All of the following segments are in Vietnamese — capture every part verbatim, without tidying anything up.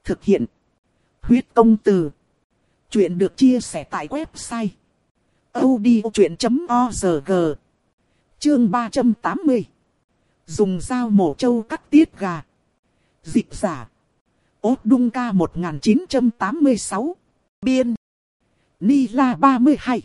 Thực hiện. Huyết công từ. Chuyện được chia sẻ tại website audiochuyện chấm org. Chương ba trăm tám mươi. Dùng dao mổ trâu cắt tiết gà. Dịch giả. Ốt Đung Ca một nghìn chín trăm tám mươi sáu. Biên. Ni La ba mươi hai.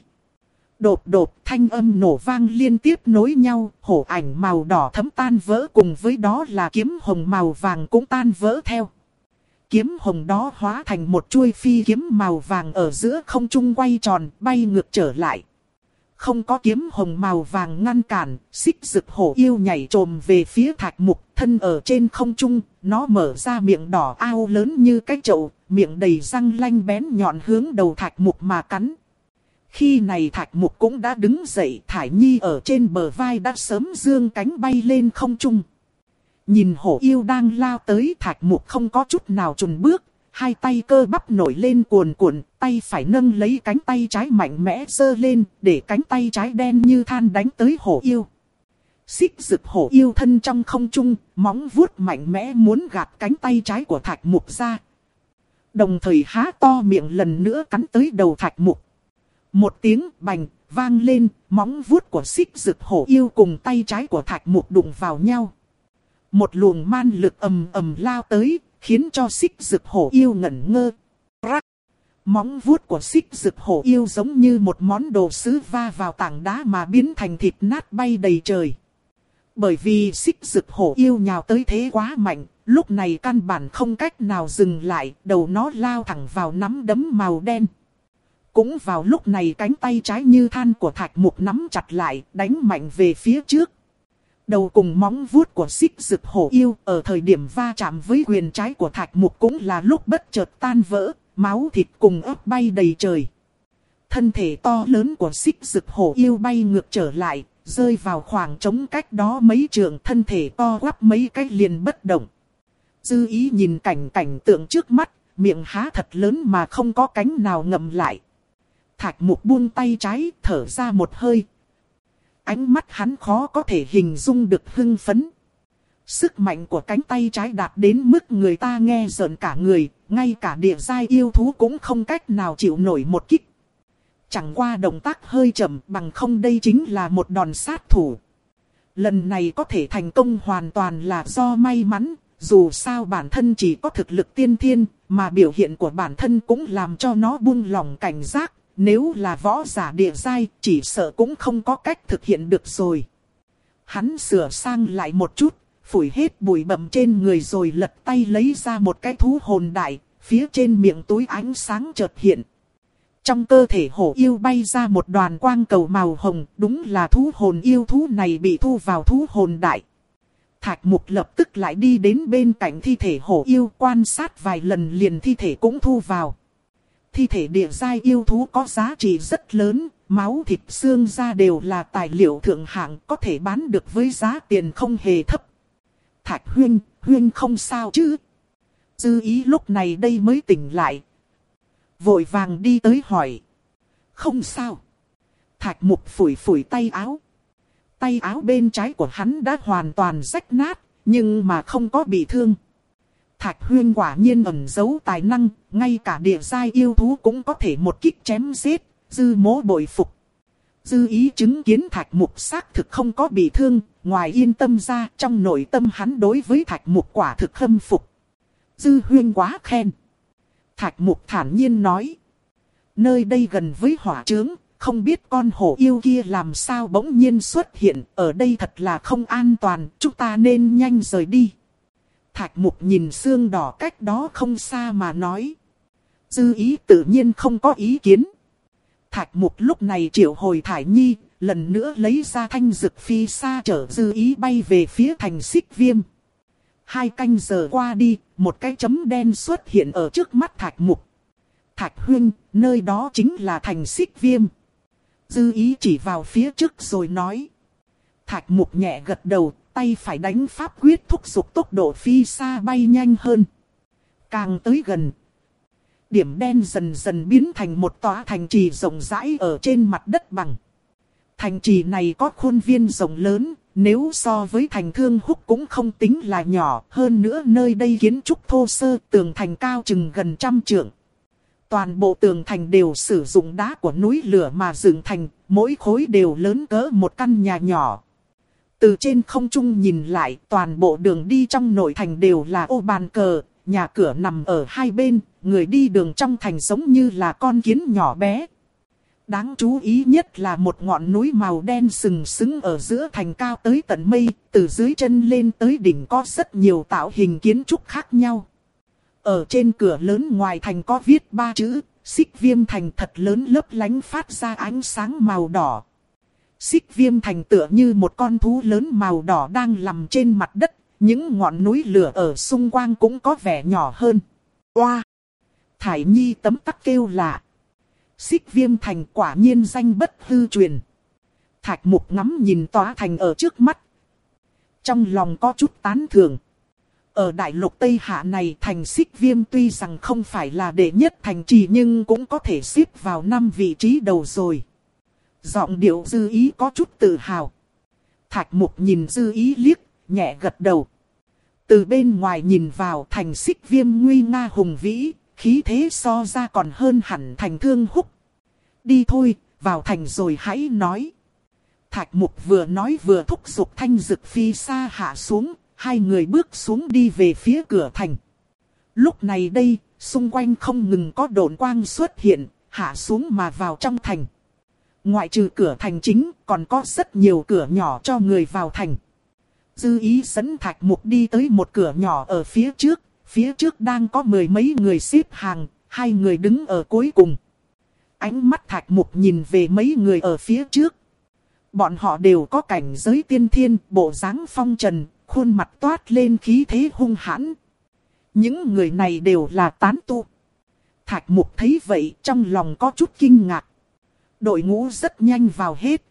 Đột đột thanh âm nổ vang liên tiếp nối nhau, hổ ảnh màu đỏ thấm tan vỡ cùng với đó là kiếm hồng màu vàng cũng tan vỡ theo. Kiếm hồng đó hóa thành một chuôi phi kiếm màu vàng ở giữa không trung quay tròn, bay ngược trở lại. Không có kiếm hồng màu vàng ngăn cản, xích rực hổ yêu nhảy trồm về phía Thạch Mục, thân ở trên không trung, nó mở ra miệng đỏ ao lớn như cái chậu, miệng đầy răng lanh bén nhọn hướng đầu Thạch Mục mà cắn. Khi này Thạch Mục cũng đã đứng dậy, Thải Nhi ở trên bờ vai đã sớm dương cánh bay lên không trung. Nhìn hổ yêu đang lao tới, Thạch Mục không có chút nào chùn bước, hai tay cơ bắp nổi lên cuồn cuộn, tay phải nâng lấy cánh tay trái mạnh mẽ giơ lên, để cánh tay trái đen như than đánh tới hổ yêu. Xích rực hổ yêu thân trong không trung, móng vuốt mạnh mẽ muốn gạt cánh tay trái của Thạch Mục ra. Đồng thời há to miệng lần nữa cắn tới đầu Thạch Mục. Một tiếng bành vang lên, móng vuốt của xích rực hổ yêu cùng tay trái của Thạch Mục đụng vào nhau. Một luồng man lực ầm ầm lao tới, khiến cho xích rực hổ yêu ngẩn ngơ. Rắc! Móng vuốt của xích rực hổ yêu giống như một món đồ sứ va vào tảng đá mà biến thành thịt nát bay đầy trời. Bởi vì xích rực hổ yêu nhào tới thế quá mạnh, lúc này căn bản không cách nào dừng lại, đầu nó lao thẳng vào nắm đấm màu đen. Cũng vào lúc này cánh tay trái như than của Thạch Mục nắm chặt lại, đánh mạnh về phía trước. Đầu cùng móng vuốt của xích rực hổ yêu ở thời điểm va chạm với quyền trái của Thạch Mục cũng là lúc bất chợt tan vỡ, máu thịt cùng ớt bay đầy trời. Thân thể to lớn của xích rực hổ yêu bay ngược trở lại, rơi vào khoảng trống cách đó mấy trượng, thân thể to quắp mấy cái liền bất động. Dư Ý nhìn cảnh cảnh tượng trước mắt, miệng há thật lớn mà không có cánh nào ngậm lại. Thạch Mục buông tay trái, thở ra một hơi. Ánh mắt hắn khó có thể hình dung được hưng phấn. Sức mạnh của cánh tay trái đạt đến mức người ta nghe rợn cả người, ngay cả địa giai yêu thú cũng không cách nào chịu nổi một kích. Chẳng qua động tác hơi chậm, bằng không đây chính là một đòn sát thủ. Lần này có thể thành công hoàn toàn là do may mắn, dù sao bản thân chỉ có thực lực tiên thiên, mà biểu hiện của bản thân cũng làm cho nó buông lỏng cảnh giác. Nếu là võ giả địa giai, chỉ sợ cũng không có cách thực hiện được rồi. Hắn sửa sang lại một chút, phủi hết bụi bặm trên người rồi lật tay lấy ra một cái thú hồn đại, phía trên miệng túi ánh sáng chợt hiện. Trong cơ thể hổ yêu bay ra một đoàn quang cầu màu hồng, đúng là thú hồn yêu thú này bị thu vào thú hồn đại. Thạch Mục lập tức lại đi đến bên cạnh thi thể hổ yêu, quan sát vài lần liền thi thể cũng thu vào. Thi thể địa giai yêu thú có giá trị rất lớn, máu thịt xương da đều là tài liệu thượng hạng, có thể bán được với giá tiền không hề thấp. Thạch Huyên, Huyên không sao chứ? Dư Ý lúc này đây mới tỉnh lại. Vội vàng đi tới hỏi. Không sao. Thạch Mục phủi phủi tay áo. Tay áo bên trái của hắn đã hoàn toàn rách nát, nhưng mà không có bị thương. Thạch Huyên quả nhiên ẩn giấu tài năng, ngay cả địa giai yêu thú cũng có thể một kích chém giết, Dư Mỗ bội phục. Dư Ý chứng kiến Thạch Mục xác thực không có bị thương, ngoài yên tâm ra, trong nội tâm hắn đối với Thạch Mục quả thực khâm phục. Dư Huyên quá khen. Thạch Mục thản nhiên nói. Nơi đây gần với hỏa trướng, không biết con hổ yêu kia làm sao bỗng nhiên xuất hiện, ở đây thật là không an toàn, chúng ta nên nhanh rời đi. Thạch Mục nhìn xương đỏ cách đó không xa mà nói. Dư Ý tự nhiên không có ý kiến. Thạch Mục lúc này triệu hồi Thải Nhi, lần nữa lấy ra thanh dực phi xa chở Dư Ý bay về phía thành Xích Viêm. Hai canh giờ qua đi, một cái chấm đen xuất hiện ở trước mắt Thạch Mục. Thạch Huyên, nơi đó chính là thành Xích Viêm. Dư Ý chỉ vào phía trước rồi nói. Thạch Mục nhẹ gật đầu, tay phải đánh pháp quyết thúc giục tốc độ phi xa bay nhanh hơn. Càng tới gần, điểm đen dần dần biến thành một tòa thành trì rộng rãi ở trên mặt đất bằng. Thành trì này có khuôn viên rộng lớn, nếu so với thành Thương Húc cũng không tính là nhỏ, hơn nữa nơi đây kiến trúc thô sơ, tường thành cao chừng gần trăm trượng. Toàn bộ tường thành đều sử dụng đá của núi lửa mà dựng thành, mỗi khối đều lớn cỡ một căn nhà nhỏ. Từ trên không trung nhìn lại, toàn bộ đường đi trong nội thành đều là ô bàn cờ, nhà cửa nằm ở hai bên, người đi đường trong thành giống như là con kiến nhỏ bé. Đáng chú ý nhất là một ngọn núi màu đen sừng sững ở giữa thành cao tới tận mây, từ dưới chân lên tới đỉnh có rất nhiều tạo hình kiến trúc khác nhau. Ở trên cửa lớn ngoài thành có viết ba chữ, Xích Viêm Thành thật lớn lấp lánh phát ra ánh sáng màu đỏ. Xích Viêm Thành tựa như một con thú lớn màu đỏ đang nằm trên mặt đất, những ngọn núi lửa ở xung quanh cũng có vẻ nhỏ hơn. Oa! Thải Nhi tấm tắc kêu lạ. Xích Viêm Thành quả nhiên danh bất hư truyền. Thạch Mục ngắm nhìn tòa thành ở trước mắt. Trong lòng có chút tán thưởng. Ở đại lục Tây Hạ này, thành Xích Viêm tuy rằng không phải là đệ nhất thành trì nhưng cũng có thể xếp vào năm vị trí đầu rồi. Giọng điệu Dư Ý có chút tự hào. Thạch Mục nhìn Dư Ý liếc, nhẹ gật đầu. Từ bên ngoài nhìn vào, thành Xích Viêm nguy nga hùng vĩ, khí thế so ra còn hơn hẳn thành Thương Húc. Đi thôi, vào thành rồi hãy nói. Thạch Mục vừa nói vừa thúc giục Thanh Dực Phi xa hạ xuống, hai người bước xuống đi về phía cửa thành. Lúc này đây, xung quanh không ngừng có độn quang xuất hiện, hạ xuống mà vào trong thành. Ngoại trừ cửa thành chính, còn có rất nhiều cửa nhỏ cho người vào thành. Dư Ý dẫn Thạch Mục đi tới một cửa nhỏ ở phía trước, phía trước đang có mười mấy người xếp hàng, hai người đứng ở cuối cùng. Ánh mắt Thạch Mục nhìn về mấy người ở phía trước. Bọn họ đều có cảnh giới tiên thiên, bộ dáng phong trần, khuôn mặt toát lên khí thế hung hãn. Những người này đều là tán tu. Thạch Mục thấy vậy trong lòng có chút kinh ngạc. Đội ngũ rất nhanh vào hết.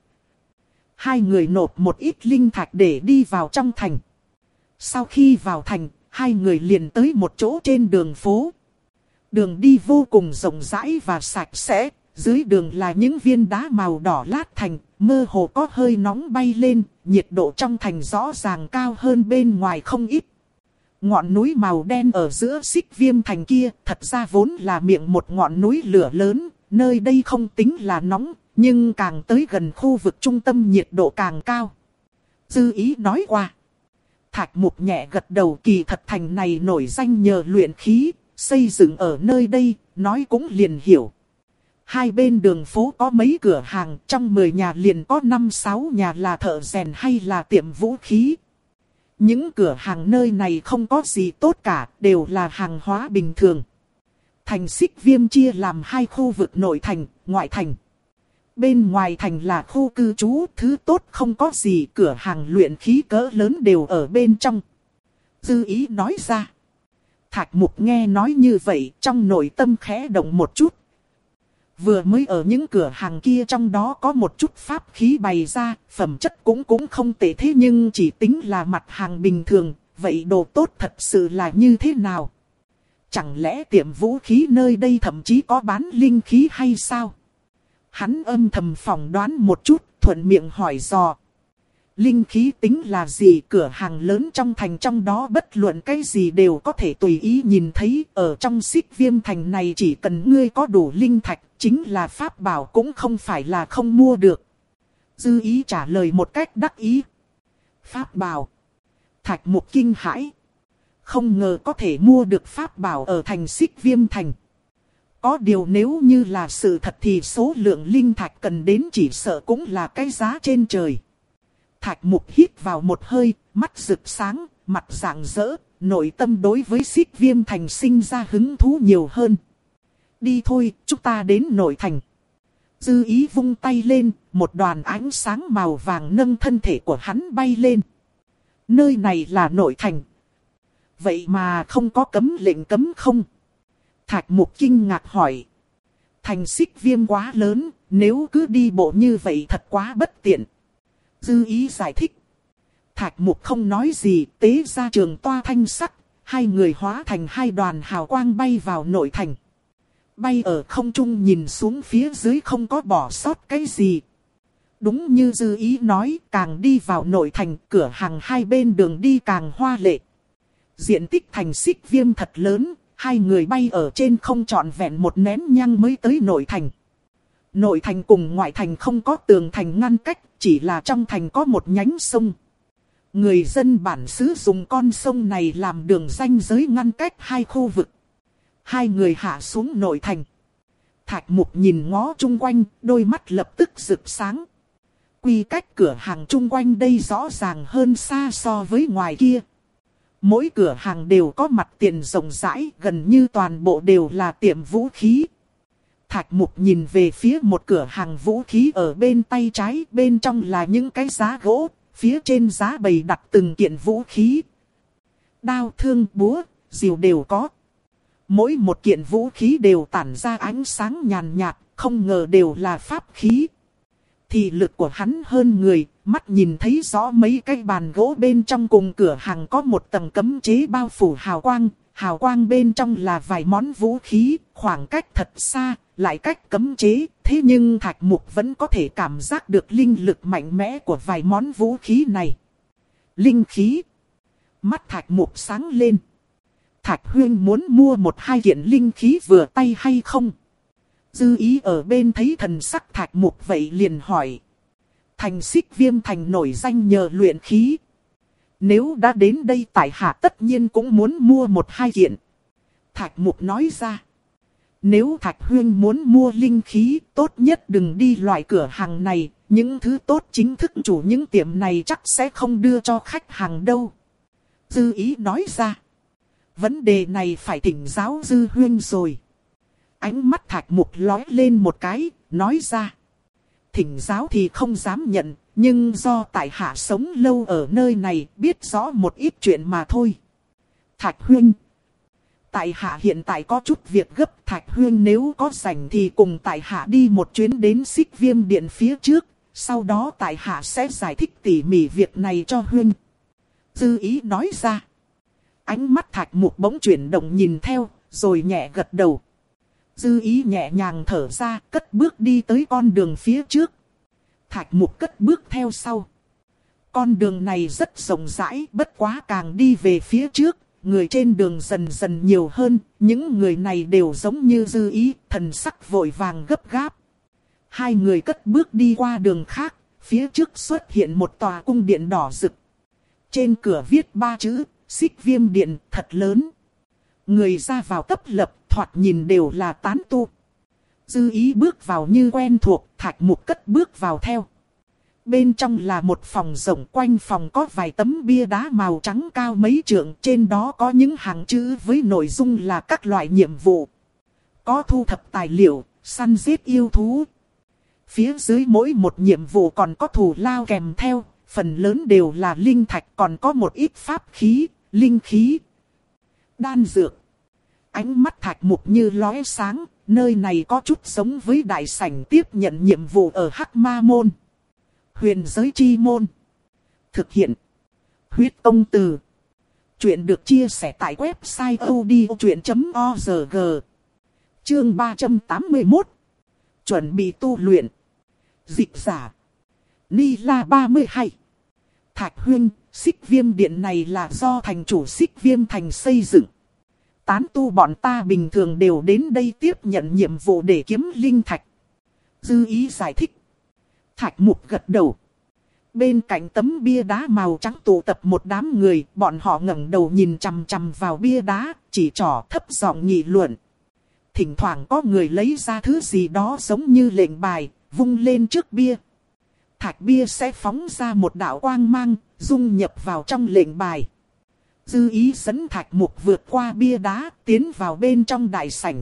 Hai người nộp một ít linh thạch để đi vào trong thành. Sau khi vào thành, hai người liền tới một chỗ trên đường phố. Đường đi vô cùng rộng rãi và sạch sẽ. Dưới đường là những viên đá màu đỏ lát thành, mơ hồ có hơi nóng bay lên, nhiệt độ trong thành rõ ràng cao hơn bên ngoài không ít. Ngọn núi màu đen ở giữa Xích Viêm Thành kia, thật ra vốn là miệng một ngọn núi lửa lớn, nơi đây không tính là nóng, nhưng càng tới gần khu vực trung tâm nhiệt độ càng cao. Dư Ý nói qua. Thạch Mục nhẹ gật đầu, kỳ thật thành này nổi danh nhờ luyện khí, xây dựng ở nơi đây, nói cũng liền hiểu. Hai bên đường phố có mấy cửa hàng, trong mười nhà liền có năm sáu nhà là thợ rèn hay là tiệm vũ khí. Những cửa hàng nơi này không có gì tốt cả, đều là hàng hóa bình thường. Thành Xích Viêm chia làm hai khu vực nội thành, ngoại thành. Bên ngoài thành là khu cư trú, thứ tốt không có gì, cửa hàng luyện khí cỡ lớn đều ở bên trong. Dư Ý nói ra. Thạch Mục nghe nói như vậy, trong nội tâm khẽ động một chút. Vừa mới ở những cửa hàng kia trong đó có một chút pháp khí bày ra, phẩm chất cũng cũng không tệ, thế nhưng chỉ tính là mặt hàng bình thường, vậy đồ tốt thật sự là như thế nào? Chẳng lẽ tiệm vũ khí nơi đây thậm chí có bán linh khí hay sao? Hắn âm thầm phỏng đoán một chút, thuận miệng hỏi dò. Linh khí tính là gì? Cửa hàng lớn trong thành trong đó bất luận cái gì đều có thể tùy ý nhìn thấy. Ở trong Xích Viêm Thành này chỉ cần ngươi có đủ linh thạch, chính là pháp bảo cũng không phải là không mua được. Dư Ý trả lời một cách đắc ý. Pháp bảo. Thạch Mục kinh hãi. Không ngờ có thể mua được pháp bảo ở thành Xích Viêm Thành. Có điều nếu như là sự thật thì số lượng linh thạch cần đến chỉ sợ cũng là cái giá trên trời. Thạch Mục hít vào một hơi, mắt rực sáng, mặt rạng rỡ, nội tâm đối với Xích Viêm Thành sinh ra hứng thú nhiều hơn. Đi thôi, chúng ta đến nội thành. Dư Ý vung tay lên, một đoàn ánh sáng màu vàng nâng thân thể của hắn bay lên. Nơi này là nội thành. Vậy mà không có cấm lệnh cấm không? Thạch Mục kinh ngạc hỏi. Thành Xích Viêm quá lớn, nếu cứ đi bộ như vậy thật quá bất tiện. Dư Ý giải thích. Thạch Mục không nói gì, tế ra trường toa thanh sắc, hai người hóa thành hai đoàn hào quang bay vào nội thành. Bay ở không trung nhìn xuống phía dưới không có bỏ sót cái gì. Đúng như Dư Ý nói, càng đi vào nội thành, cửa hàng hai bên đường đi càng hoa lệ. Diện tích thành Xích Viêm thật lớn, hai người bay ở trên không trọn vẹn một nén nhang mới tới nội thành. Nội thành cùng ngoại thành không có tường thành ngăn cách, chỉ là trong thành có một nhánh sông. Người dân bản xứ dùng con sông này làm đường ranh giới ngăn cách hai khu vực. Hai người hạ xuống nội thành. Thạch Mục nhìn ngó chung quanh, đôi mắt lập tức rực sáng. Quy cách cửa hàng chung quanh đây rõ ràng hơn xa so với ngoài kia. Mỗi cửa hàng đều có mặt tiền rộng rãi, gần như toàn bộ đều là tiệm vũ khí. Thạch Mục nhìn về phía một cửa hàng vũ khí ở bên tay trái, bên trong là những cái giá gỗ, phía trên giá bày đặt từng kiện vũ khí. Đao, thương, búa, rìu đều có. Mỗi một kiện vũ khí đều tản ra ánh sáng nhàn nhạt, không ngờ đều là pháp khí. Thị lực của hắn hơn người, mắt nhìn thấy rõ mấy cái bàn gỗ bên trong cùng cửa hàng có một tầng cấm chế bao phủ hào quang. Hào quang bên trong là vài món vũ khí, khoảng cách thật xa, lại cách cấm chế. Thế nhưng Thạch Mục vẫn có thể cảm giác được linh lực mạnh mẽ của vài món vũ khí này. Linh khí. Mắt Thạch Mục sáng lên. Thạch Huyên muốn mua một hai kiện linh khí vừa tay hay không? Dư Ý ở bên thấy thần sắc Thạch Mục vậy liền hỏi. Thành Xích Viêm thành nổi danh nhờ luyện khí. Nếu đã đến đây tại hạ tất nhiên cũng muốn mua một hai kiện. Thạch Mục nói ra. Nếu Thạch Huyên muốn mua linh khí, tốt nhất đừng đi loại cửa hàng này. Những thứ tốt chính thức chủ những tiệm này chắc sẽ không đưa cho khách hàng đâu. Dư Ý nói ra. Vấn đề này phải thỉnh giáo Dư Huyên rồi. Ánh mắt Thạch Mục lóe lên một cái, nói ra. Thỉnh giáo thì không dám nhận, nhưng do tại hạ sống lâu ở nơi này, biết rõ một ít chuyện mà thôi. Thạch Huyên. Tại hạ hiện tại có chút việc gấp, Thạch Huyên nếu có rảnh thì cùng tại hạ đi một chuyến đến Xích Viêm điện phía trước, sau đó tại hạ sẽ giải thích tỉ mỉ việc này cho Huyên. Dư Ý nói ra. Ánh mắt Thạch Mục bỗng chuyển động nhìn theo, rồi nhẹ gật đầu. Dư Ý nhẹ nhàng thở ra, cất bước đi tới con đường phía trước. Thạch Mục cất bước theo sau. Con đường này rất rộng rãi, bất quá càng đi về phía trước, người trên đường dần dần nhiều hơn. Những người này đều giống như Dư Ý, thần sắc vội vàng gấp gáp. Hai người cất bước đi qua đường khác, phía trước xuất hiện một tòa cung điện đỏ rực. Trên cửa viết ba chữ, Xích Viêm điện, thật lớn. Người ra vào tấp lập, thoạt nhìn đều là tán tu. Dư Ý bước vào như quen thuộc, Thạch Mục cất bước vào theo. Bên trong là một phòng rộng, quanh phòng có vài tấm bia đá màu trắng cao mấy trượng. Trên đó có những hàng chữ với nội dung là các loại nhiệm vụ. Có thu thập tài liệu, săn giết yêu thú. Phía dưới mỗi một nhiệm vụ còn có thù lao kèm theo. Phần lớn đều là linh thạch, còn có một ít pháp khí, linh khí, đan dược. Ánh mắt Thạch Mục như lóe sáng, nơi này có chút giống với đại sảnh tiếp nhận nhiệm vụ ở Hắc Ma Môn. Huyền Giới Chi Môn. Thực hiện. Huyết Công Từ. Chuyện được chia sẻ tại website odchuyện chấm org. Chương ba trăm tám mươi mốt. Chuẩn bị tu luyện. Dịch giả. Ni La ba mươi hai. Thạch Huyên, Xích Viêm điện này là do thành chủ Xích Viêm thành xây dựng. Tán tu bọn ta bình thường đều đến đây tiếp nhận nhiệm vụ để kiếm linh thạch. Dư Ý giải thích. Thạch Mục gật đầu. Bên cạnh tấm bia đá màu trắng tụ tập một đám người, bọn họ ngẩng đầu nhìn chằm chằm vào bia đá, chỉ trỏ thấp giọng nghị luận. Thỉnh thoảng có người lấy ra thứ gì đó giống như lệnh bài, vung lên trước bia. Thạch bia sẽ phóng ra một đạo quang mang, dung nhập vào trong lệnh bài. Dư Ý dẫn Thạch Mục vượt qua bia đá, tiến vào bên trong đại sảnh.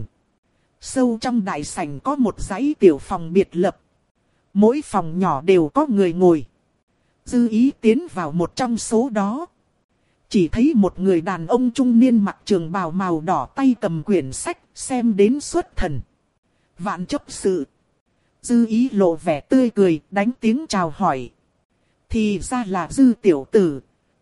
Sâu trong đại sảnh có một dãy tiểu phòng biệt lập. Mỗi phòng nhỏ đều có người ngồi. Dư Ý tiến vào một trong số đó. Chỉ thấy một người đàn ông trung niên mặc trường bào màu đỏ, tay cầm quyển sách, xem đến xuất thần. Vạn chấp sự. Dư Ý lộ vẻ tươi cười, đánh tiếng chào hỏi. Thì ra là Dư tiểu tử.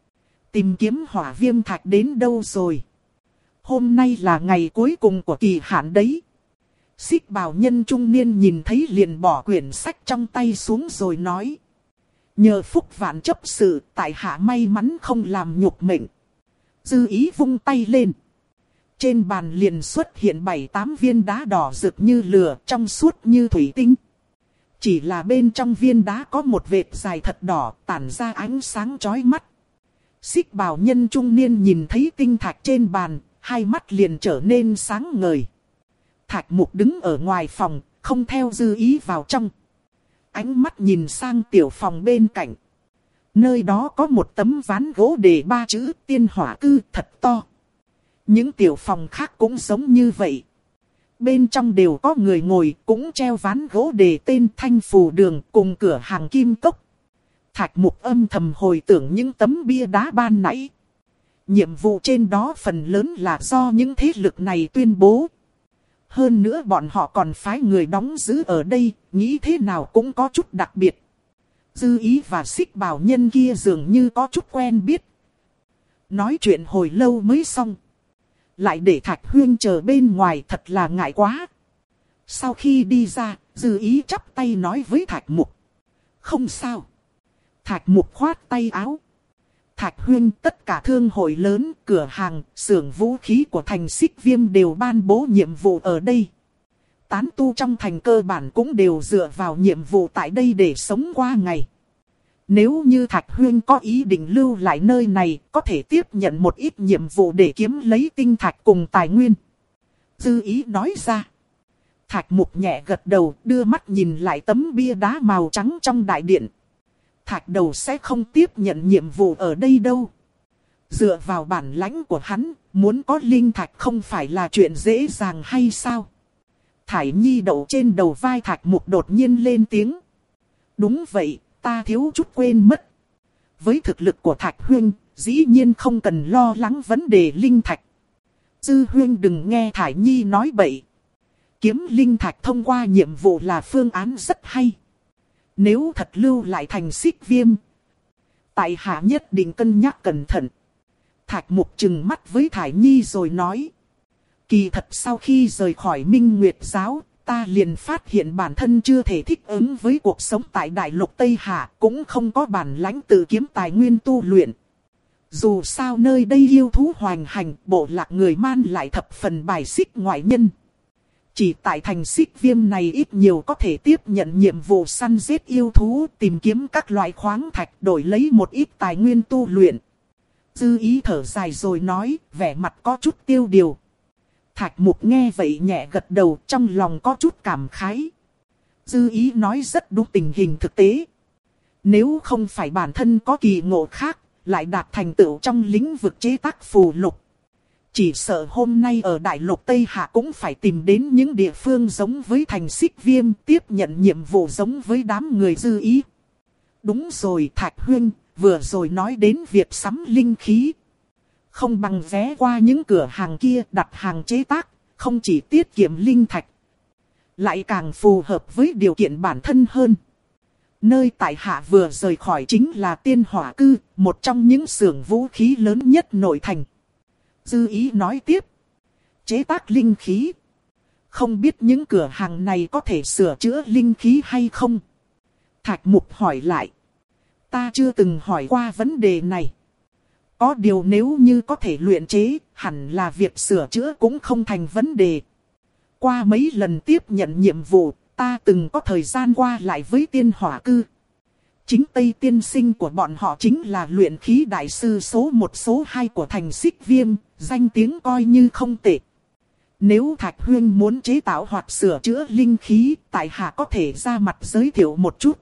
Tìm kiếm hỏa viêm thạch đến đâu rồi? Hôm nay là ngày cuối cùng của kỳ hạn đấy. Xích bào nhân trung niên nhìn thấy liền bỏ quyển sách trong tay xuống rồi nói. Nhờ phúc vạn chấp sự, tại hạ may mắn không làm nhục mệnh. Dư ý vung tay lên. Trên bàn liền xuất hiện bảy tám viên đá đỏ rực như lửa, trong suốt như thủy tinh. Chỉ là bên trong viên đá có một vệt dài thật đỏ, tản ra ánh sáng chói mắt. Xích bào nhân trung niên nhìn thấy tinh thạch trên bàn, hai mắt liền trở nên sáng ngời. Thạch Mục đứng ở ngoài phòng, không theo Dư Ý vào trong. Ánh mắt nhìn sang tiểu phòng bên cạnh. Nơi đó có một tấm ván gỗ để ba chữ Tiên Hỏa Cư thật to. Những tiểu phòng khác cũng giống như vậy. Bên trong đều có người ngồi, cũng treo ván gỗ đề tên Thanh Phù Đường cùng cửa hàng Kim Cốc. Thạch Mục âm thầm hồi tưởng những tấm bia đá ban nãy. Nhiệm vụ trên đó phần lớn là do những thế lực này tuyên bố. Hơn nữa bọn họ còn phái người đóng giữ ở đây, nghĩ thế nào cũng có chút đặc biệt. Dư Ý và Xích Bào nhân kia dường như có chút quen biết. Nói chuyện hồi lâu mới xong. Lại để Thạch Huyên chờ bên ngoài thật là ngại quá. Sau khi đi ra, Dư Ý chắp tay nói với Thạch Mục. Không sao. Thạch Mục khoát tay áo. Thạch Huyên, tất cả thương hội lớn, cửa hàng, xưởng vũ khí của thành Xích Viêm đều ban bố nhiệm vụ ở đây. Tán tu trong thành cơ bản cũng đều dựa vào nhiệm vụ tại đây để sống qua ngày. Nếu như Thạch Huyên có ý định lưu lại nơi này, có thể tiếp nhận một ít nhiệm vụ để kiếm lấy tinh thạch cùng tài nguyên. Dư Ý nói ra. Thạch Mục nhẹ gật đầu, đưa mắt nhìn lại tấm bia đá màu trắng trong đại điện. Thạch Đầu sẽ không tiếp nhận nhiệm vụ ở đây đâu. Dựa vào bản lãnh của hắn, muốn có linh thạch không phải là chuyện dễ dàng hay sao? Thải Nhi đậu trên đầu vai Thạch Mục đột nhiên lên tiếng. Đúng vậy, ta thiếu chút quên mất. Với thực lực của Thạch Huyên, dĩ nhiên không cần lo lắng vấn đề linh thạch. Dư Huyên đừng nghe Thải Nhi nói bậy. Kiếm linh thạch thông qua nhiệm vụ là phương án rất hay. Nếu thật lưu lại thành Xích Viêm, tại hạ nhất định cân nhắc cẩn thận. Thạch Mục trừng mắt với Thải Nhi rồi nói. Kỳ thật sau khi rời khỏi Minh Nguyệt Giáo, ta liền phát hiện bản thân chưa thể thích ứng với cuộc sống tại Đại Lục Tây Hạ, cũng không có bản lãnh tự kiếm tài nguyên tu luyện. Dù sao nơi đây yêu thú hoành hành, bộ lạc người Man lại thập phần bài xích ngoại nhân. Chỉ tại thành Xích Viêm này ít nhiều có thể tiếp nhận nhiệm vụ săn giết yêu thú, tìm kiếm các loại khoáng thạch đổi lấy một ít tài nguyên tu luyện. Dư Ý thở dài rồi nói, vẻ mặt có chút tiêu điều. Thạch Mục nghe vậy nhẹ gật đầu, trong lòng có chút cảm khái. Dư Ý nói rất đúng tình hình thực tế. Nếu không phải bản thân có kỳ ngộ khác, lại đạt thành tựu trong lĩnh vực chế tác phù lục, chỉ sợ hôm nay ở Đại Lục Tây Hạ cũng phải tìm đến những địa phương giống với thành Xích Viêm, tiếp nhận nhiệm vụ giống với đám người Dư Ý. Đúng rồi Thạch Huyên, vừa rồi nói đến việc sắm linh khí. Không bằng vé qua những cửa hàng kia đặt hàng chế tác, không chỉ tiết kiệm linh thạch, lại càng phù hợp với điều kiện bản thân hơn. Nơi tại hạ vừa rời khỏi chính là Tiên Hỏa Cư, một trong những xưởng vũ khí lớn nhất nội thành. Dư Ý nói tiếp. Chế tác linh khí. Không biết những cửa hàng này có thể sửa chữa linh khí hay không? Thạch Mục hỏi lại. Ta chưa từng hỏi qua vấn đề này. Có điều nếu như có thể luyện chế, hẳn là việc sửa chữa cũng không thành vấn đề. Qua mấy lần tiếp nhận nhiệm vụ, ta từng có thời gian qua lại với Tiên Hỏa Cư. Chính Tây tiên sinh của bọn họ chính là luyện khí đại sư số một số hai của thành Xích Viêm, danh tiếng coi như không tệ. Nếu Thạch Huyên muốn chế tạo hoặc sửa chữa linh khí, tại hạ có thể ra mặt giới thiệu một chút.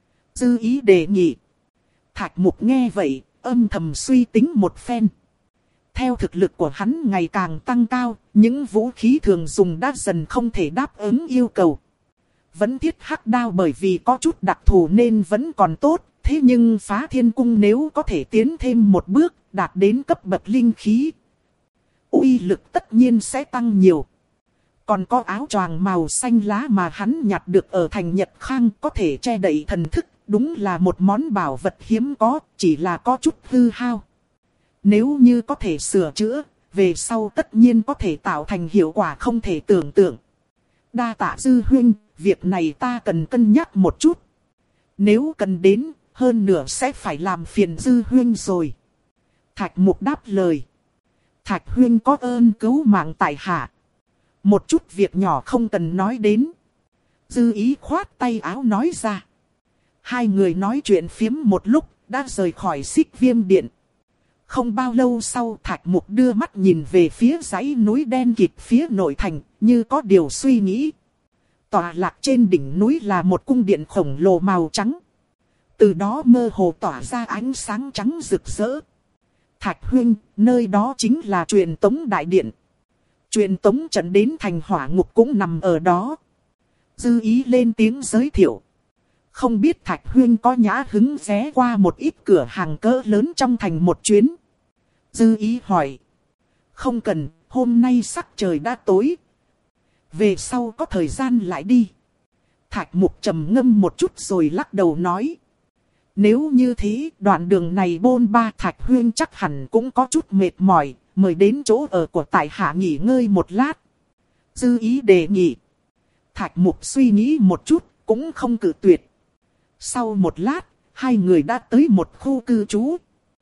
Dư Ý đề nghị. Thạch Mục nghe vậy, âm thầm suy tính một phen. Theo thực lực của hắn ngày càng tăng cao, những vũ khí thường dùng đã dần không thể đáp ứng yêu cầu. Vẫn thiết hắc đao bởi vì có chút đặc thù nên vẫn còn tốt, thế nhưng Phá Thiên Cung nếu có thể tiến thêm một bước, đạt đến cấp bậc linh khí, uy lực tất nhiên sẽ tăng nhiều. Còn có áo choàng màu xanh lá mà hắn nhặt được ở thành Nhật Khang có thể che đậy thần thức, đúng là một món bảo vật hiếm có, chỉ là có chút hư hao. Nếu như có thể sửa chữa, về sau tất nhiên có thể tạo thành hiệu quả không thể tưởng tượng. Đa tạ Dư huynh, việc này ta cần cân nhắc một chút. Nếu cần đến, hơn nữa sẽ phải làm phiền Dư huynh rồi. Thạch Mục đáp lời. Thạch huynh có ơn cứu mạng tại hạ. Một chút việc nhỏ không cần nói đến. Dư Ý khoát tay áo nói ra. Hai người nói chuyện phiếm một lúc, đã rời khỏi Xích Viêm Điện. Không bao lâu sau, Thạch Mục đưa mắt nhìn về phía dãy núi đen kịt phía nội thành, như có điều suy nghĩ. Tọa lạc trên đỉnh núi là một cung điện khổng lồ màu trắng. Từ đó mơ hồ tỏa ra ánh sáng trắng rực rỡ. Thạch huynh, nơi đó chính là truyền tống đại điện. Truyền tống trận đến thành hỏa ngục cũng nằm ở đó. Dư Ý lên tiếng giới thiệu. Không biết Thạch huynh có nhã hứng ghé qua một ít cửa hàng cỡ lớn trong thành một chuyến. Dư Ý hỏi. Không cần, hôm nay sắc trời đã tối. Về sau có thời gian lại đi. Thạch Mục trầm ngâm một chút rồi lắc đầu nói. Nếu như thế, đoạn đường này bôn ba Thạch huynh chắc hẳn cũng có chút mệt mỏi, mời đến chỗ ở của tại hạ nghỉ ngơi một lát. Dư Ý đề nghị. Thạch Mục suy nghĩ một chút, cũng không cự tuyệt. Sau một lát, hai người đã tới một khu cư trú.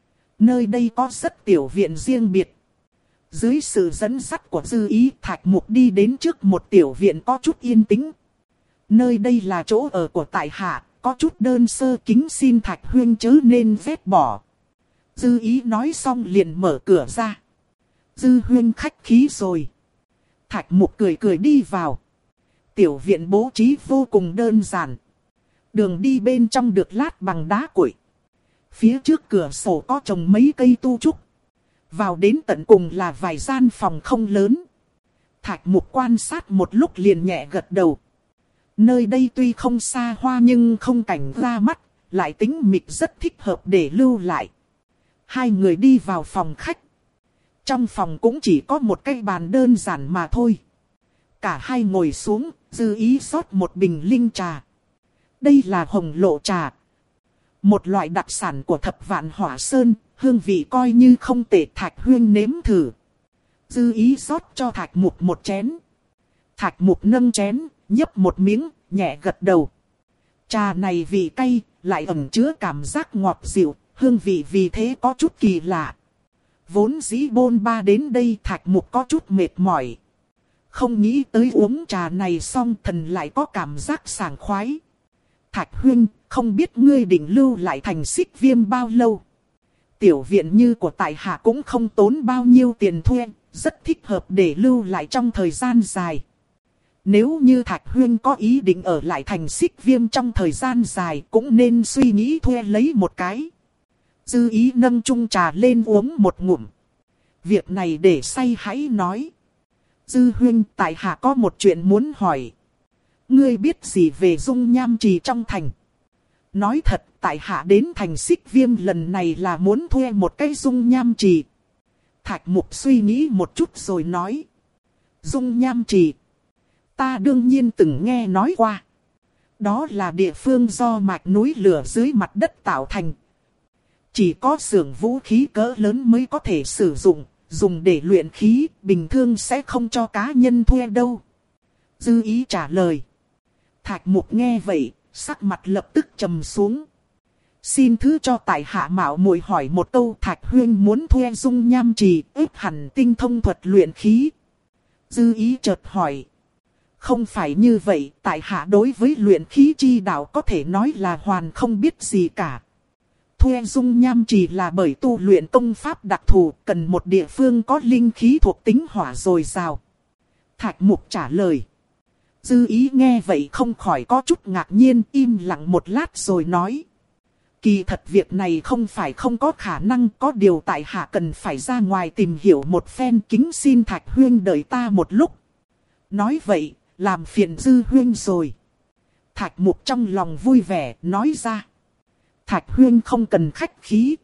Nơi đây có rất tiểu viện riêng biệt. Dưới sự dẫn dắt của Dư Ý, Thạch Mục đi đến trước một tiểu viện có chút yên tĩnh. Nơi đây là chỗ ở của tại hạ, có chút đơn sơ, kính xin Thạch huynh chớ nên vét bỏ. Dư Ý nói xong liền mở cửa ra. Dư huynh khách khí rồi. Thạch Mục cười cười đi vào. Tiểu viện bố trí vô cùng đơn giản. Đường đi bên trong được lát bằng đá cuội. Phía trước cửa sổ có trồng mấy cây tu trúc. Vào đến tận cùng là vài gian phòng không lớn. Thạch Mục quan sát một lúc liền nhẹ gật đầu. Nơi đây tuy không xa hoa nhưng không cảnh ra mắt, lại tính mịch rất thích hợp để lưu lại. Hai người đi vào phòng khách. Trong phòng cũng chỉ có một cái bàn đơn giản mà thôi. Cả hai ngồi xuống, Dư Ý rót một bình linh trà. Đây là hồng lộ trà. Một loại đặc sản của Thập Vạn Hỏa Sơn, hương vị coi như không tệ. Thạch huynh nếm thử. Dư Ý rót cho Thạch Mục một chén. Thạch Mục nâng chén, nhấp một miếng, nhẹ gật đầu. Trà này vị cay, lại ẩn chứa cảm giác ngọt dịu, hương vị vì thế có chút kỳ lạ. Vốn dĩ bôn ba đến đây Thạch Mục có chút mệt mỏi. Không nghĩ tới uống trà này xong thần lại có cảm giác sảng khoái. Thạch huynh, không biết ngươi định lưu lại thành Xích Viêm bao lâu? Tiểu viện như của tại hạ cũng không tốn bao nhiêu tiền thuê, rất thích hợp để lưu lại trong thời gian dài. Nếu như Thạch huynh có ý định ở lại thành Xích Viêm trong thời gian dài cũng nên suy nghĩ thuê lấy một cái. Dư Ý nâng chung trà lên uống một ngụm. Việc này để say hãy nói. Dư huynh, tại hạ có một chuyện muốn hỏi. Ngươi biết gì về dung nham trì trong thành? Nói thật, tại hạ đến thành Xích Viêm lần này là muốn thuê một cái dung nham trì. Thạch Mục suy nghĩ một chút rồi nói. Dung nham trì. Ta đương nhiên từng nghe nói qua. Đó là địa phương do mạch núi lửa dưới mặt đất tạo thành. Chỉ có xưởng vũ khí cỡ lớn mới có thể sử dụng, dùng để luyện khí, bình thường sẽ không cho cá nhân thuê đâu. Dư Ý trả lời. Thạch Mục nghe vậy, sắc mặt lập tức trầm xuống. Xin thứ cho tại hạ mạo muội hỏi một câu. Thạch huynh muốn thuê dung nham trì, ếp hẳn tinh thông thuật luyện khí. Dư Ý chợt hỏi. Không phải như vậy, tại hạ đối với luyện khí chi đạo có thể nói là hoàn không biết gì cả. Thuê dung nham trì là bởi tu luyện công pháp đặc thù, cần một địa phương có linh khí thuộc tính hỏa dồi dào. Thạch Mục trả lời. Dư Ý nghe vậy không khỏi có chút ngạc nhiên, im lặng một lát rồi nói. Kỳ thật việc này không phải không có khả năng, có điều tại hạ cần phải ra ngoài tìm hiểu một phen, kính xin Thạch huynh đợi ta một lúc. Nói vậy, làm phiền Dư huynh rồi. Thạch Mục trong lòng vui vẻ, nói ra. Thạch huynh không cần khách khí.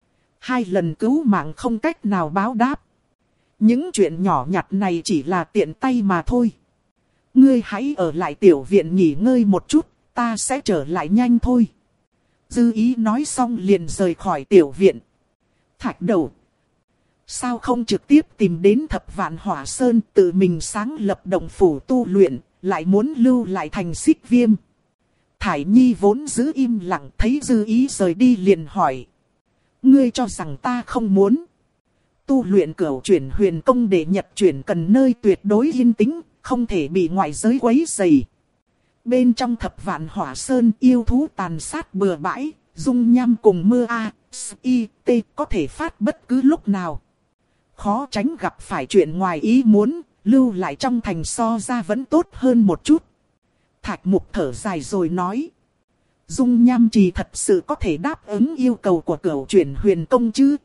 Hai lần cứu mạng không cách nào báo đáp. Những chuyện nhỏ nhặt này chỉ là tiện tay mà thôi. Ngươi hãy ở lại tiểu viện nghỉ ngơi một chút, ta sẽ trở lại nhanh thôi. Dư Ý nói xong liền rời khỏi tiểu viện. Thạch đầu. Sao không trực tiếp tìm đến Thập Vạn Hỏa Sơn tự mình sáng lập động phủ tu luyện, lại muốn lưu lại thành Xích Viêm. Thải Nhi vốn giữ im lặng, thấy Dư Ý rời đi liền hỏi. Ngươi cho rằng ta không muốn tu luyện cửu chuyển huyền công để nhập chuyển cần nơi tuyệt đối yên tĩnh, không thể bị ngoại giới quấy rầy. Bên trong Thập Vạn Hỏa Sơn yêu thú tàn sát bừa bãi, dung nham cùng mưa A, S, I, T có thể phát bất cứ lúc nào. Khó tránh gặp phải chuyện ngoài ý muốn, lưu lại trong thành so ra vẫn tốt hơn một chút. Thạch Mục thở dài rồi nói. Dung nham trì thật sự có thể đáp ứng yêu cầu của cửu chuyển huyền công chứ?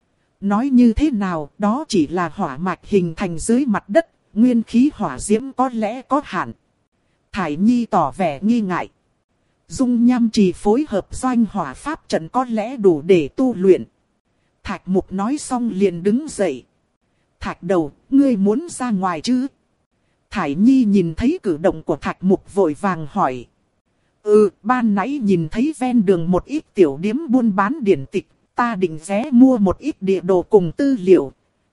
Nói như thế nào, đó chỉ là hỏa mạch hình thành dưới mặt đất, nguyên khí hỏa diễm có lẽ có hạn. Thải Nhi tỏ vẻ nghi ngại. Dung nham trì phối hợp doanh hỏa pháp trận có lẽ đủ để tu luyện. Thạch Mục nói xong liền đứng dậy. Thạch Đầu, ngươi muốn ra ngoài chứ? Thải Nhi nhìn thấy cử động của Thạch Mục vội vàng hỏi. Ừ, ban nãy nhìn thấy ven đường một ít tiểu điếm buôn bán điển tịch, ta định ghé mua một ít địa đồ cùng tư liệu.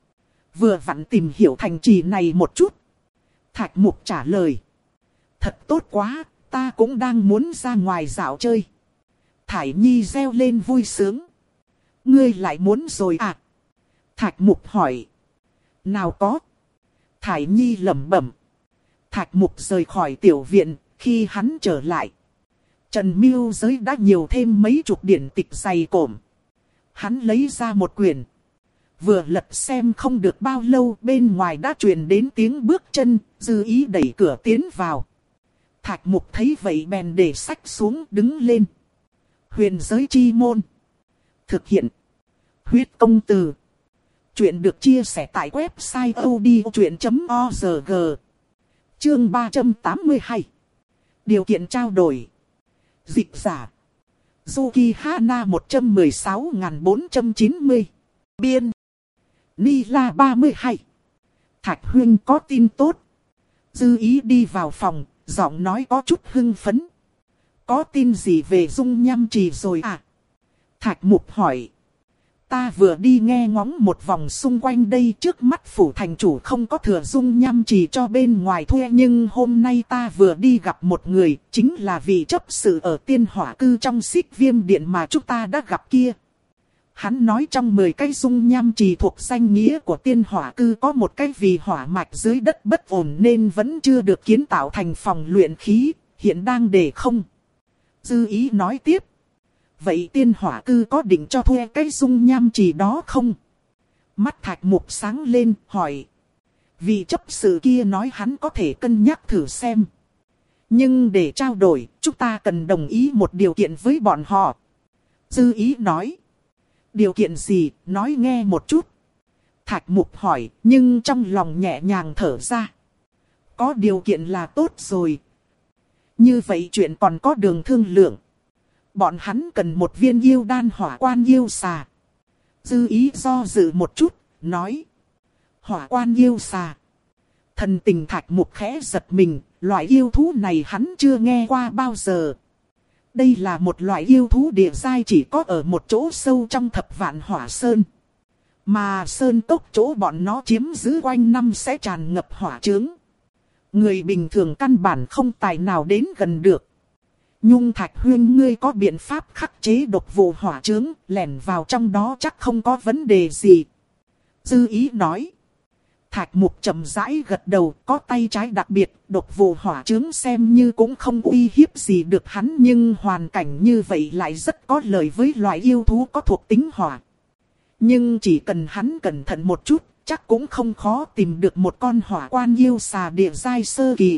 Vừa vặn tìm hiểu thành trì này một chút. Thạch Mục trả lời. Thật tốt quá, ta cũng đang muốn ra ngoài dạo chơi. Thải Nhi reo lên vui sướng. Ngươi lại muốn rồi à? Thạch Mục hỏi. Nào có. Thải Nhi lẩm bẩm. Thạch Mục rời khỏi tiểu viện, khi hắn trở lại. Trần Miêu Giới đã nhiều thêm mấy chục điển tịch dày cộm. Hắn lấy ra một quyển. Vừa lật xem không được bao lâu, bên ngoài đã truyền đến tiếng bước chân, Dư Ý đẩy cửa tiến vào. Thạch Mục thấy vậy bèn để sách xuống đứng lên. Huyền Giới Chi Môn. Thực hiện. Huyết Công Từ. Chuyện được chia sẻ tại website odchuyện chấm org. Chương ba trăm tám mươi hai. Điều kiện trao đổi. Dịch giả. Zuki Hana một trăm mười sáu nghìn bốn trăm chín mươi. Biên. Nila ba mươi hai. Thạch Huynh có tin tốt. Dư Ý đi vào phòng, giọng nói có chút hưng phấn. Có tin gì về dung nham trì rồi à? Thạch Mục hỏi. Ta vừa đi nghe ngóng một vòng xung quanh đây, trước mắt phủ thành chủ không có thừa dung nham trì cho bên ngoài thuê. Nhưng hôm nay ta vừa đi gặp một người, chính là vị chấp sự ở Tiên Hỏa Cư trong Xích Viêm Điện mà chúng ta đã gặp kia. Hắn nói trong mười cái dung nham trì thuộc danh nghĩa của Tiên Hỏa Cư có một cái vì hỏa mạch dưới đất bất ổn nên vẫn chưa được kiến tạo thành phòng luyện khí, hiện đang để không. Dư Ý nói tiếp. Vậy Tiên Hỏa Cư có định cho thuê cái dung nham trì đó không? Mắt Thạch Mục sáng lên, hỏi. Vị chấp sự kia nói hắn có thể cân nhắc thử xem. Nhưng để trao đổi, chúng ta cần đồng ý một điều kiện với bọn họ. Dư Ý nói. Điều kiện gì, nói nghe một chút. Thạch Mục hỏi, nhưng trong lòng nhẹ nhàng thở ra. Có điều kiện là tốt rồi. Như vậy chuyện còn có đường thương lượng. Bọn hắn cần một viên yêu đan hỏa quan yêu xà. Dư Ý do dự một chút, nói. Hỏa quan yêu xà. Thần tình Thạch Mục khẽ giật mình, loại yêu thú này hắn chưa nghe qua bao giờ. Đây là một loại yêu thú địa giai chỉ có ở một chỗ sâu trong Thập Vạn Hỏa Sơn. Mà sơn cốc chỗ bọn nó chiếm giữ quanh năm sẽ tràn ngập hỏa chướng. Người bình thường căn bản không tài nào đến gần được. Nhung Thạch Huynh ngươi có biện pháp khắc chế độc vụ hỏa chướng, lẻn vào trong đó chắc không có vấn đề gì. Dư Ý nói. Thạch Mục chậm rãi gật đầu, có tay trái đặc biệt, độc vụ hỏa chướng xem như cũng không uy hiếp gì được hắn. Nhưng hoàn cảnh như vậy lại rất có lợi với loại yêu thú có thuộc tính hỏa. Nhưng chỉ cần hắn cẩn thận một chút, chắc cũng không khó tìm được một con hỏa quan yêu xà địa giai sơ kỳ.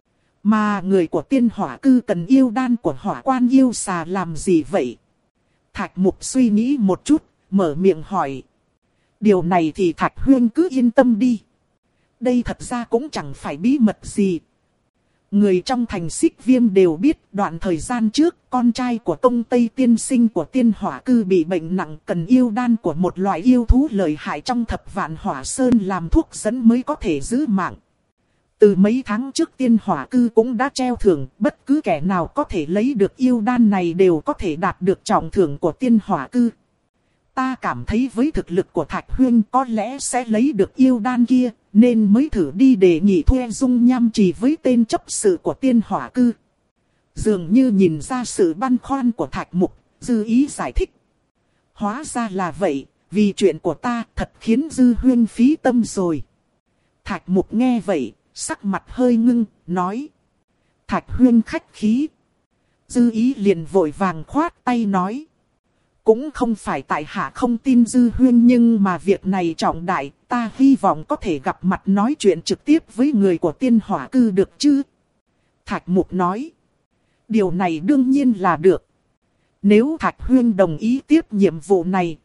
Mà người của Tiên Hỏa Cư cần yêu đan của hỏa quan yêu xà làm gì vậy? Thạch Mục suy nghĩ một chút, mở miệng hỏi. Điều này thì Thạch Huynh cứ yên tâm đi. Đây thật ra cũng chẳng phải bí mật gì. Người trong thành Xích Viêm đều biết đoạn thời gian trước con trai của công Tây tiên sinh của Tiên Hỏa Cư bị bệnh nặng, cần yêu đan của một loại yêu thú lợi hại trong Thập Vạn Hỏa Sơn làm thuốc dẫn mới có thể giữ mạng. Từ mấy tháng trước Tiên Hỏa Cư cũng đã treo thưởng, bất cứ kẻ nào có thể lấy được yêu đan này đều có thể đạt được trọng thưởng của Tiên Hỏa Cư. Ta cảm thấy với thực lực của Thạch Huynh có lẽ sẽ lấy được yêu đan kia, nên mới thử đi đề nghị thuê dung nham trì với tên chấp sự của tiên hỏa cư. Dường như nhìn ra sự băn khoăn của Thạch Mục, Dư Ý giải thích. Hóa ra là vậy, vì chuyện của ta thật khiến Dư Huyên phí tâm rồi. Thạch Mục nghe vậy, sắc mặt hơi ngưng, nói. Thạch Huyên khách khí. Dư Ý liền vội vàng khoát tay nói. Cũng không phải tại hạ không tin Dư Huyên, nhưng mà việc này trọng đại, ta hy vọng có thể gặp mặt nói chuyện trực tiếp với người của tiên hỏa cư được chứ? Thạch Mục nói. Điều này đương nhiên là được. Nếu Thạch Huyên đồng ý tiếp nhiệm vụ này,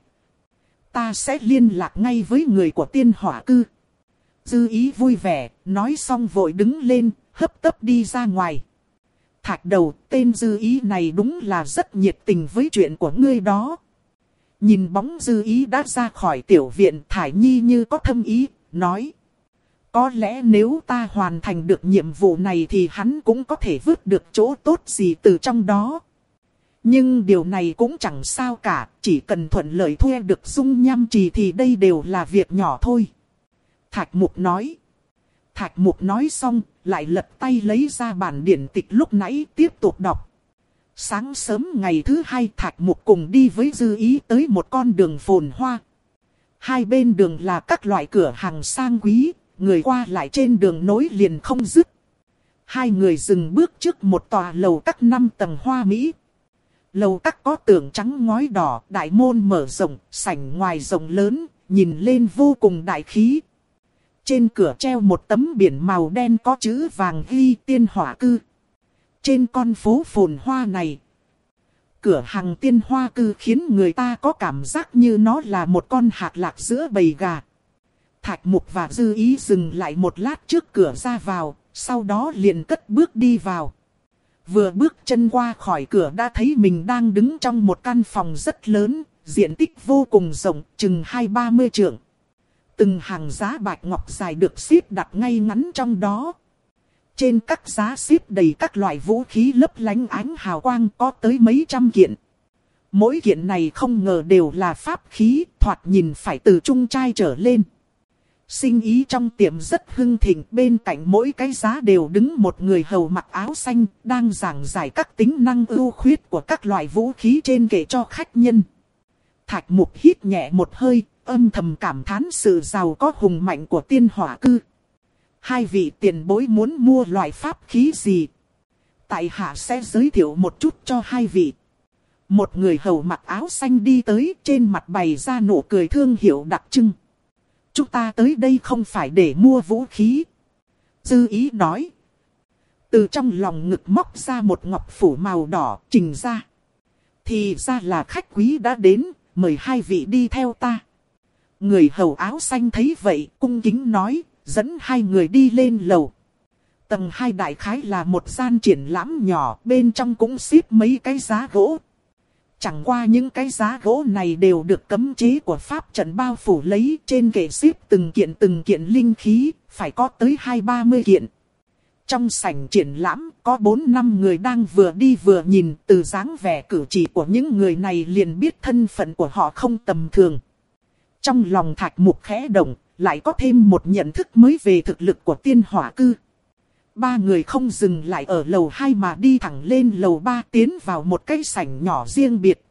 ta sẽ liên lạc ngay với người của tiên hỏa cư. Dư Ý vui vẻ, nói xong vội đứng lên, hấp tấp đi ra ngoài. Thạch Đầu, tên Dư Ý này đúng là rất nhiệt tình với chuyện của ngươi đó. Nhìn bóng Dư Ý đã ra khỏi tiểu viện, Thải Nhi như có thâm ý, nói. Có lẽ nếu ta hoàn thành được nhiệm vụ này thì hắn cũng có thể vớt được chỗ tốt gì từ trong đó. Nhưng điều này cũng chẳng sao cả, chỉ cần thuận lợi thuê được dung nham trì thì đây đều là việc nhỏ thôi. Thạch Mục nói. Thạch Mục nói xong, lại lật tay lấy ra bản điển tịch lúc nãy tiếp tục đọc. Sáng sớm ngày thứ hai, Thạch Mục cùng đi với Dư Ý tới một con đường phồn hoa. Hai bên đường là các loại cửa hàng sang quý, người qua lại trên đường nối liền không dứt. Hai người dừng bước trước một tòa lầu các năm tầng hoa mỹ. Lầu các có tường trắng ngói đỏ, đại môn mở rộng, sảnh ngoài rộng lớn, nhìn lên vô cùng đại khí. Trên cửa treo một tấm biển màu đen có chữ vàng ghi tiên hỏa cư. Trên con phố phồn hoa này, cửa hàng tiên hoa cư khiến người ta có cảm giác như nó là một con hạt lạc giữa bầy gà. Thạch Mục và Dư Ý dừng lại một lát trước cửa ra vào, sau đó liền cất bước đi vào. Vừa bước chân qua khỏi cửa đã thấy mình đang đứng trong một căn phòng rất lớn, diện tích vô cùng rộng, chừng hai ba mươi trượng. Từng hàng giá bạch ngọc dài được xếp đặt ngay ngắn trong đó. Trên các giá xếp đầy các loại vũ khí lấp lánh ánh hào quang, có tới mấy trăm kiện. Mỗi kiện này không ngờ đều là pháp khí, thoạt nhìn phải từ trung trai trở lên. Sinh ý trong tiệm rất hưng thịnh, bên cạnh mỗi cái giá đều đứng một người hầu mặc áo xanh, đang giảng giải các tính năng ưu khuyết của các loại vũ khí trên kệ cho khách nhân. Thạch Mục hít nhẹ một hơi, âm thầm cảm thán sự giàu có hùng mạnh của tiên hỏa cư. Hai vị tiền bối muốn mua loại pháp khí gì? Tại hạ sẽ giới thiệu một chút cho hai vị. Một người hầu mặc áo xanh đi tới, trên mặt bày ra nụ cười thương hiệu đặc trưng. Chúng ta tới đây không phải để mua vũ khí. Dư Ý nói. Từ trong lòng ngực móc ra một ngọc phủ màu đỏ, trình ra. Thì ra là khách quý đã đến, mời hai vị đi theo ta. Người hầu áo xanh thấy vậy, cung kính nói, dẫn hai người đi lên lầu. Tầng hai đại khái là một gian triển lãm nhỏ, bên trong cũng xếp mấy cái giá gỗ. Chẳng qua những cái giá gỗ này đều được cấm chế của pháp trận bao phủ lấy, trên kệ xếp từng kiện từng kiện linh khí, phải có tới hai ba mươi kiện. Trong sảnh triển lãm có bốn năm người đang vừa đi vừa nhìn, từ dáng vẻ cử chỉ của những người này liền biết thân phận của họ không tầm thường. Trong lòng Thạch Mục khẽ động, lại có thêm một nhận thức mới về thực lực của tiên hỏa cư. Ba người không dừng lại ở lầu hai mà đi thẳng lên lầu ba, tiến vào một cái sảnh nhỏ riêng biệt.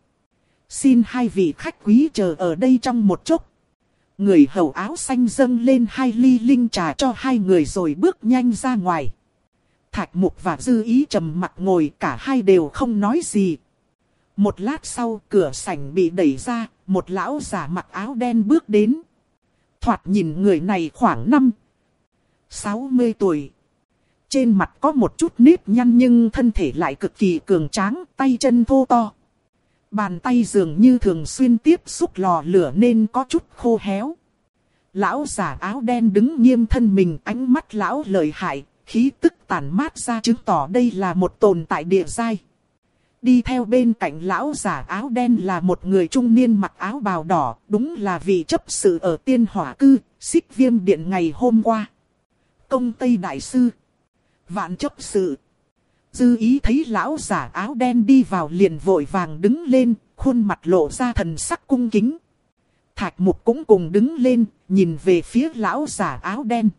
Xin hai vị khách quý chờ ở đây trong một chốc. Người hầu áo xanh dâng lên hai ly linh trà cho hai người rồi bước nhanh ra ngoài. Thạch Mục và Dư Ý trầm mặt ngồi, cả hai đều không nói gì. Một lát sau, cửa sảnh bị đẩy ra, một lão già mặc áo đen bước đến. Thoạt nhìn người này khoảng năm sáu mươi tuổi. Trên mặt có một chút nếp nhăn nhưng thân thể lại cực kỳ cường tráng, tay chân thô to. Bàn tay dường như thường xuyên tiếp xúc lò lửa nên có chút khô héo. Lão già áo đen đứng nghiêm thân mình, ánh mắt lão lợi hại, khí tức tản mát ra chứng tỏ đây là một tồn tại địa giai. Đi theo bên cạnh lão già áo đen là một người trung niên mặc áo bào đỏ, đúng là vị chấp sự ở tiên hỏa cư, Xích Viêm Điện ngày hôm qua. Công Tây Đại Sư, Vạn chấp sự. Dư Ý thấy lão già áo đen đi vào liền vội vàng đứng lên, khuôn mặt lộ ra thần sắc cung kính. Thạch Mục cũng cùng đứng lên, nhìn về phía lão giả áo đen.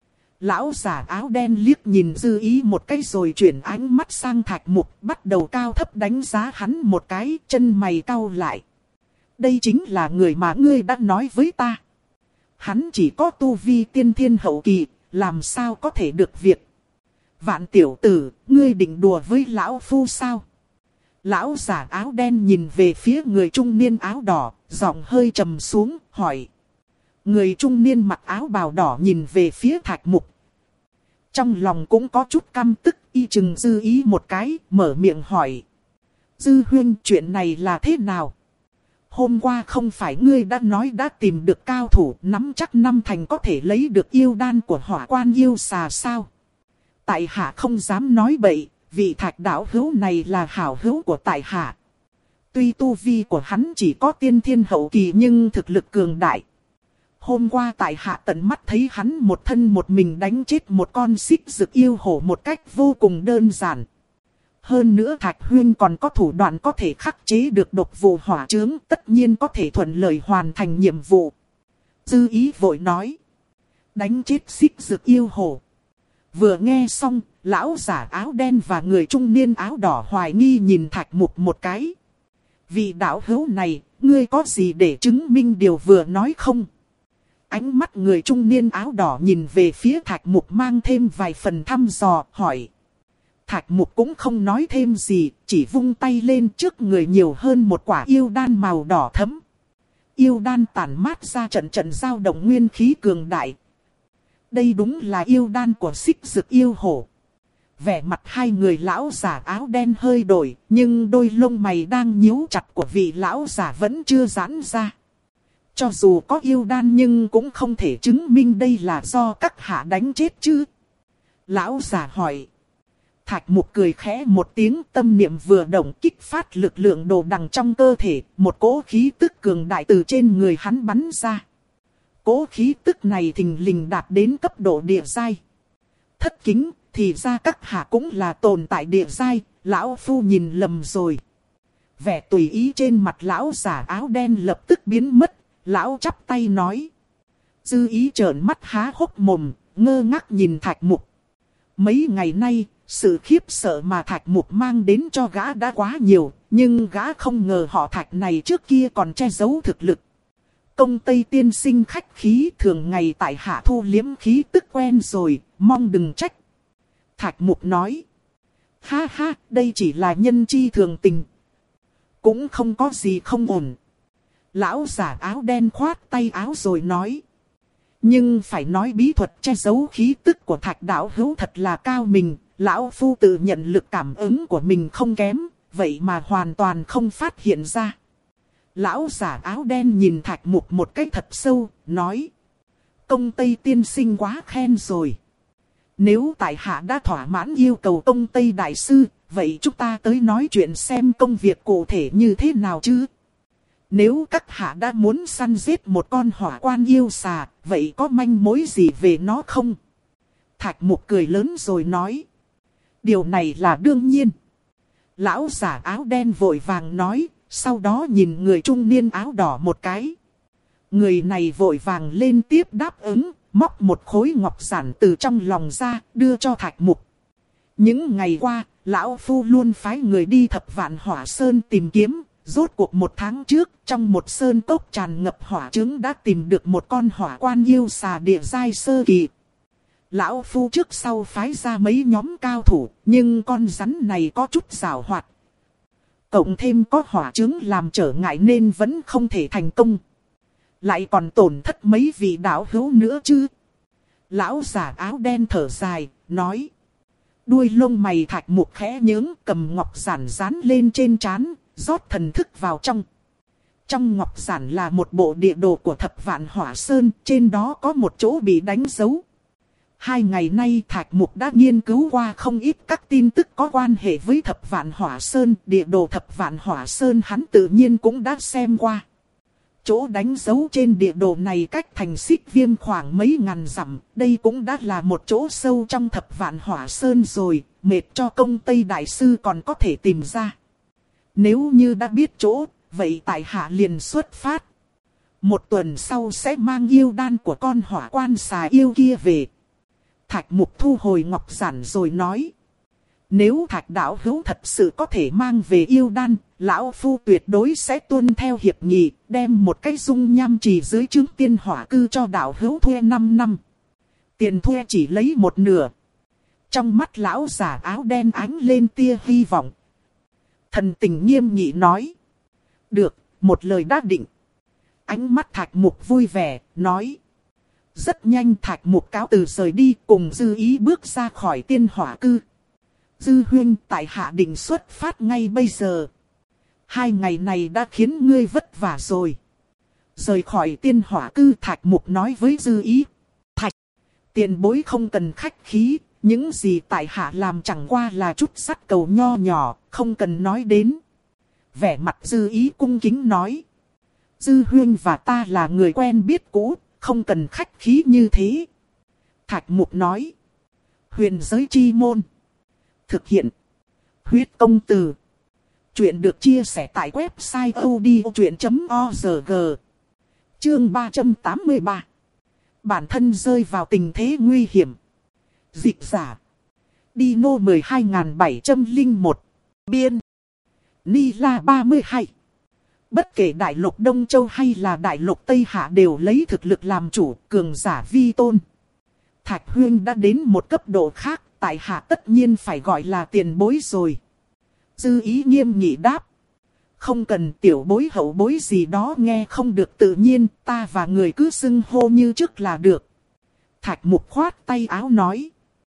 Lão giả áo đen liếc nhìn Dư Ý một cái rồi chuyển ánh mắt sang Thạch Mục, bắt đầu cao thấp đánh giá hắn một cái, chân mày cau lại. Đây chính là người mà ngươi đã nói với ta. Hắn chỉ có tu vi tiên thiên hậu kỳ, làm sao có thể được việc. Vạn tiểu tử, ngươi định đùa với lão phu sao? Lão giả áo đen nhìn về phía người trung niên áo đỏ, giọng hơi trầm xuống, hỏi. Người trung niên mặc áo bào đỏ nhìn về phía Thạch Mục. Trong lòng cũng có chút căm tức, y chừng Dư Ý một cái, mở miệng hỏi. Dư huynh, chuyện này là thế nào? Hôm qua không phải ngươi đã nói đã tìm được cao thủ, nắm chắc năm thành có thể lấy được yêu đan của Hỏa Quan yêu xà sao? Tại hạ không dám nói bậy, vị Thạch đạo hữu này là hảo hữu của tại hạ. Tuy tu vi của hắn chỉ có tiên thiên hậu kỳ nhưng thực lực cường đại. Hôm qua tại hạ tận mắt thấy hắn một thân một mình đánh chết một con xích dực yêu hổ một cách vô cùng đơn giản. Hơn nữa Thạch huynh còn có thủ đoạn có thể khắc chế được độc vụ hỏa chướng, tất nhiên có thể thuận lợi hoàn thành nhiệm vụ. Dư Ý vội nói. Đánh chết xích dực yêu hổ. Vừa nghe xong, lão giả áo đen và người trung niên áo đỏ hoài nghi nhìn Thạch Mục một cái. Vị đạo hữu này, ngươi có gì để chứng minh điều vừa nói không? Ánh mắt người trung niên áo đỏ nhìn về phía Thạch Mục mang thêm vài phần thăm dò, hỏi. Thạch Mục cũng không nói thêm gì, chỉ vung tay lên, trước người nhiều hơn một quả yêu đan màu đỏ thẫm. Yêu đan tản mát ra trận trận dao động nguyên khí cường đại. Đây đúng là yêu đan của xích dực yêu hổ. Vẻ mặt hai người lão giả áo đen hơi đổi, nhưng đôi lông mày đang nhíu chặt của vị lão giả vẫn chưa giãn ra. Cho dù có yêu đan nhưng cũng không thể chứng minh đây là do các hạ đánh chết chứ. Lão giả hỏi. Thạch Mục cười khẽ một tiếng, tâm niệm vừa động kích phát lực lượng đồ đằng trong cơ thể, một cỗ khí tức cường đại từ trên người hắn bắn ra. Cỗ khí tức này thình lình đạt đến cấp độ địa giai. Thất kính, thì ra các hạ cũng là tồn tại địa giai, lão phu nhìn lầm rồi. Vẻ tùy ý trên mặt lão giả áo đen lập tức biến mất, lão chắp tay nói. Dư Ý trợn mắt há hốc mồm, ngơ ngác nhìn Thạch Mục. Mấy ngày nay, sự khiếp sợ mà Thạch Mục mang đến cho gã đã quá nhiều, nhưng gã không ngờ họ Thạch này trước kia còn che giấu thực lực. Công Tây tiên sinh khách khí, thường ngày tại hạ thu liếm khí tức quen rồi, mong đừng trách. Thạch Mục nói. Ha ha, đây chỉ là nhân chi thường tình. Cũng không có gì không ổn. Lão giả áo đen khoát tay áo rồi nói. Nhưng phải nói bí thuật che giấu khí tức của Thạch đạo hữu thật là cao minh. Lão phu tự nhận lực cảm ứng của mình không kém, vậy mà hoàn toàn không phát hiện ra. Lão giả áo đen nhìn Thạch Mục một cách thật sâu, nói. Công Tây tiên sinh quá khen rồi. Nếu tại hạ đã thỏa mãn yêu cầu Công Tây đại sư, vậy chúng ta tới nói chuyện xem công việc cụ thể như thế nào chứ. Nếu các hạ đã muốn săn giết một con hỏa quan yêu xà, vậy có manh mối gì về nó không? Thạch Mục cười lớn rồi nói. Điều này là đương nhiên. Lão giả áo đen vội vàng nói, sau đó nhìn người trung niên áo đỏ một cái. Người này vội vàng lên tiếp đáp ứng, móc một khối ngọc giản từ trong lòng ra, đưa cho Thạch Mục. Những ngày qua, lão phu luôn phái người đi Thập Vạn Hỏa Sơn tìm kiếm. Rốt cuộc một tháng trước, trong một sơn cốc tràn ngập hỏa trứng đã tìm được một con hỏa quan yêu xà địa giai sơ kỳ. Lão phu trước sau phái ra mấy nhóm cao thủ, nhưng con rắn này có chút giảo hoạt. Cộng thêm có hỏa trứng làm trở ngại nên vẫn không thể thành công. Lại còn tổn thất mấy vị đạo hữu nữa chứ. Lão giả áo đen thở dài, nói. Đuôi lông mày Thạch Mục khẽ nhướng, cầm ngọc giản dán lên trên trán, rót thần thức vào trong. Trong ngọc giản là một bộ địa đồ của Thập Vạn Hỏa Sơn, trên đó có một chỗ bị đánh dấu. Hai ngày nay Thạch Mục đã nghiên cứu qua không ít các tin tức có quan hệ với Thập Vạn Hỏa Sơn. Địa đồ Thập Vạn Hỏa Sơn hắn tự nhiên cũng đã xem qua. Chỗ đánh dấu trên địa đồ này cách thành Xích Viêm khoảng mấy ngàn dặm. Đây cũng đã là một chỗ sâu trong Thập Vạn Hỏa Sơn rồi. Mệt cho Công Tây Đại Sư còn có thể tìm ra. Nếu như đã biết chỗ, vậy tại hạ liền xuất phát. Một tuần sau sẽ mang yêu đan của con hỏa quan xà yêu kia về. Thạch Mục thu hồi ngọc giản rồi nói. Nếu Thạch đạo hữu thật sự có thể mang về yêu đan, lão phu tuyệt đối sẽ tuân theo hiệp nghị, đem một cái dung nham trì dưới trướng tiên hỏa cư cho đạo hữu thuê năm năm. Tiền thuê chỉ lấy một nửa. Trong mắt lão giả áo đen ánh lên tia hy vọng. Thần tình nghiêm nghị nói. Được, một lời đã định. Ánh mắt Thạch Mục vui vẻ, nói. Rất nhanh Thạch Mục cáo từ rời đi cùng Dư Ý bước ra khỏi tiên hỏa cư. Dư huynh, tại hạ định xuất phát ngay bây giờ. Hai ngày này đã khiến ngươi vất vả rồi. Rời khỏi tiên hỏa cư, Thạch Mục nói với Dư Ý. Thạch, tiền bối không cần khách khí, những gì tại hạ làm chẳng qua là chút sắt cầu nho nhỏ, không cần nói đến. Vẻ mặt Dư Ý cung kính nói. Dư huynh và ta là người quen biết cũ, không cần khách khí như thế. Thạch Mục nói. Huyền giới chi môn. Thực hiện. Huyết công từ. Chuyện được chia sẻ tại website odchuyện chấm org. Chương ba trăm tám mươi ba. Bản thân rơi vào tình thế nguy hiểm. Dịch giả. Dino mười hai nghìn bảy trăm lẻ một. Biên. Nila ba mươi hai. Bất kể đại lục Đông Châu hay là đại lục Tây Hạ đều lấy thực lực làm chủ, cường giả vi tôn. Thạch huynh đã đến một cấp độ khác, tại hạ tất nhiên phải gọi là tiền bối rồi. Dư Ý nghiêm nghị đáp. Không cần tiểu bối hậu bối gì đó nghe không được tự nhiên, ta và người cứ xưng hô như trước là được. Thạch Mục khoát tay áo nói.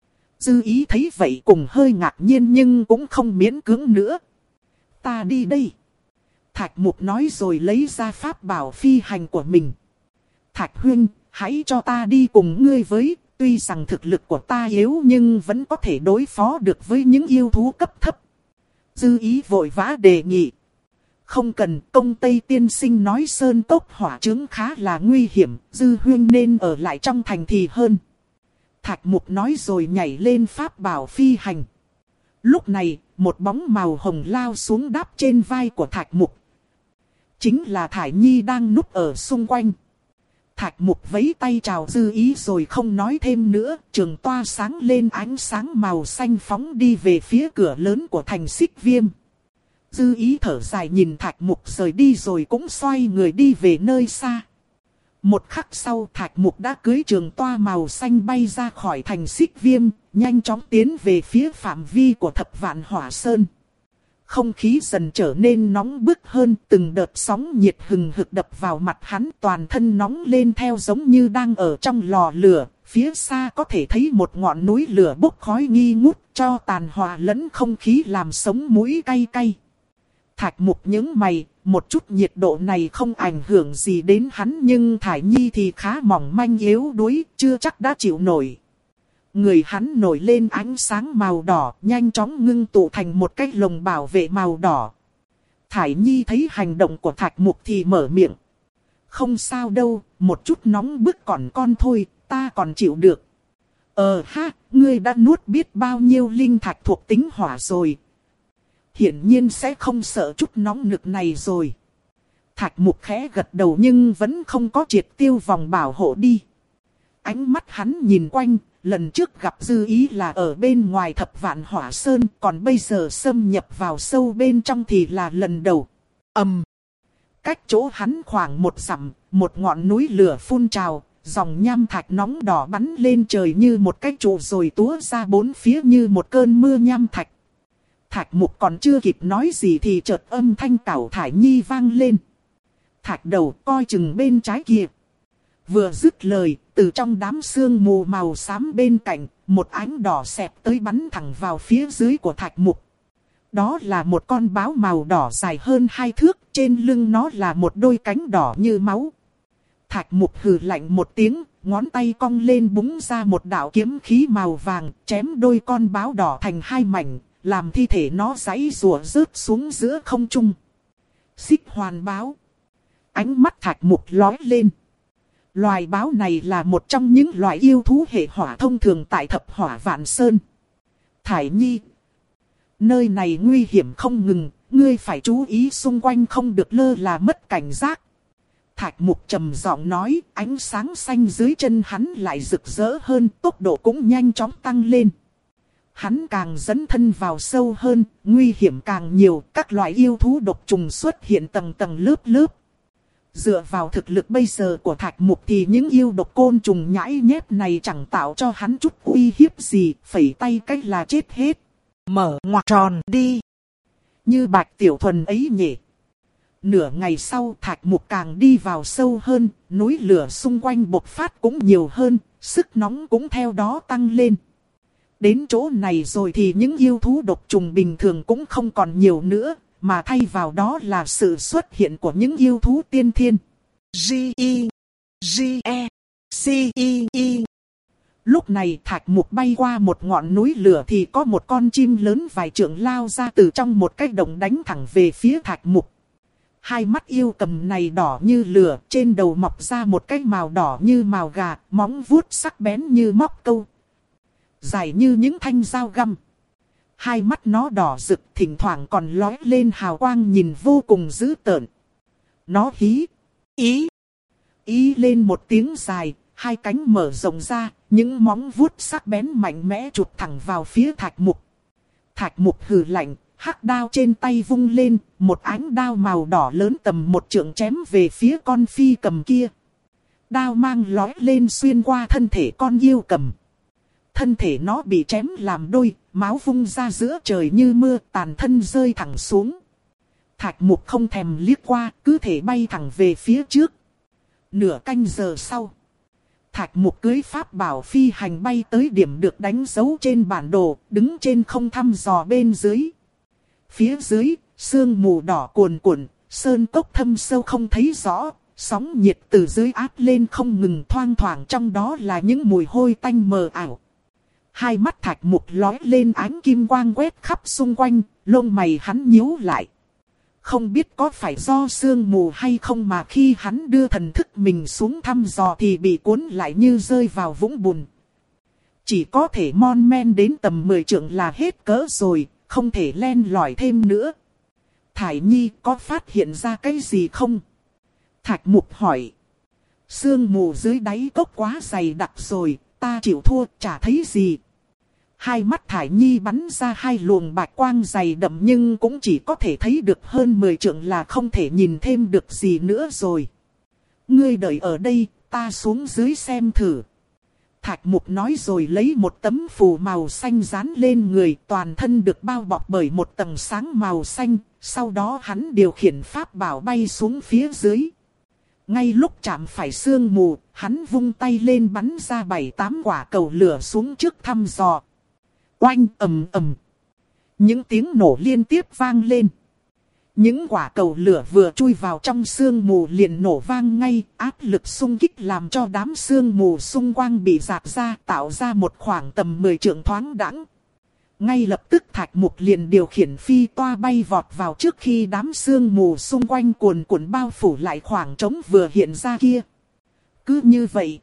Dư Ý thấy vậy cùng hơi ngạc nhiên nhưng cũng không miễn cưỡng nữa. Ta đi đây. Thạch Mục nói rồi lấy ra pháp bảo phi hành của mình. Thạch huynh, hãy cho ta đi cùng ngươi với, tuy rằng thực lực của ta yếu nhưng vẫn có thể đối phó được với những yêu thú cấp thấp. Dư Ý vội vã đề nghị. Không cần, công Tây tiên sinh nói sơn tốc hỏa trướng khá là nguy hiểm, Dư huynh nên ở lại trong thành thì hơn. Thạch Mục nói rồi nhảy lên pháp bảo phi hành. Lúc này, một bóng màu hồng lao xuống đáp trên vai của Thạch Mục. Chính là Thải Nhi đang núp ở xung quanh. Thạch Mục vẫy tay chào Dư Ý rồi không nói thêm nữa. Trường toa sáng lên ánh sáng màu xanh phóng đi về phía cửa lớn của thành Xích Viêm. Dư Ý thở dài nhìn Thạch Mục rời đi rồi cũng xoay người đi về nơi xa. Một khắc sau Thạch Mục đã cưỡi trường toa màu xanh bay ra khỏi thành Xích Viêm, nhanh chóng tiến về phía phạm vi của Thập Vạn Hỏa Sơn. Không khí dần trở nên nóng bức hơn, từng đợt sóng nhiệt hừng hực đập vào mặt hắn, toàn thân nóng lên theo giống như đang ở trong lò lửa. Phía xa có thể thấy một ngọn núi lửa bốc khói nghi ngút, cho tàn hòa lẫn không khí làm sống mũi cay cay. Thạch Mục nhướng mày, một chút nhiệt độ này không ảnh hưởng gì đến hắn nhưng Thải Nhi thì khá mỏng manh yếu đuối, chưa chắc đã chịu nổi. Người hắn nổi lên ánh sáng màu đỏ, nhanh chóng ngưng tụ thành một cái lồng bảo vệ màu đỏ. Thải Nhi thấy hành động của Thạch Mục thì mở miệng. Không sao đâu, một chút nóng bức còn con thôi, ta còn chịu được. Ờ ha, ngươi đã nuốt biết bao nhiêu linh thạch thuộc tính hỏa rồi. Hiển nhiên sẽ không sợ chút nóng nực này rồi. Thạch Mục khẽ gật đầu nhưng vẫn không có triệt tiêu vòng bảo hộ đi. Ánh mắt hắn nhìn quanh, lần trước gặp Dư Ý là ở bên ngoài Thập Vạn Hỏa Sơn, còn bây giờ xâm nhập vào sâu bên trong thì là lần đầu. Ầm. Um, cách chỗ hắn khoảng một dặm, một ngọn núi lửa phun trào, dòng nham thạch nóng đỏ bắn lên trời như một cái trụ rồi túa ra bốn phía như một cơn mưa nham thạch. Thạch Mục còn chưa kịp nói gì thì chợt âm thanh cẩu Thải Nhi vang lên. Thạch đầu, coi chừng bên trái kia. Vừa dứt lời, từ trong đám sương mù màu xám bên cạnh, một ánh đỏ xẹt tới bắn thẳng vào phía dưới của Thạch Mục. Đó là một con báo màu đỏ dài hơn hai thước, trên lưng nó là một đôi cánh đỏ như máu. Thạch Mục hừ lạnh một tiếng, ngón tay cong lên búng ra một đạo kiếm khí màu vàng, chém đôi con báo đỏ thành hai mảnh, làm thi thể nó giãy giụa rớt xuống giữa không trung. Xích hoàn báo. Ánh mắt Thạch Mục lóe lên. Loài báo này là một trong những loài yêu thú hệ hỏa thông thường tại Thập Hỏa Vạn Sơn. Thải Nhi, nơi này nguy hiểm không ngừng, ngươi phải chú ý xung quanh không được lơ là mất cảnh giác. Thạch Mục trầm giọng nói, ánh sáng xanh dưới chân hắn lại rực rỡ hơn, tốc độ cũng nhanh chóng tăng lên. Hắn càng dấn thân vào sâu hơn, nguy hiểm càng nhiều, các loại yêu thú độc trùng xuất hiện tầng tầng lớp lớp. Dựa vào thực lực bây giờ của Thạch Mục thì những yêu độc côn trùng nhãi nhép này chẳng tạo cho hắn chút uy hiếp gì, phẩy tay cách là chết hết. Mở ngoặc tròn đi. Như Bạch Tiểu Thuần ấy nhỉ. Nửa ngày sau Thạch Mục càng đi vào sâu hơn, núi lửa xung quanh bộc phát cũng nhiều hơn, sức nóng cũng theo đó tăng lên. Đến chỗ này rồi thì những yêu thú độc trùng bình thường cũng không còn nhiều nữa, mà thay vào đó là sự xuất hiện của những yêu thú tiên thiên. G-E, G-E, C-E-E. Lúc này Thạch Mục bay qua một ngọn núi lửa thì có một con chim lớn vài trượng lao ra từ trong một cái động đánh thẳng về phía Thạch Mục. Hai mắt yêu cầm này đỏ như lửa, trên đầu mọc ra một cái màu đỏ như màu gà, móng vuốt sắc bén như móc câu, dài như những thanh dao găm. Hai mắt nó đỏ rực, thỉnh thoảng còn lóe lên hào quang nhìn vô cùng dữ tợn. Nó hí, ý, ý lên một tiếng dài, hai cánh mở rộng ra, những móng vuốt sắc bén mạnh mẽ chụp thẳng vào phía Thạch Mục. Thạch Mục hừ lạnh, hắc đao trên tay vung lên, một ánh đao màu đỏ lớn tầm một trượng chém về phía con phi cầm kia. Đao mang lóe lên xuyên qua thân thể con yêu cầm. Thân thể nó bị chém làm đôi, máu vung ra giữa trời như mưa, tàn thân rơi thẳng xuống. Thạch Mục không thèm liếc qua, cứ thể bay thẳng về phía trước. Nửa canh giờ sau, Thạch Mục cưỡi pháp bảo phi hành bay tới điểm được đánh dấu trên bản đồ, đứng trên không thăm dò bên dưới. Phía dưới, sương mù đỏ cuồn cuộn, sơn cốc thâm sâu không thấy rõ, sóng nhiệt từ dưới áp lên không ngừng, thoang thoảng trong đó là những mùi hôi tanh mờ ảo. Hai mắt Thạch Mục lóe lên ánh kim quang quét khắp xung quanh, lông mày hắn nhíu lại. Không biết có phải do sương mù hay không mà khi hắn đưa thần thức mình xuống thăm dò thì bị cuốn lại như rơi vào vũng bùn. Chỉ có thể mon men đến tầm mười trượng là hết cỡ rồi, không thể len lỏi thêm nữa. Thải Nhi có phát hiện ra cái gì không? Thạch Mục hỏi. Sương mù dưới đáy cốc quá dày đặc rồi, ta chịu thua, chả thấy gì. Hai mắt Thải Nhi bắn ra hai luồng bạch quang dày đậm nhưng cũng chỉ có thể thấy được hơn mười trượng là không thể nhìn thêm được gì nữa rồi. Ngươi đợi ở đây, ta xuống dưới xem thử. Thạch Mục nói rồi lấy một tấm phù màu xanh dán lên người, toàn thân được bao bọc bởi một tầng sáng màu xanh, sau đó hắn điều khiển pháp bảo bay xuống phía dưới. Ngay lúc chạm phải sương mù, hắn vung tay lên bắn ra bảy tám quả cầu lửa xuống trước thăm dò. Oanh ầm ầm. Những tiếng nổ liên tiếp vang lên. Những quả cầu lửa vừa chui vào trong sương mù liền nổ vang ngay, áp lực xung kích làm cho đám sương mù xung quanh bị rạc ra, tạo ra một khoảng tầm mười trượng thoáng đãng. Ngay lập tức Thạch Mục liền điều khiển phi toa bay vọt vào trước khi đám sương mù xung quanh cuồn cuộn bao phủ lại khoảng trống vừa hiện ra kia. Cứ như vậy,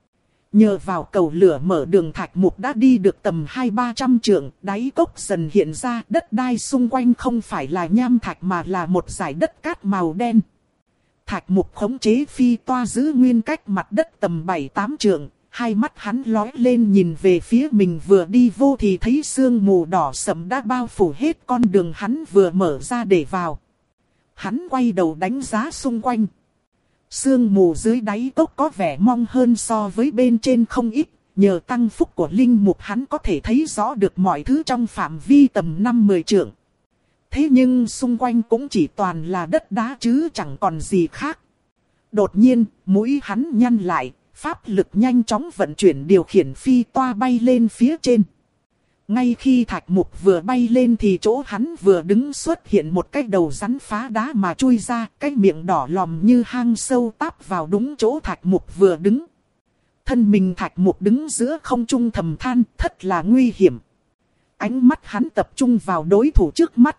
nhờ vào cầu lửa mở đường, Thạch Mục đã đi được tầm hai ba trăm trượng, đáy cốc dần hiện ra, đất đai xung quanh không phải là nham thạch mà là một dải đất cát màu đen. Thạch Mục khống chế phi toa giữ nguyên cách mặt đất tầm bảy tám trượng, hai mắt hắn lóe lên nhìn về phía mình vừa đi vô thì thấy sương mù đỏ sẫm đã bao phủ hết con đường hắn vừa mở ra để vào. Hắn quay đầu đánh giá xung quanh. Sương mù dưới đáy cốc có vẻ mong hơn so với bên trên không ít, nhờ tăng phúc của linh mục hắn có thể thấy rõ được mọi thứ trong phạm vi tầm năm mười trượng. Thế nhưng xung quanh cũng chỉ toàn là đất đá chứ chẳng còn gì khác. Đột nhiên, mũi hắn nhăn lại, pháp lực nhanh chóng vận chuyển điều khiển phi toa bay lên phía trên. Ngay khi Thạch Mục vừa bay lên thì chỗ hắn vừa đứng xuất hiện một cái đầu rắn phá đá mà chui ra, cái miệng đỏ lòm như hang sâu táp vào đúng chỗ Thạch Mục vừa đứng. Thân mình Thạch Mục đứng giữa không trung thầm than, thật là nguy hiểm. Ánh mắt hắn tập trung vào đối thủ trước mắt.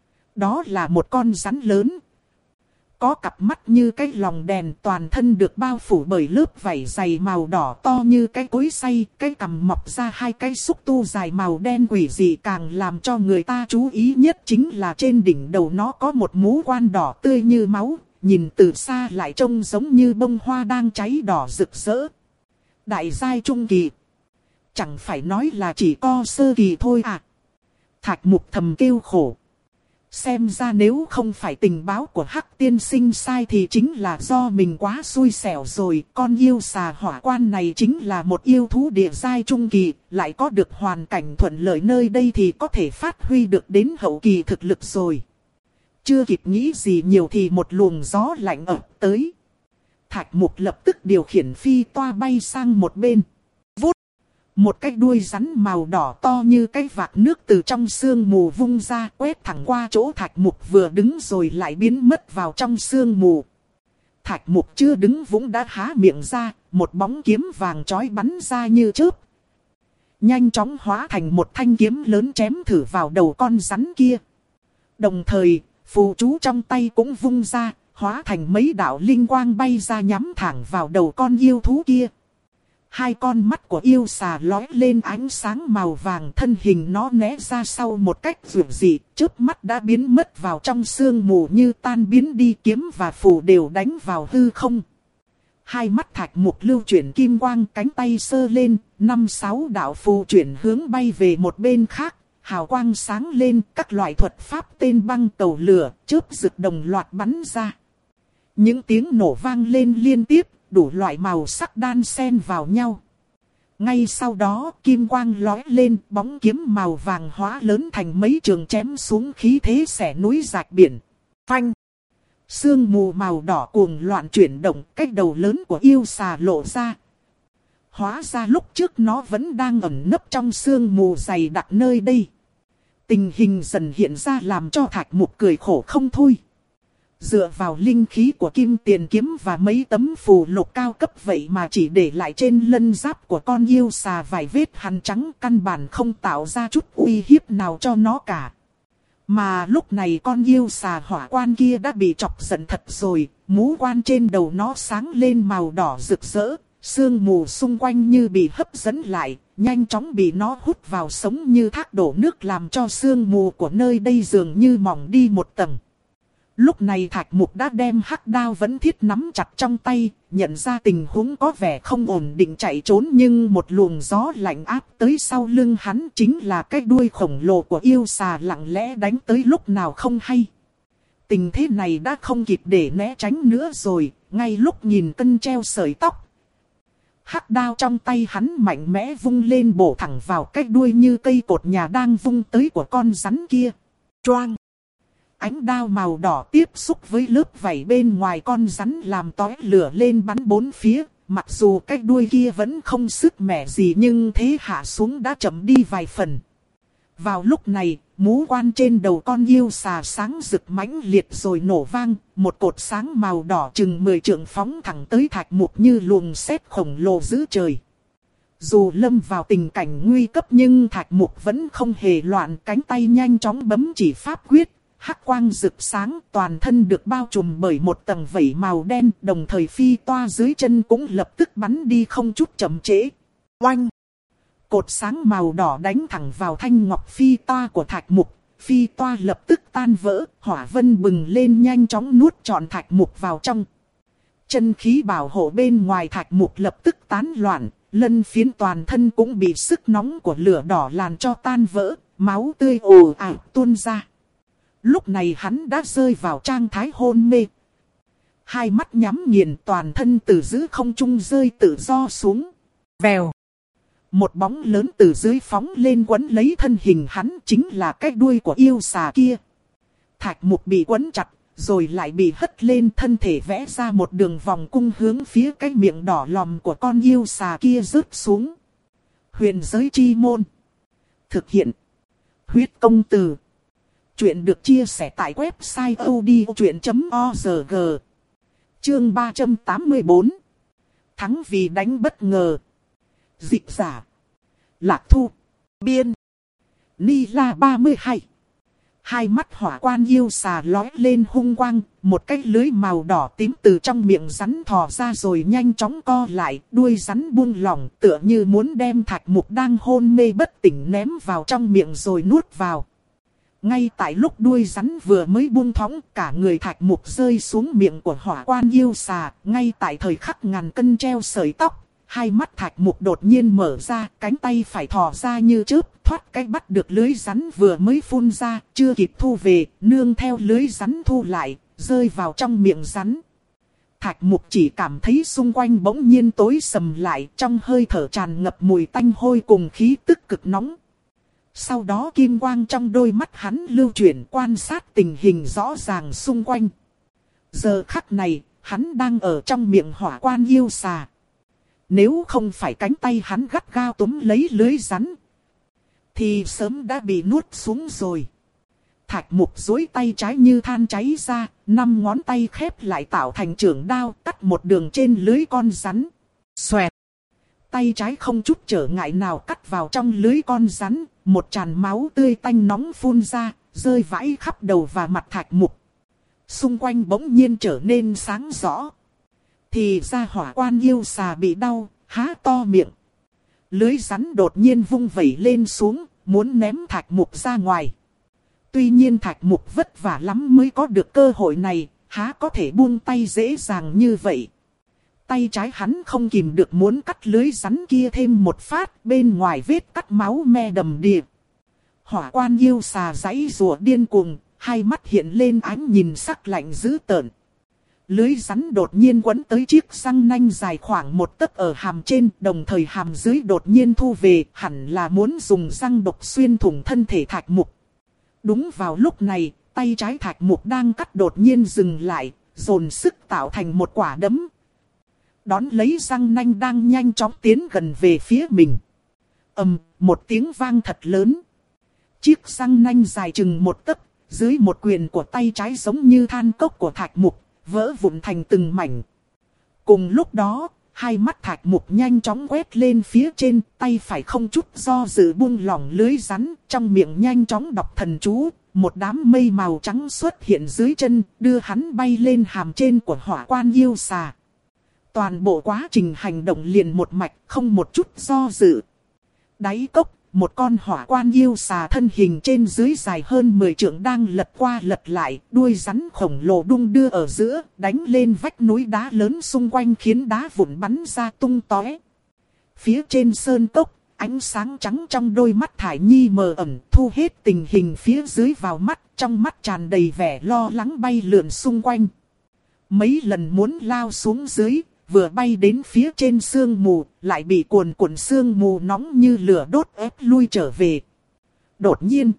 Đó là một con rắn lớn. Có cặp mắt như cái lồng đèn, toàn thân được bao phủ bởi lớp vảy dày màu đỏ to như cái cối xay, cái cằm mọc ra hai cái xúc tu dài màu đen quỷ dị. Càng làm cho người ta chú ý nhất chính là trên đỉnh đầu nó có một mũ quan đỏ tươi như máu, nhìn từ xa lại trông giống như bông hoa đang cháy đỏ rực rỡ. Đại giai trung kỳ. Chẳng phải nói là chỉ co sơ kỳ thôi à. Thạch Mục thầm kêu khổ. Xem ra nếu không phải tình báo của Hắc tiên sinh sai thì chính là do mình quá xui xẻo rồi. Con yêu xà hỏa quan này chính là một yêu thú địa giai trung kỳ, lại có được hoàn cảnh thuận lợi nơi đây thì có thể phát huy được đến hậu kỳ thực lực rồi. Chưa kịp nghĩ gì nhiều thì một luồng gió lạnh ập tới. Thạch Mục lập tức điều khiển phi toa bay sang một bên. Vút! Một cái đuôi rắn màu đỏ to như cái vạc nước từ trong sương mù vung ra, quét thẳng qua chỗ Thạch Mục vừa đứng rồi lại biến mất vào trong sương mù. Thạch Mục chưa đứng vững đã há miệng ra, một bóng kiếm vàng chói bắn ra như chớp. Nhanh chóng hóa thành một thanh kiếm lớn chém thử vào đầu con rắn kia. Đồng thời, phù chú trong tay cũng vung ra, hóa thành mấy đạo linh quang bay ra nhắm thẳng vào đầu con yêu thú kia. Hai con mắt của yêu xà lóe lên ánh sáng màu vàng, thân hình nó né ra sau một cách dữ dị, chớp mắt đã biến mất vào trong sương mù như tan biến đi, kiếm và phù đều đánh vào hư không. Hai mắt Thạch Mục lưu chuyển kim quang, cánh tay sơ lên, năm sáu đạo phù chuyển hướng bay về một bên khác, hào quang sáng lên, các loại thuật pháp tên băng tàu lửa, chớp rực đồng loạt bắn ra. Những tiếng nổ vang lên liên tiếp, đủ loại màu sắc đan xen vào nhau. Ngay sau đó, kim quang lóe lên, bóng kiếm màu vàng hóa lớn thành mấy trường chém xuống, khí thế xẻ núi rạch biển. Phanh! Sương mù màu đỏ cuồng loạn chuyển động, cái đầu lớn của yêu xà lộ ra. Hóa ra lúc trước nó vẫn đang ẩn nấp trong sương mù dày đặc nơi đây. Tình hình dần hiện ra làm cho Thạch Mục cười khổ không thôi. Dựa vào linh khí của kim tiền kiếm và mấy tấm phù lục cao cấp vậy mà chỉ để lại trên lân giáp của con yêu xà vài vết hằn trắng, căn bản không tạo ra chút uy hiếp nào cho nó cả. Mà lúc này con yêu xà hỏa quan kia đã bị chọc giận thật rồi, mũ quan trên đầu nó sáng lên màu đỏ rực rỡ, sương mù xung quanh như bị hấp dẫn lại, nhanh chóng bị nó hút vào sống như thác đổ nước, làm cho sương mù của nơi đây dường như mỏng đi một tầng. Lúc này Thạch Mục đã đem hắc đao vẫn thiết nắm chặt trong tay, nhận ra tình huống có vẻ không ổn định chạy trốn, nhưng một luồng gió lạnh áp tới sau lưng hắn, chính là cái đuôi khổng lồ của yêu xà lặng lẽ đánh tới lúc nào không hay. Tình thế này đã không kịp để né tránh nữa rồi, ngay lúc nhìn cân treo sợi tóc. Hắc đao trong tay hắn mạnh mẽ vung lên bổ thẳng vào cái đuôi như cây cột nhà đang vung tới của con rắn kia. Choang! Ánh đao màu đỏ tiếp xúc với lớp vảy bên ngoài con rắn làm tóe lửa lên bắn bốn phía. Mặc dù cái đuôi kia vẫn không sức mẻ gì nhưng thế hạ xuống đã chậm đi vài phần. Vào lúc này, mũ quan trên đầu con yêu xà sáng rực mãnh liệt rồi nổ vang. Một cột sáng màu đỏ chừng mười trượng phóng thẳng tới Thạch Mục như luồng sét khổng lồ giữa trời. Dù lâm vào tình cảnh nguy cấp nhưng Thạch Mục vẫn không hề loạn, cánh tay nhanh chóng bấm chỉ pháp quyết. Hắc quang rực sáng, toàn thân được bao trùm bởi một tầng vảy màu đen, đồng thời phi toa dưới chân cũng lập tức bắn đi không chút chậm trễ. Oanh! Cột sáng màu đỏ đánh thẳng vào thanh ngọc phi toa của Thạch Mục, phi toa lập tức tan vỡ, hỏa vân bừng lên nhanh chóng nuốt trọn Thạch Mục vào trong. Chân khí bảo hộ bên ngoài Thạch Mục lập tức tán loạn, lân phiến toàn thân cũng bị sức nóng của lửa đỏ làm cho tan vỡ, máu tươi ồ ạt tuôn ra. Lúc này hắn đã rơi vào trạng thái hôn mê. Hai mắt nhắm nghiền, toàn thân từ giữa không trung rơi tự do xuống. Vèo. Một bóng lớn từ dưới phóng lên quấn lấy thân hình hắn, chính là cái đuôi của yêu xà kia. Thạch Mục bị quấn chặt, rồi lại bị hất lên, thân thể vẽ ra một đường vòng cung hướng phía cái miệng đỏ lòm của con yêu xà kia rớt xuống. Huyền giới chi môn. Thực hiện. Huyết công từ. Chuyện được chia sẻ tại website odchuyện chấm org. Chương ba trăm tám mươi tư. Thắng vì đánh bất ngờ. Dịch giả. Lạc Thu. Biên. Ni La ba mươi hai. Hai mắt hỏa quan yêu xà lóe lên hung quang, một cái lưới màu đỏ tím từ trong miệng rắn thò ra rồi nhanh chóng co lại, đuôi rắn buông lỏng tựa như muốn đem Thạch Mục đang hôn mê bất tỉnh ném vào trong miệng rồi nuốt vào. Ngay tại lúc đuôi rắn vừa mới buông thõng, cả người Thạch Mục rơi xuống miệng của Hỏa Quan yêu xà. Ngay tại thời khắc ngàn cân treo sợi tóc, hai mắt Thạch Mục đột nhiên mở ra, cánh tay phải thò ra như chớp, thoát cái bắt được lưới rắn vừa mới phun ra, chưa kịp thu về, nương theo lưới rắn thu lại, rơi vào trong miệng rắn. Thạch Mục chỉ cảm thấy xung quanh bỗng nhiên tối sầm lại, trong hơi thở tràn ngập mùi tanh hôi cùng khí tức cực nóng. Sau đó kim quang trong đôi mắt hắn lưu chuyển, quan sát tình hình rõ ràng xung quanh. Giờ khắc này, hắn đang ở trong miệng Hỏa Quan yêu xà. Nếu không phải cánh tay hắn gắt gao túm lấy lưới rắn, thì sớm đã bị nuốt xuống rồi. Thạch Mục duỗi tay trái như than cháy ra, năm ngón tay khép lại tạo thành chưởng đao, cắt một đường trên lưới con rắn. Xoẹt! Tay trái không chút trở ngại nào cắt vào trong lưới con rắn, một tràn máu tươi tanh nóng phun ra, rơi vãi khắp đầu và mặt Thạch Mục. Xung quanh bỗng nhiên trở nên sáng rõ. Thì ra Hỏa Quan yêu xà bị đau, há to miệng. Lưới rắn đột nhiên vung vẩy lên xuống, muốn ném Thạch Mục ra ngoài. Tuy nhiên Thạch Mục vất vả lắm mới có được cơ hội này, há có thể buông tay dễ dàng như vậy. Tay trái hắn không kìm được muốn cắt lưới rắn kia thêm một phát, bên ngoài vết cắt máu me đầm đìa. Hỏa Quan yêu xà giãy giụa điên cuồng, hai mắt hiện lên ánh nhìn sắc lạnh dữ tợn. Lưới rắn đột nhiên quấn tới chiếc răng nanh dài khoảng một tấc ở hàm trên, đồng thời hàm dưới đột nhiên thu về, hẳn là muốn dùng răng độc xuyên thủng thân thể Thạch Mục. Đúng vào lúc này, tay trái Thạch Mục đang cắt đột nhiên dừng lại, dồn sức tạo thành một quả đấm. Đón lấy răng nanh đang nhanh chóng tiến gần về phía mình. Ầm, một tiếng vang thật lớn. Chiếc răng nanh dài chừng một tấc, dưới một quyền của tay trái giống như than cốc của Thạch Mục, vỡ vụn thành từng mảnh. Cùng lúc đó, hai mắt Thạch Mục nhanh chóng quét lên phía trên, tay phải không chút do dự buông lỏng lưới rắn, trong miệng nhanh chóng đọc thần chú, một đám mây màu trắng xuất hiện dưới chân, đưa hắn bay lên hàm trên của Hỏa Quan yêu xà. Toàn bộ quá trình hành động liền một mạch, không một chút do dự. Đáy cốc, một con Hỏa Quan yêu xà thân hình trên dưới dài hơn mười trượng đang lật qua lật lại, đuôi rắn khổng lồ đung đưa ở giữa, đánh lên vách núi đá lớn xung quanh khiến đá vụn bắn ra tung tóe. Phía trên sơn cốc, ánh sáng trắng trong đôi mắt Thải Nhi mờ ẩn, thu hết tình hình phía dưới vào mắt, trong mắt tràn đầy vẻ lo lắng bay lượn xung quanh. Mấy lần muốn lao xuống dưới, vừa bay đến phía trên sương mù, lại bị cuồn cuộn sương mù nóng như lửa đốt ép lui trở về. Đột nhiên,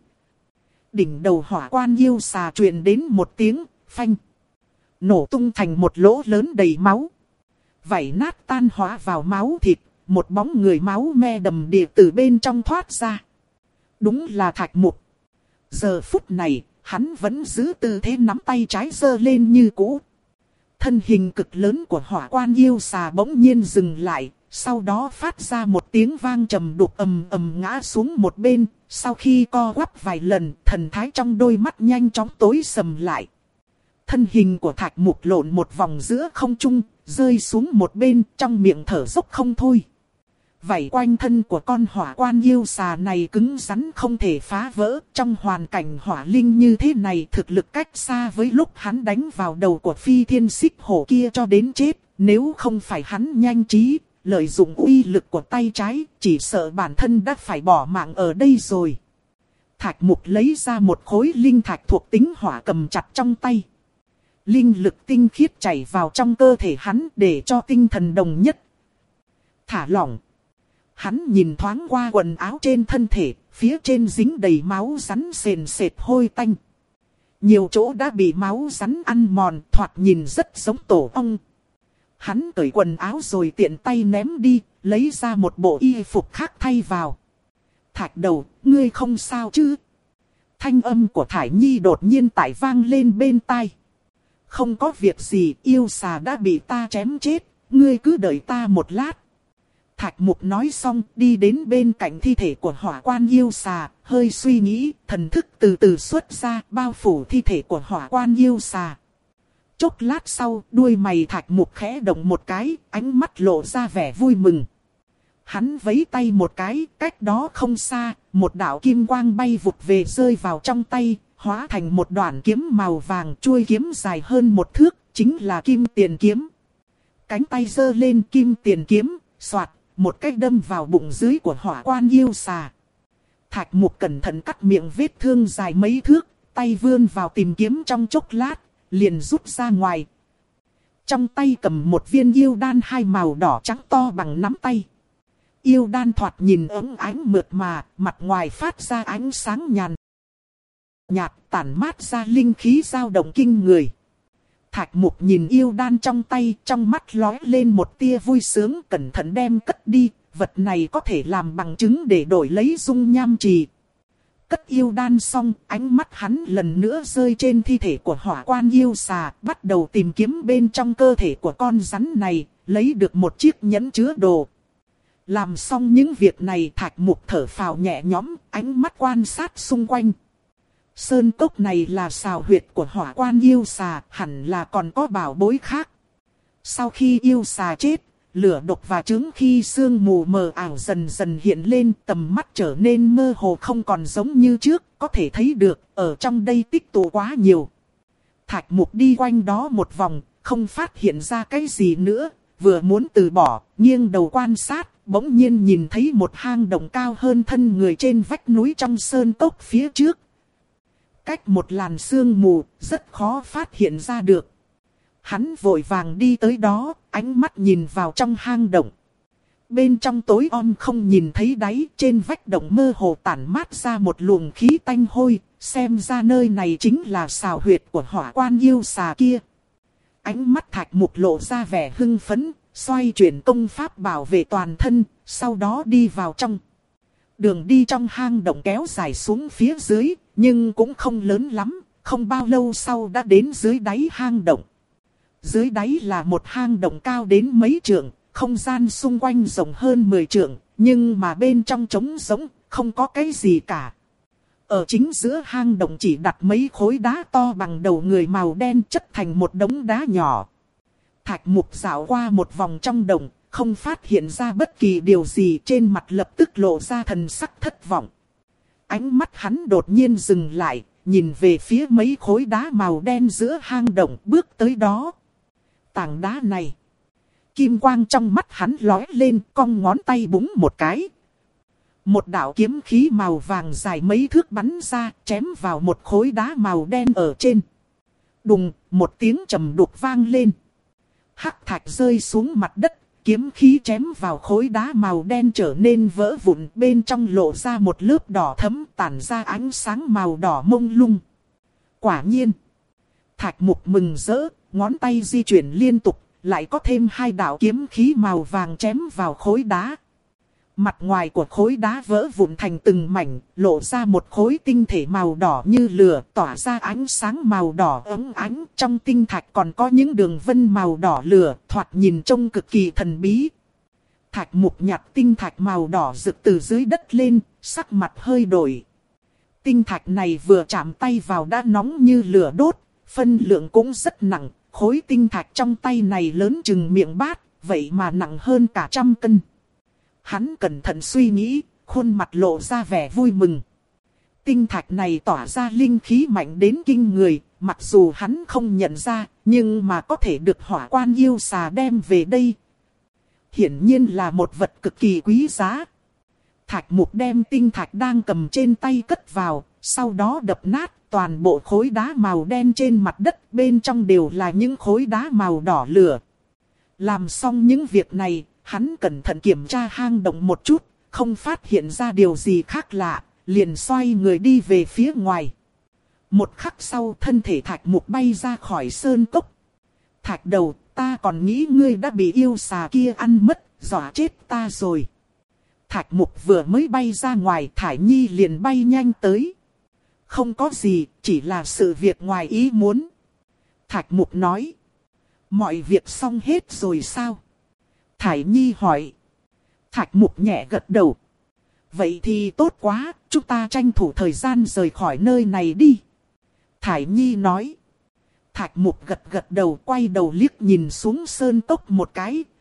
đỉnh đầu Hỏa Quan yêu xà truyền đến một tiếng phanh, nổ tung thành một lỗ lớn đầy máu. Vảy nát tan hóa vào máu thịt, một bóng người máu me đầm đìa từ bên trong thoát ra. Đúng là Thạch Mục. Giờ phút này, hắn vẫn giữ tư thế nắm tay trái giơ lên như cũ. Thân hình cực lớn của Hỏa Quan yêu xà bỗng nhiên dừng lại, sau đó phát ra một tiếng vang trầm đục, ầm ầm ngã xuống một bên. Sau khi co quắp vài lần, thần thái trong đôi mắt nhanh chóng tối sầm lại. Thân hình của Thạch Mục lộn một vòng giữa không trung, rơi xuống một bên, trong miệng thở dốc không thôi. Vảy quanh thân của con Hỏa Quan yêu xà này cứng rắn không thể phá vỡ. Trong hoàn cảnh hỏa linh như thế này, thực lực cách xa với lúc hắn đánh vào đầu của Phi Thiên Xích Hổ kia cho đến chết. Nếu không phải hắn nhanh trí, lợi dụng uy lực của tay trái, chỉ sợ bản thân đã phải bỏ mạng ở đây rồi. Thạch Mục lấy ra một khối linh thạch thuộc tính hỏa cầm chặt trong tay. Linh lực tinh khiết chảy vào trong cơ thể hắn để cho tinh thần đồng nhất. Thả lỏng. Hắn nhìn thoáng qua quần áo trên thân thể, phía trên dính đầy máu rắn sền sệt hôi tanh. Nhiều chỗ đã bị máu rắn ăn mòn, thoạt nhìn rất giống tổ ong. Hắn cởi quần áo rồi tiện tay ném đi, lấy ra một bộ y phục khác thay vào. Thạch Đầu, ngươi không sao chứ? Thanh âm của Thải Nhi đột nhiên tại vang lên bên tai. Không có việc gì, yêu xà đã bị ta chém chết, ngươi cứ đợi ta một lát. Thạch Mục nói xong, đi đến bên cạnh thi thể của Hỏa Quan yêu xà, hơi suy nghĩ, thần thức từ từ xuất ra, bao phủ thi thể của Hỏa Quan yêu xà. Chốc lát sau, đuôi mày Thạch Mục khẽ động một cái, ánh mắt lộ ra vẻ vui mừng. Hắn vẫy tay một cái, cách đó không xa, một đạo kim quang bay vụt về rơi vào trong tay, hóa thành một đoạn kiếm màu vàng, chuôi kiếm dài hơn một thước, chính là kim tiền kiếm. Cánh tay giơ lên, kim tiền kiếm, xoạt, một cái đâm vào bụng dưới của Hỏa Quan yêu xà. Thạch Mục cẩn thận cắt miệng vết thương dài mấy thước, tay vươn vào tìm kiếm trong chốc lát, liền rút ra ngoài. Trong tay cầm một viên yêu đan hai màu đỏ trắng to bằng nắm tay. Yêu đan thoạt nhìn óng ánh mượt mà, mặt ngoài phát ra ánh sáng nhàn nhạt, tản mát ra linh khí dao động kinh người. Thạch Mục nhìn yêu đan trong tay, trong mắt lóe lên một tia vui sướng, cẩn thận đem cất đi, vật này có thể làm bằng chứng để đổi lấy dung nham trì. Cất yêu đan xong, ánh mắt hắn lần nữa rơi trên thi thể của Hỏa Quan yêu xà, bắt đầu tìm kiếm bên trong cơ thể của con rắn này, lấy được một chiếc nhẫn chứa đồ. Làm xong những việc này, Thạch Mục thở phào nhẹ nhõm, ánh mắt quan sát xung quanh. Sơn cốc này là sào huyệt của Hỏa Quan yêu xà, hẳn là còn có bảo bối khác. Sau khi yêu xà chết, lửa độc và trứng khi sương mù mờ ảo dần dần hiện lên, tầm mắt trở nên mơ hồ không còn giống như trước, có thể thấy được, ở trong đây tích tụ quá nhiều. Thạch Mục đi quanh đó một vòng, không phát hiện ra cái gì nữa, vừa muốn từ bỏ, nghiêng đầu quan sát, bỗng nhiên nhìn thấy một hang động cao hơn thân người trên vách núi trong sơn cốc phía trước. Cách một làn sương mù, rất khó phát hiện ra được. Hắn vội vàng đi tới đó, ánh mắt nhìn vào trong hang động. Bên trong tối om không nhìn thấy đáy, trên vách động mơ hồ tản mát ra một luồng khí tanh hôi, xem ra nơi này chính là sào huyệt của Hỏa Quan yêu xà kia. Ánh mắt Thạch Mục lộ ra vẻ hưng phấn, xoay chuyển công pháp bảo vệ toàn thân, sau đó đi vào trong. Đường đi trong hang động kéo dài xuống phía dưới, nhưng cũng không lớn lắm, không bao lâu sau đã đến dưới đáy hang động. Dưới đáy là một hang động cao đến mấy trượng, không gian xung quanh rộng hơn mười trượng, nhưng mà bên trong trống rỗng, không có cái gì cả. Ở chính giữa hang động chỉ đặt mấy khối đá to bằng đầu người màu đen chất thành một đống đá nhỏ. Thạch Mục dạo qua một vòng trong động, không phát hiện ra bất kỳ điều gì, trên mặt lập tức lộ ra thần sắc thất vọng. Ánh mắt hắn đột nhiên dừng lại, nhìn về phía mấy khối đá màu đen giữa hang động, bước tới đó. Tảng đá này. Kim quang trong mắt hắn lóe lên, cong ngón tay búng một cái. Một đạo kiếm khí màu vàng dài mấy thước bắn ra, chém vào một khối đá màu đen ở trên. Đùng, một tiếng trầm đục vang lên. Hắc thạch rơi xuống mặt đất, kiếm khí chém vào khối đá màu đen trở nên vỡ vụn, bên trong lộ ra một lớp đỏ thẫm, tản ra ánh sáng màu đỏ mông lung. Quả nhiên, Thạch Mục mừng rỡ, ngón tay di chuyển liên tục, lại có thêm hai đạo kiếm khí màu vàng chém vào khối đá. Mặt ngoài của khối đá vỡ vụn thành từng mảnh, lộ ra một khối tinh thể màu đỏ như lửa, tỏa ra ánh sáng màu đỏ óng ánh. Trong tinh thạch còn có những đường vân màu đỏ lửa, thoạt nhìn trông cực kỳ thần bí. Thạch Mục nhặt tinh thạch màu đỏ rực từ dưới đất lên, sắc mặt hơi đổi. Tinh thạch này vừa chạm tay vào đã nóng như lửa đốt, phân lượng cũng rất nặng. Khối tinh thạch trong tay này lớn chừng miệng bát, vậy mà nặng hơn cả trăm cân. Hắn cẩn thận suy nghĩ, khuôn mặt lộ ra vẻ vui mừng. Tinh thạch này tỏa ra linh khí mạnh đến kinh người, mặc dù hắn không nhận ra, nhưng mà có thể được Hỏa Quan yêu xà đem về đây. Hiển nhiên là một vật cực kỳ quý giá. Thạch Mục đem tinh thạch đang cầm trên tay cất vào, sau đó đập nát toàn bộ khối đá màu đen trên mặt đất, bên trong đều là những khối đá màu đỏ lửa. Làm xong những việc này, hắn cẩn thận kiểm tra hang động một chút, không phát hiện ra điều gì khác lạ, liền xoay người đi về phía ngoài. Một khắc sau, thân thể Thạch Mục bay ra khỏi sơn cốc. Thạch Đầu, ta còn nghĩ ngươi đã bị yêu xà kia ăn mất, dọa chết ta rồi. Thạch Mục vừa mới bay ra ngoài, Thải Nhi liền bay nhanh tới. Không có gì, chỉ là sự việc ngoài ý muốn. Thạch Mục nói. Mọi việc xong hết rồi sao? Thải Nhi hỏi. Thạch Mục nhẹ gật đầu. Vậy thì tốt quá, chúng ta tranh thủ thời gian rời khỏi nơi này đi. Thải Nhi nói. Thạch Mục gật gật đầu, quay đầu liếc nhìn xuống sơn cốc một cái,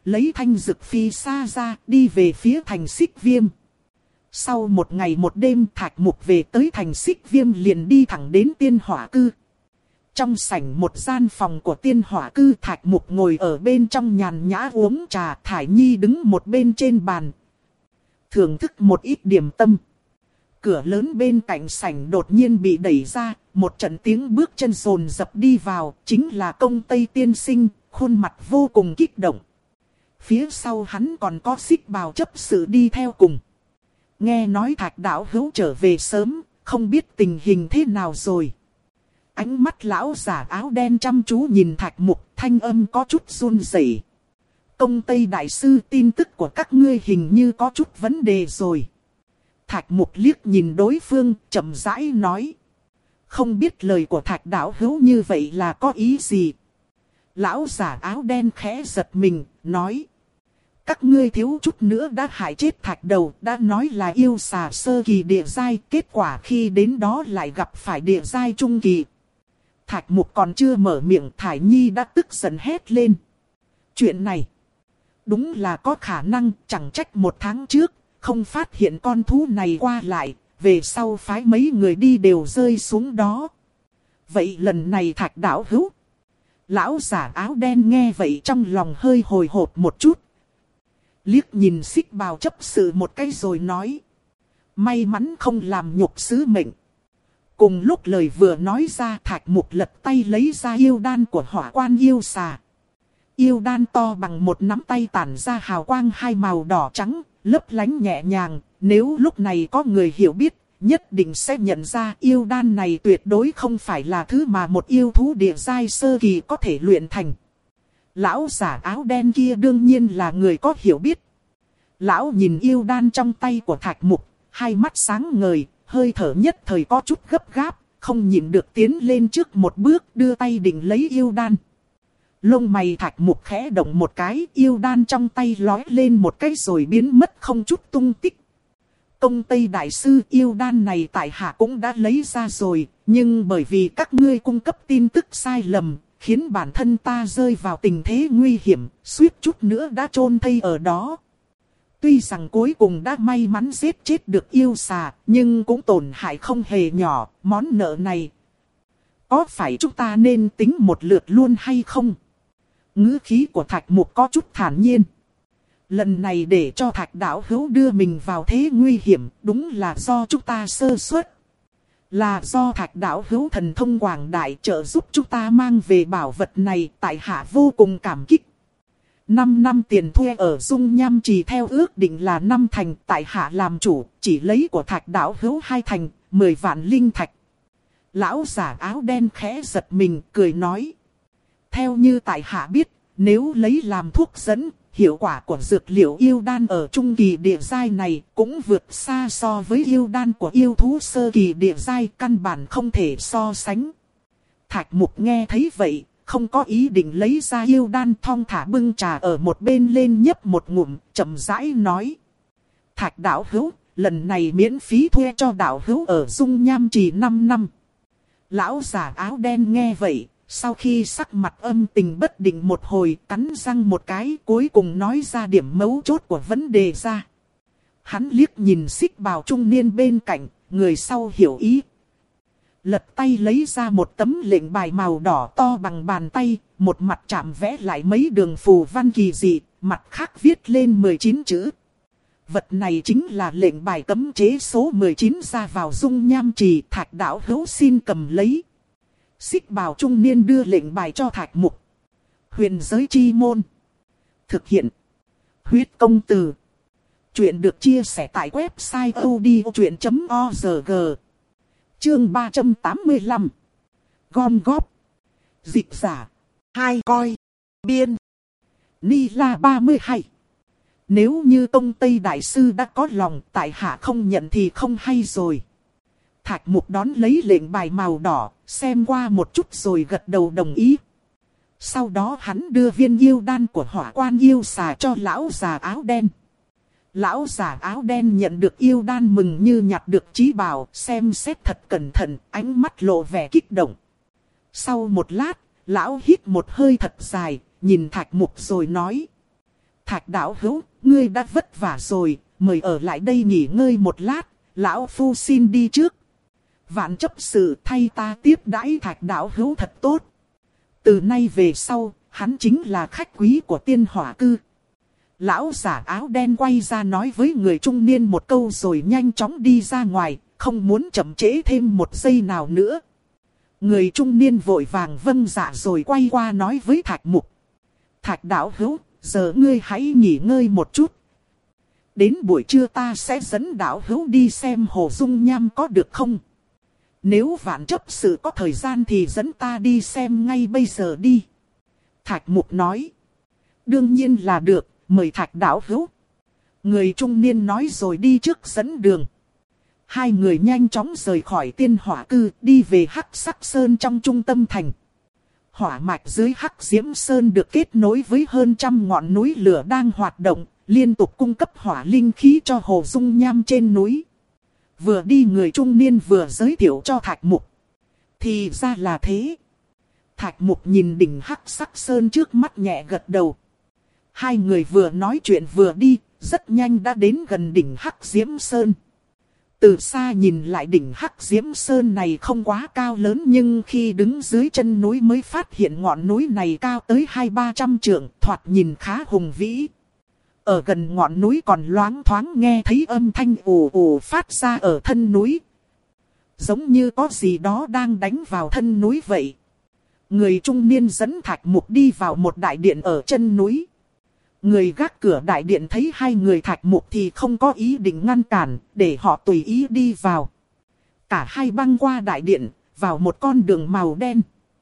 lấy thanh dực phi xa ra, đi về phía thành Xích Viêm. Sau một ngày một đêm, Thạch Mục về tới thành Xích Viêm liền đi thẳng đến Tiên Hỏa Cư. Trong sảnh một gian phòng của Tiên Hỏa Cư, Thạch Mục ngồi ở bên trong nhàn nhã uống trà, Thải Nhi đứng một bên trên bàn, thưởng thức một ít điểm tâm. Cửa lớn bên cạnh sảnh đột nhiên bị đẩy ra, một trận tiếng bước chân dồn dập đi vào, chính là Công Tây tiên sinh, khuôn mặt vô cùng kích động. Phía sau hắn còn có Xích Bào chấp sự đi theo cùng. Nghe nói Thạch đạo hữu trở về sớm, không biết tình hình thế nào rồi. Ánh mắt lão giả áo đen chăm chú nhìn Thạch Mục, thanh âm có chút run rẩy. Công Tây đại sư, tin tức của các ngươi hình như có chút vấn đề rồi. Thạch Mục liếc nhìn đối phương, chậm rãi nói. Không biết lời của Thạch đạo hữu như vậy là có ý gì? Lão giả áo đen khẽ giật mình, nói. Các ngươi thiếu chút nữa đã hại chết Thạch đầu, đã nói là yêu xà sơ kỳ địa giai, kết quả khi đến đó lại gặp phải địa giai trung kỳ. Thạch Mục còn chưa mở miệng, Thải Nhi đã tức giận hét lên. Chuyện này, đúng là có khả năng, chẳng trách một tháng trước, không phát hiện con thú này qua lại, về sau phái mấy người đi đều rơi xuống đó. Vậy lần này Thạch đạo hữu. Lão giả áo đen nghe vậy trong lòng hơi hồi hộp một chút. Liếc nhìn Xích Bào chấp sự một cái rồi nói. May mắn không làm nhục sứ mệnh. Cùng lúc lời vừa nói ra, Thạch Mục lật tay lấy ra yêu đan của Hỏa Quan yêu xà. Yêu đan to bằng một nắm tay tản ra hào quang hai màu đỏ trắng, lấp lánh nhẹ nhàng. Nếu lúc này có người hiểu biết, nhất định sẽ nhận ra yêu đan này tuyệt đối không phải là thứ mà một yêu thú địa giai sơ kỳ có thể luyện thành. Lão giả áo đen kia đương nhiên là người có hiểu biết. Lão nhìn yêu đan trong tay của Thạch Mục, hai mắt sáng ngời, hơi thở nhất thời có chút gấp gáp, không nhịn được tiến lên trước một bước đưa tay định lấy yêu đan. Lông mày Thạch Mục khẽ động một cái, yêu đan trong tay lói lên một cái rồi biến mất không chút tung tích. Công Tây đại sư, yêu đan này tại hạ cũng đã lấy ra rồi, nhưng bởi vì các ngươi cung cấp tin tức sai lầm, khiến bản thân ta rơi vào tình thế nguy hiểm, suýt chút nữa đã chôn thây ở đó. Tuy rằng cuối cùng đã may mắn giết chết được yêu xà, nhưng cũng tổn hại không hề nhỏ, món nợ này. Có phải chúng ta nên tính một lượt luôn hay không? Ngữ khí của Thạch Mục có chút thản nhiên. Lần này để cho Thạch đạo hữu đưa mình vào thế nguy hiểm, đúng là do chúng ta sơ suất. Là do Thạch đạo hữu thần thông quảng đại trợ giúp chúng ta mang về bảo vật này, tại hạ vô cùng cảm kích. Năm năm tiền thuê ở Dung Nham Trì theo ước định là năm thành, tại hạ làm chủ, chỉ lấy của Thạch đạo hữu hai thành, mười vạn linh thạch. Lão giả áo đen khẽ giật mình, cười nói. Theo như tại hạ biết, nếu lấy làm thuốc dẫn, hiệu quả của dược liệu yêu đan ở trung kỳ địa giai này cũng vượt xa so với yêu đan của yêu thú sơ kỳ địa giai, căn bản không thể so sánh. Thạch Mục nghe thấy vậy, không có ý định lấy ra yêu đan, thong thả bưng trà ở một bên lên nhấp một ngụm, chậm rãi nói. Thạch đạo hữu, lần này miễn phí thuê cho đạo hữu ở Dung Nham Trì năm năm. Lão giả áo đen nghe vậy, sau khi sắc mặt âm tình bất định một hồi, cắn răng một cái, cuối cùng nói ra điểm mấu chốt của vấn đề ra. Hắn liếc nhìn Xích Bào trung niên bên cạnh, người sau hiểu ý. Lật tay lấy ra một tấm lệnh bài màu đỏ to bằng bàn tay, một mặt chạm vẽ lại mấy đường phù văn kỳ dị, mặt khác viết lên mười chín chữ. Vật này chính là lệnh bài cấm chế số mười chín ra vào Dung Nham Trì, Thạch đạo hữu xin cầm lấy. Xích Bào trung niên đưa lệnh bài cho Thạch Mục. Huyền giới chi môn. Thực hiện. Huyết công từ. Chuyện được chia sẻ tại website odchuyện chấm org. Chương ba trăm tám mươi lăm. Gom góp. Dịch giả. Hai coi. Biên. Ni La ba mươi hai. Nếu như Công Tây đại sư đã có lòng, tại hạ không nhận thì không hay rồi. Thạch Mục đón lấy lệnh bài màu đỏ, xem qua một chút rồi gật đầu đồng ý. Sau đó hắn đưa viên yêu đan của Hỏa Quan yêu xà cho lão già áo đen. Lão già áo đen nhận được yêu đan mừng như nhặt được trí bảo, xem xét thật cẩn thận, ánh mắt lộ vẻ kích động. Sau một lát, lão hít một hơi thật dài, nhìn Thạch Mục rồi nói. Thạch đạo hữu, ngươi đã vất vả rồi, mời ở lại đây nghỉ ngơi một lát, lão phu xin đi trước. Vạn chấp sự thay ta tiếp đãi Thạch đạo hữu thật tốt. Từ nay về sau, hắn chính là khách quý của Tiên Hỏa Cư. Lão giả áo đen quay ra nói với người trung niên một câu rồi nhanh chóng đi ra ngoài, không muốn chậm trễ thêm một giây nào nữa. Người trung niên vội vàng vâng dạ rồi quay qua nói với Thạch Mục. Thạch đạo hữu, giờ ngươi hãy nghỉ ngơi một chút. Đến buổi trưa ta sẽ dẫn đạo hữu đi xem hồ dung nham có được không? Nếu vạn chấp sự có thời gian thì dẫn ta đi xem ngay bây giờ đi. Thạch Mục nói. Đương nhiên là được, mời Thạch đạo hữu. Người trung niên nói rồi đi trước dẫn đường. Hai người nhanh chóng rời khỏi Tiên Hỏa Cư, đi về Hắc Sắc Sơn trong trung tâm thành. Hỏa mạch dưới Hắc Diễm Sơn được kết nối với hơn trăm ngọn núi lửa đang hoạt động, liên tục cung cấp hỏa linh khí cho hồ dung nham trên núi. Vừa đi người trung niên vừa giới thiệu cho Thạch Mục. Thì ra là thế. Thạch Mục nhìn đỉnh Hắc Sắc Sơn trước mắt nhẹ gật đầu. Hai người vừa nói chuyện vừa đi, rất nhanh đã đến gần đỉnh Hắc Diễm Sơn. Từ xa nhìn lại đỉnh Hắc Diễm Sơn này không quá cao lớn, nhưng khi đứng dưới chân núi mới phát hiện ngọn núi này cao tới hai ba trăm trượng, thoạt nhìn khá hùng vĩ. Ở gần ngọn núi còn loáng thoáng nghe thấy âm thanh ù ù phát ra ở thân núi. Giống như có gì đó đang đánh vào thân núi vậy. Người trung niên dẫn Thạch Mục đi vào một đại điện ở chân núi. Người gác cửa đại điện thấy hai người Thạch Mục thì không có ý định ngăn cản, để họ tùy ý đi vào. Cả hai băng qua đại điện, vào một con đường màu đen.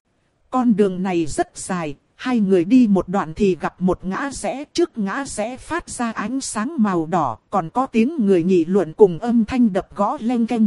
Con đường này rất dài, hai người đi một đoạn thì gặp một ngã rẽ, trước ngã rẽ phát ra ánh sáng màu đỏ, còn có tiếng người nghị luận cùng âm thanh đập gõ leng keng.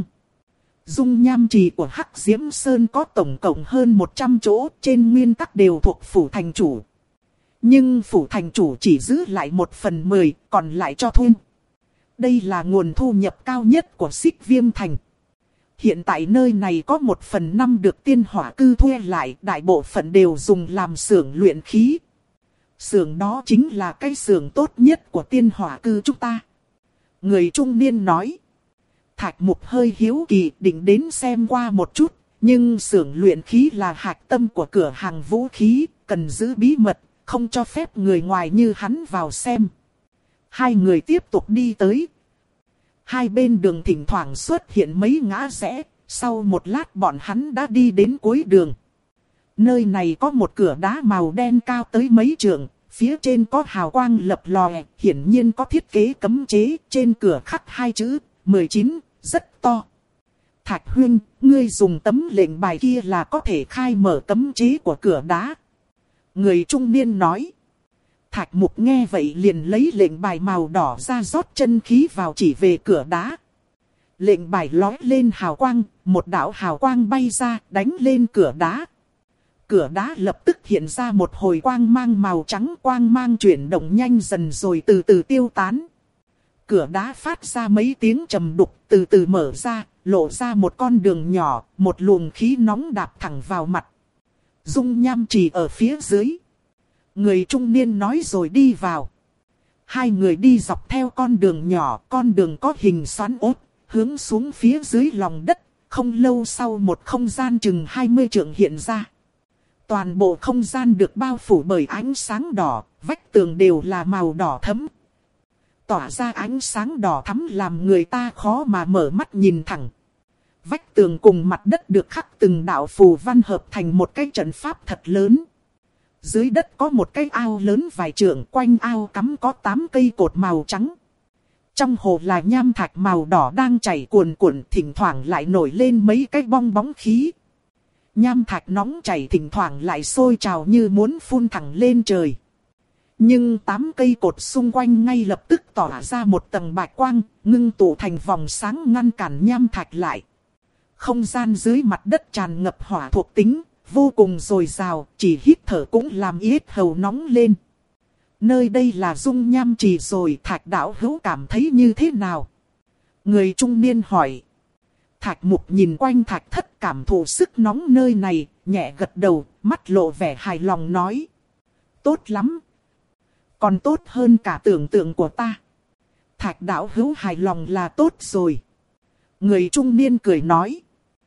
Dung nham trì của Hắc Diễm Sơn có tổng cộng hơn một trăm chỗ, trên nguyên tắc đều thuộc phủ thành chủ. Nhưng phủ thành chủ chỉ giữ lại một phần mười, còn lại cho thuê. Đây là nguồn thu nhập cao nhất của Xích Viêm Thành. Hiện tại nơi này có một phần năm được Tiên Hỏa Cư thuê lại, đại bộ phận đều dùng làm xưởng luyện khí. Xưởng đó chính là cái xưởng tốt nhất của Tiên Hỏa Cư chúng ta. Người trung niên nói. Thạch Mục hơi hiếu kỳ định đến xem qua một chút, nhưng xưởng luyện khí là hạch tâm của cửa hàng vũ khí, cần giữ bí mật, không cho phép người ngoài như hắn vào xem. Hai người tiếp tục đi tới. Hai bên đường thỉnh thoảng xuất hiện mấy ngã rẽ, sau một lát bọn hắn đã đi đến cuối đường. Nơi này có một cửa đá màu đen cao tới mấy trượng, phía trên có hào quang lập lòe, hiển nhiên có thiết kế cấm chế, trên cửa khắc hai chữ, mười chín, rất to. Thạch huynh, ngươi dùng tấm lệnh bài kia là có thể khai mở cấm chế của cửa đá. Người trung niên nói. Thạch Mục nghe vậy liền lấy lệnh bài màu đỏ ra rót chân khí vào chỉ về cửa đá. Lệnh bài lói lên hào quang, một đạo hào quang bay ra đánh lên cửa đá. Cửa đá lập tức hiện ra một hồi quang mang màu trắng, quang mang chuyển động nhanh dần rồi từ từ tiêu tán. Cửa đá phát ra mấy tiếng trầm đục, từ từ mở ra, lộ ra một con đường nhỏ, một luồng khí nóng đạp thẳng vào mặt. Dung nham trì ở phía dưới. Người trung niên nói rồi đi vào. Hai người đi dọc theo con đường nhỏ, con đường có hình xoắn ốt, hướng xuống phía dưới lòng đất. Không lâu sau một không gian chừng hai mươi trượng hiện ra. Toàn bộ không gian được bao phủ bởi ánh sáng đỏ, vách tường đều là màu đỏ thẫm. Tỏa ra ánh sáng đỏ thắm làm người ta khó mà mở mắt nhìn thẳng. Vách tường cùng mặt đất được khắc từng đạo phù văn hợp thành một cái trận pháp thật lớn. Dưới đất có một cái ao lớn vài trượng, quanh ao cắm có tám cây cột màu trắng. Trong hồ là nham thạch màu đỏ đang chảy cuồn cuộn, thỉnh thoảng lại nổi lên mấy cái bong bóng khí. Nham thạch nóng chảy thỉnh thoảng lại sôi trào như muốn phun thẳng lên trời. Nhưng tám cây cột xung quanh ngay lập tức tỏa ra một tầng bạch quang, ngưng tụ thành vòng sáng ngăn cản nham thạch lại. Không gian dưới mặt đất tràn ngập hỏa thuộc tính, vô cùng dồi dào, chỉ hít thở cũng làm yết hầu nóng lên. Nơi đây là dung nham trì rồi, Thạch đạo hữu cảm thấy như thế nào? Người trung niên hỏi. Thạch Mục nhìn quanh thạch thất cảm thụ sức nóng nơi này, nhẹ gật đầu, mắt lộ vẻ hài lòng nói. Tốt lắm. Còn tốt hơn cả tưởng tượng của ta. Thạch đạo hữu hài lòng là tốt rồi. Người trung niên cười nói.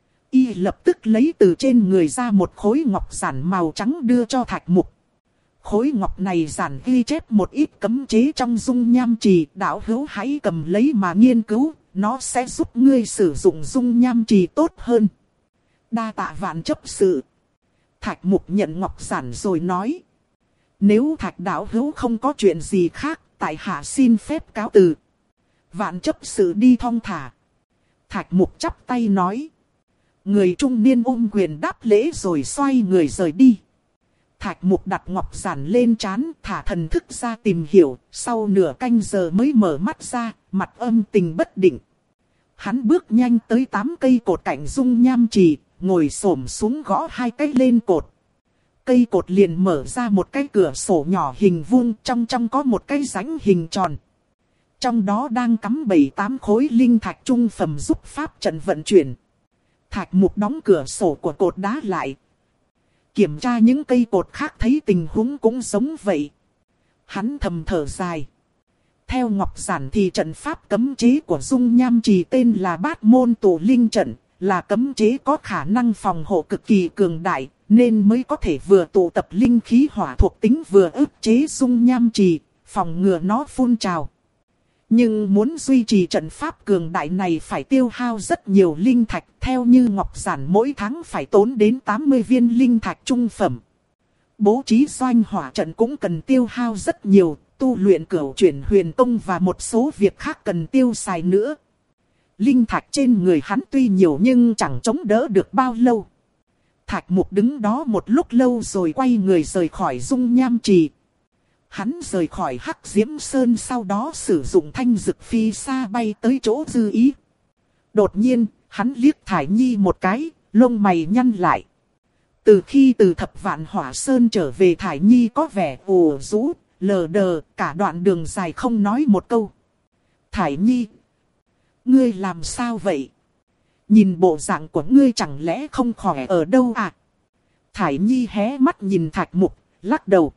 Y lập tức lấy từ trên người ra một khối ngọc giản màu trắng đưa cho Thạch Mục. Khối ngọc này giản ghi chép một ít cấm chế trong dung nham trì. Đạo hữu hãy cầm lấy mà nghiên cứu. Nó sẽ giúp ngươi sử dụng dung nham trì tốt hơn. Đa tạ vạn chấp sự. Thạch Mục nhận ngọc giản rồi nói. Nếu Thạch đạo hữu không có chuyện gì khác, tại hạ xin phép cáo từ. Vạn chấp sự đi thong thả. Thạch Mục chắp tay nói. Người trung niên ôm quyền đáp lễ rồi xoay người rời đi. Thạch Mục đặt ngọc giản lên trán, thả thần thức ra tìm hiểu, sau nửa canh giờ mới mở mắt ra, mặt âm tình bất định. Hắn bước nhanh tới tám cây cột cạnh dung nham trì, ngồi xổm xuống gõ hai cái lên cột. Cây cột liền mở ra một cái cửa sổ nhỏ hình vuông, trong trong có một cái rãnh hình tròn. Trong đó đang cắm bảy tám khối linh thạch trung phẩm giúp pháp trận vận chuyển. Thạch Mục đóng cửa sổ của cột đá lại. Kiểm tra những cây cột khác thấy tình huống cũng giống vậy. Hắn thầm thở dài. Theo ngọc giản thì trận pháp cấm chế của dung nham trì tên là Bát Môn Tụ Linh Trận, là cấm chế có khả năng phòng hộ cực kỳ cường đại, nên mới có thể vừa tụ tập linh khí hỏa thuộc tính vừa ức chế dung nham trì, phòng ngừa nó phun trào. Nhưng muốn duy trì trận pháp cường đại này phải tiêu hao rất nhiều linh thạch, theo như ngọc giản mỗi tháng phải tốn đến tám mươi viên linh thạch trung phẩm. Bố trí doanh hỏa trận cũng cần tiêu hao rất nhiều, tu luyện cửu chuyển huyền tông và một số việc khác cần tiêu xài nữa. Linh thạch trên người hắn tuy nhiều nhưng chẳng chống đỡ được bao lâu. Thạch Mục đứng đó một lúc lâu rồi quay người rời khỏi dung nham trì. Hắn rời khỏi Hắc Diễm Sơn, sau đó sử dụng thanh dực phi xa bay tới chỗ Dư Ý. Đột nhiên, hắn liếc Thải Nhi một cái, lông mày nhăn lại. Từ khi từ Thập Vạn Hỏa Sơn trở về, Thải Nhi có vẻ ủ rũ, lờ đờ, cả đoạn đường dài không nói một câu. Thải Nhi, ngươi làm sao vậy? Nhìn bộ dạng của ngươi chẳng lẽ không khỏe ở đâu à? Thải Nhi hé mắt nhìn Thạch Mục, lắc đầu.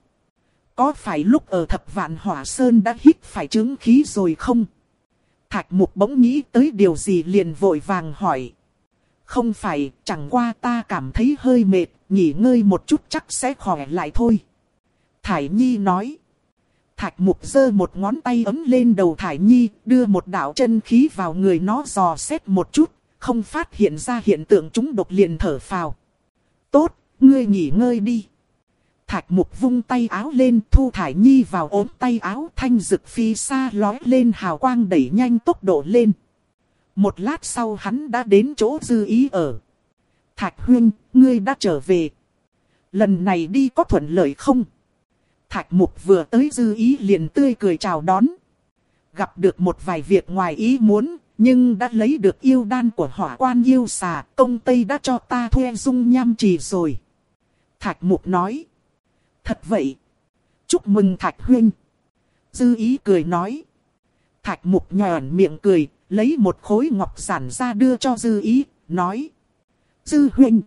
Có phải lúc ở Thập Vạn Hỏa Sơn đã hít phải chứng khí rồi không? Thạch Mục bỗng nghĩ tới điều gì liền vội vàng hỏi. Không phải, chẳng qua ta cảm thấy hơi mệt, nghỉ ngơi một chút chắc sẽ khỏe lại thôi. Thải Nhi nói. Thạch Mục giơ một ngón tay ấm lên đầu Thải Nhi, đưa một đạo chân khí vào người nó dò xét một chút, không phát hiện ra hiện tượng trúng độc liền thở phào. Tốt, ngươi nghỉ ngơi đi. Thạch Mục vung tay áo lên, thu Thải Nhi vào ốm tay áo, thanh dực phi xa lói lên hào quang đẩy nhanh tốc độ lên. Một lát sau hắn đã đến chỗ Dư Ý ở. Thạch huynh, ngươi đã trở về. Lần này đi có thuận lợi không? Thạch Mục vừa tới Dư Ý liền tươi cười chào đón. Gặp được một vài việc ngoài ý muốn, nhưng đã lấy được yêu đan của Hỏa Quan yêu xà, công Tây đã cho ta thuê dung nham trì rồi. Thạch Mục nói. Thật vậy. Chúc mừng Thạch huynh. Dư Ý cười nói. Thạch Mục nhòn miệng cười, lấy một khối ngọc giản ra đưa cho Dư Ý, nói. Dư huynh,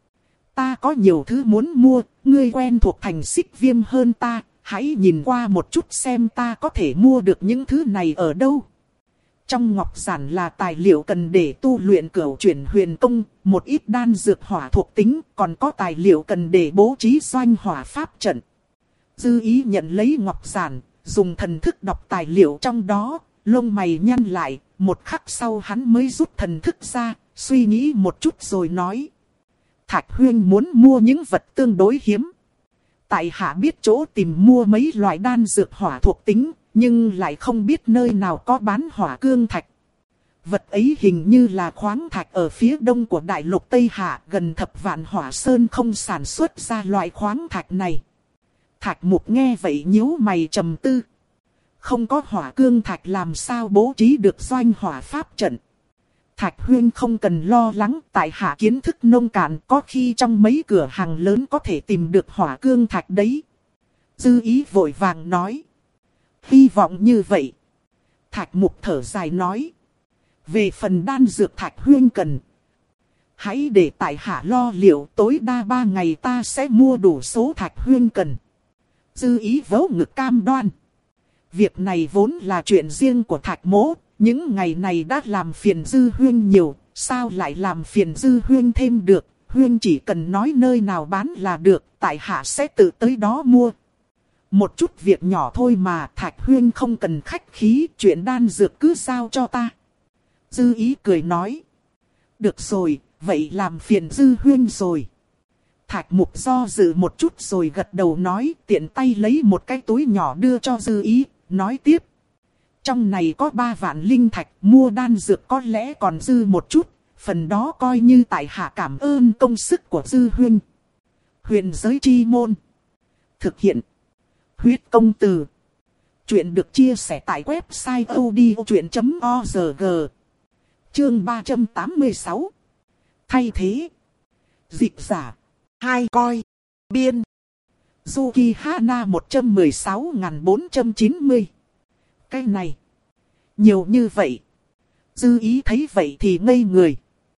ta có nhiều thứ muốn mua, ngươi quen thuộc thành Xích Viêm hơn ta, hãy nhìn qua một chút xem ta có thể mua được những thứ này ở đâu. Trong ngọc giản là tài liệu cần để tu luyện cửu chuyển huyền tông, một ít đan dược hỏa thuộc tính, còn có tài liệu cần để bố trí doanh hỏa pháp trận. Dư Ý nhận lấy ngọc giản, dùng thần thức đọc tài liệu trong đó, lông mày nhăn lại, một khắc sau hắn mới rút thần thức ra, suy nghĩ một chút rồi nói. Thạch huynh muốn mua những vật tương đối hiếm. Tại hạ biết chỗ tìm mua mấy loại đan dược hỏa thuộc tính, nhưng lại không biết nơi nào có bán hỏa cương thạch. Vật ấy hình như là khoáng thạch ở phía đông của đại lục Tây Hạ, gần Thập Vạn Hỏa Sơn không sản xuất ra loại khoáng thạch này. Thạch Mục nghe vậy nhíu mày trầm tư. Không có hỏa cương thạch làm sao bố trí được doanh hỏa pháp trận. Thạch huynh không cần lo lắng, tại hạ kiến thức nông cạn, có khi trong mấy cửa hàng lớn có thể tìm được hỏa cương thạch đấy. Dư Ý vội vàng nói. Hy vọng như vậy. Thạch Mục thở dài nói. Về phần đan dược Thạch huynh cần, hãy để tại hạ lo liệu, tối đa ba ngày ta sẽ mua đủ số Thạch huynh cần. Dư Ý vỗ ngực cam đoan. Việc này vốn là chuyện riêng của Thạch Mỗ, những ngày này đã làm phiền Dư Huyên nhiều, sao lại làm phiền Dư Huyên thêm được, Huyên chỉ cần nói nơi nào bán là được, tại hạ sẽ tự tới đó mua. Một chút việc nhỏ thôi mà, Thạch Huyên không cần khách khí, chuyện đan dược cứ giao cho ta. Dư Ý cười nói. Được rồi, vậy làm phiền Dư Huyên rồi. Thạch Mục do dự một chút rồi gật đầu nói, tiện tay lấy một cái túi nhỏ đưa cho Dư Ý, nói tiếp. Trong này có ba vạn linh thạch, mua đan dược có lẽ còn dư một chút, phần đó coi như tại hạ cảm ơn công sức của Dư Huyên. Huyền Giới Chi Môn. Thực hiện. Huyết Công Từ. Chuyện được chia sẻ tại website odchuyện chấm org. Chương ba trăm tám mươi sáu. Thay thế. Dịch giả. Hai coi. Biên. Yuki Hana một trăm mười sáu nghìn bốn trăm chín mươi. Cái này. Nhiều như vậy. Dư Ý thấy vậy thì ngây người.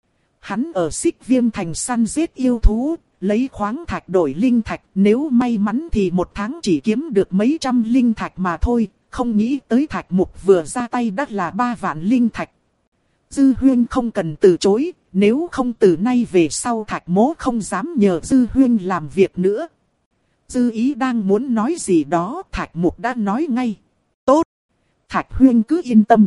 Hắn ở Xích Viêm Thành săn giết yêu thú, lấy khoáng thạch đổi linh thạch, nếu may mắn thì một tháng chỉ kiếm được mấy trăm linh thạch mà thôi, không nghĩ tới Thạch Mục vừa ra tay đã là ba vạn linh thạch. Dư Huyên không cần từ chối, nếu không từ nay về sau Thạch Mỗ không dám nhờ Dư Huyên làm việc nữa. Dư Ý đang muốn nói gì đó, Thạch Mục đã nói ngay. Tốt, Thạch Huyên cứ yên tâm.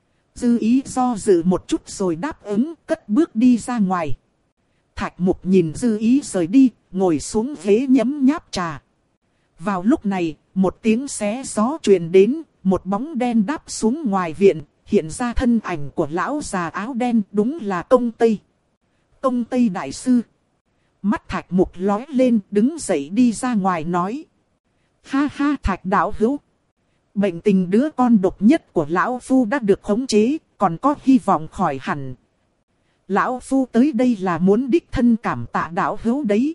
Dư Ý do dự một chút rồi đáp ứng, cất bước đi ra ngoài. Thạch Mục nhìn Dư Ý rời đi, ngồi xuống ghế nhấm nháp trà. Vào lúc này, một tiếng xé gió truyền đến, một bóng đen đáp xuống ngoài viện, hiện ra thân ảnh của lão già áo đen, đúng là Công Tây. Công Tây đại sư. Mắt Thạch Mục lóe lên, đứng dậy đi ra ngoài nói. Ha ha Thạch đạo hữu. Bệnh tình đứa con độc nhất của lão phu đã được khống chế, còn có hy vọng khỏi hẳn. Lão phu tới đây là muốn đích thân cảm tạ đạo hữu đấy.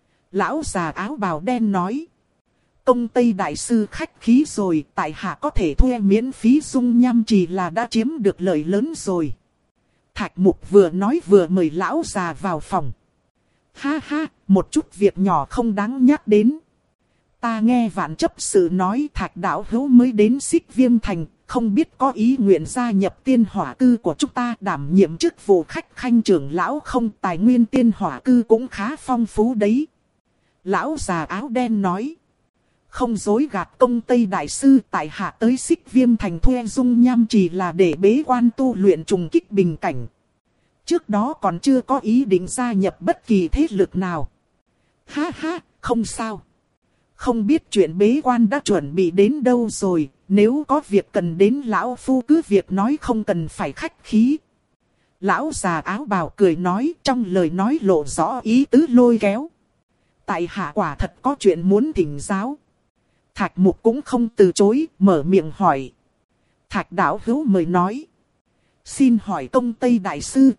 Lão già áo bào đen nói. Công Tây đại sư khách khí rồi, tại hạ có thể thuê miễn phí dung nham chỉ là đã chiếm được lợi lớn rồi. Thạch Mục vừa nói vừa mời lão già vào phòng. Ha ha, một chút việc nhỏ không đáng nhắc đến. Ta nghe Vạn Chấp Sự nói Thạch đạo hữu mới đến Xích Viêm Thành, không biết có ý nguyện gia nhập tiên hỏa cư của chúng ta đảm nhiệm chức vụ khách khanh trưởng lão không, tài nguyên tiên hỏa cư cũng khá phong phú đấy. Lão già áo đen nói. Không dối gạt Công Tây đại sư, tại hạ tới Xích Viêm Thành thuê dung nham chỉ là để bế quan tu luyện trùng kích bình cảnh. Trước đó còn chưa có ý định gia nhập bất kỳ thế lực nào. Ha ha, không sao. Không biết chuyện bế quan đã chuẩn bị đến đâu rồi, nếu có việc cần đến lão phu cứ việc nói không cần phải khách khí. Lão già áo bào cười nói, trong lời nói lộ rõ ý tứ lôi kéo. Tại hạ quả thật có chuyện muốn thỉnh giáo. Thạch Mục cũng không từ chối, mở miệng hỏi. Thạch đạo hữu mời nói. Xin hỏi Công Tây đại sư.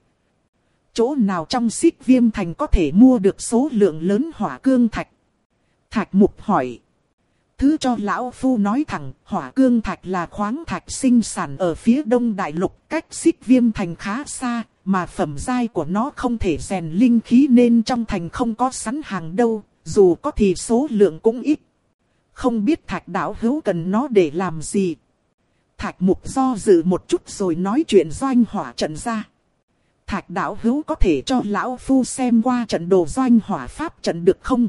Chỗ nào trong Xích Viêm Thành có thể mua được số lượng lớn hỏa cương thạch? Thạch Mục hỏi. Thứ cho lão phu nói thẳng, hỏa cương thạch là khoáng thạch sinh sản ở phía đông đại lục, cách Xích Viêm Thành khá xa, mà phẩm giai của nó không thể rèn linh khí nên trong thành không có sẵn hàng đâu, dù có thì số lượng cũng ít. Không biết Thạch đạo hữu cần nó để làm gì? Thạch Mục do dự một chút rồi nói chuyện doanh hỏa trận ra. Thạch đạo hữu có thể cho lão phu xem qua trận đồ doanh hỏa pháp trận được không?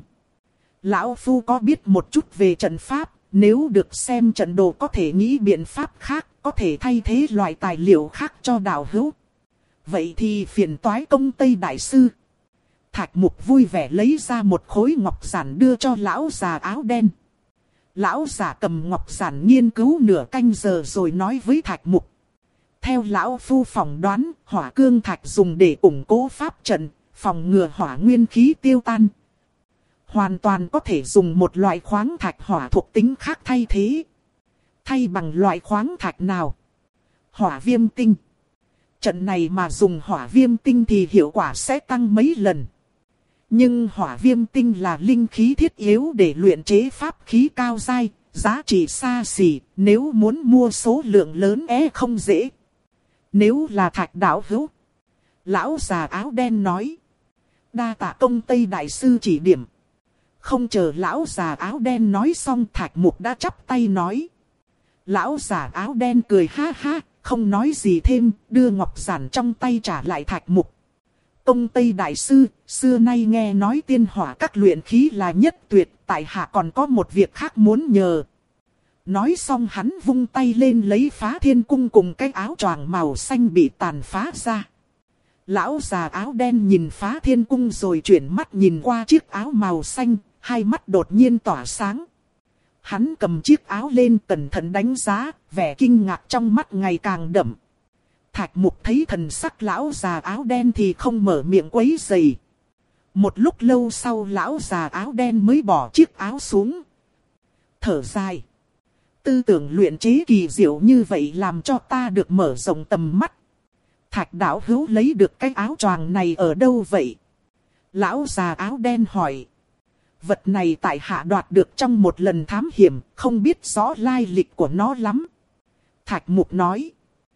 Lão phu có biết một chút về trận pháp, nếu được xem trận đồ có thể nghĩ biện pháp khác, có thể thay thế loại tài liệu khác cho đạo hữu. Vậy thì phiền toái Công Tây đại sư. Thạch Mục vui vẻ lấy ra một khối ngọc giản đưa cho lão già áo đen. Lão già cầm ngọc giản nghiên cứu nửa canh giờ rồi nói với Thạch Mục. Theo lão phu phỏng đoán, hỏa cương thạch dùng để củng cố pháp trận, phòng ngừa hỏa nguyên khí tiêu tan. Hoàn toàn có thể dùng một loại khoáng thạch hỏa thuộc tính khác thay thế. Thay bằng loại khoáng thạch nào? Hỏa viêm tinh. Trận này mà dùng hỏa viêm tinh thì hiệu quả sẽ tăng mấy lần. Nhưng hỏa viêm tinh là linh khí thiết yếu để luyện chế pháp khí cao dai, giá trị xa xỉ, nếu muốn mua số lượng lớn é không dễ. Nếu là Thạch đạo hữu. Lão già áo đen nói. Đa tạ Công Tây đại sư chỉ điểm. Không chờ lão già áo đen nói xong, Thạch Mục đã chắp tay nói. Lão già áo đen cười ha ha, không nói gì thêm, đưa ngọc giản trong tay trả lại Thạch Mục. Công Tây Đại Sư, xưa nay nghe nói tiên hỏa các luyện khí là nhất tuyệt, tại hạ còn có một việc khác muốn nhờ. Nói xong hắn vung tay lên lấy Phá Thiên Cung cùng cái áo choàng màu xanh bị tàn phá ra. Lão già áo đen nhìn Phá Thiên Cung rồi chuyển mắt nhìn qua chiếc áo màu xanh, hai mắt đột nhiên tỏa sáng. Hắn cầm chiếc áo lên cẩn thận đánh giá, vẻ kinh ngạc trong mắt ngày càng đậm. Thạch Mục thấy thần sắc lão già áo đen thì không mở miệng quấy rầy. Một lúc lâu sau lão già áo đen mới bỏ chiếc áo xuống. Thở dài. Tư tưởng luyện chế kỳ diệu như vậy làm cho ta được mở rộng tầm mắt. Thạch đạo hữu lấy được cái áo choàng này ở đâu vậy? Lão già áo đen hỏi. Vật này tại hạ đoạt được trong một lần thám hiểm, không biết rõ lai lịch của nó lắm. Thạch Mục nói.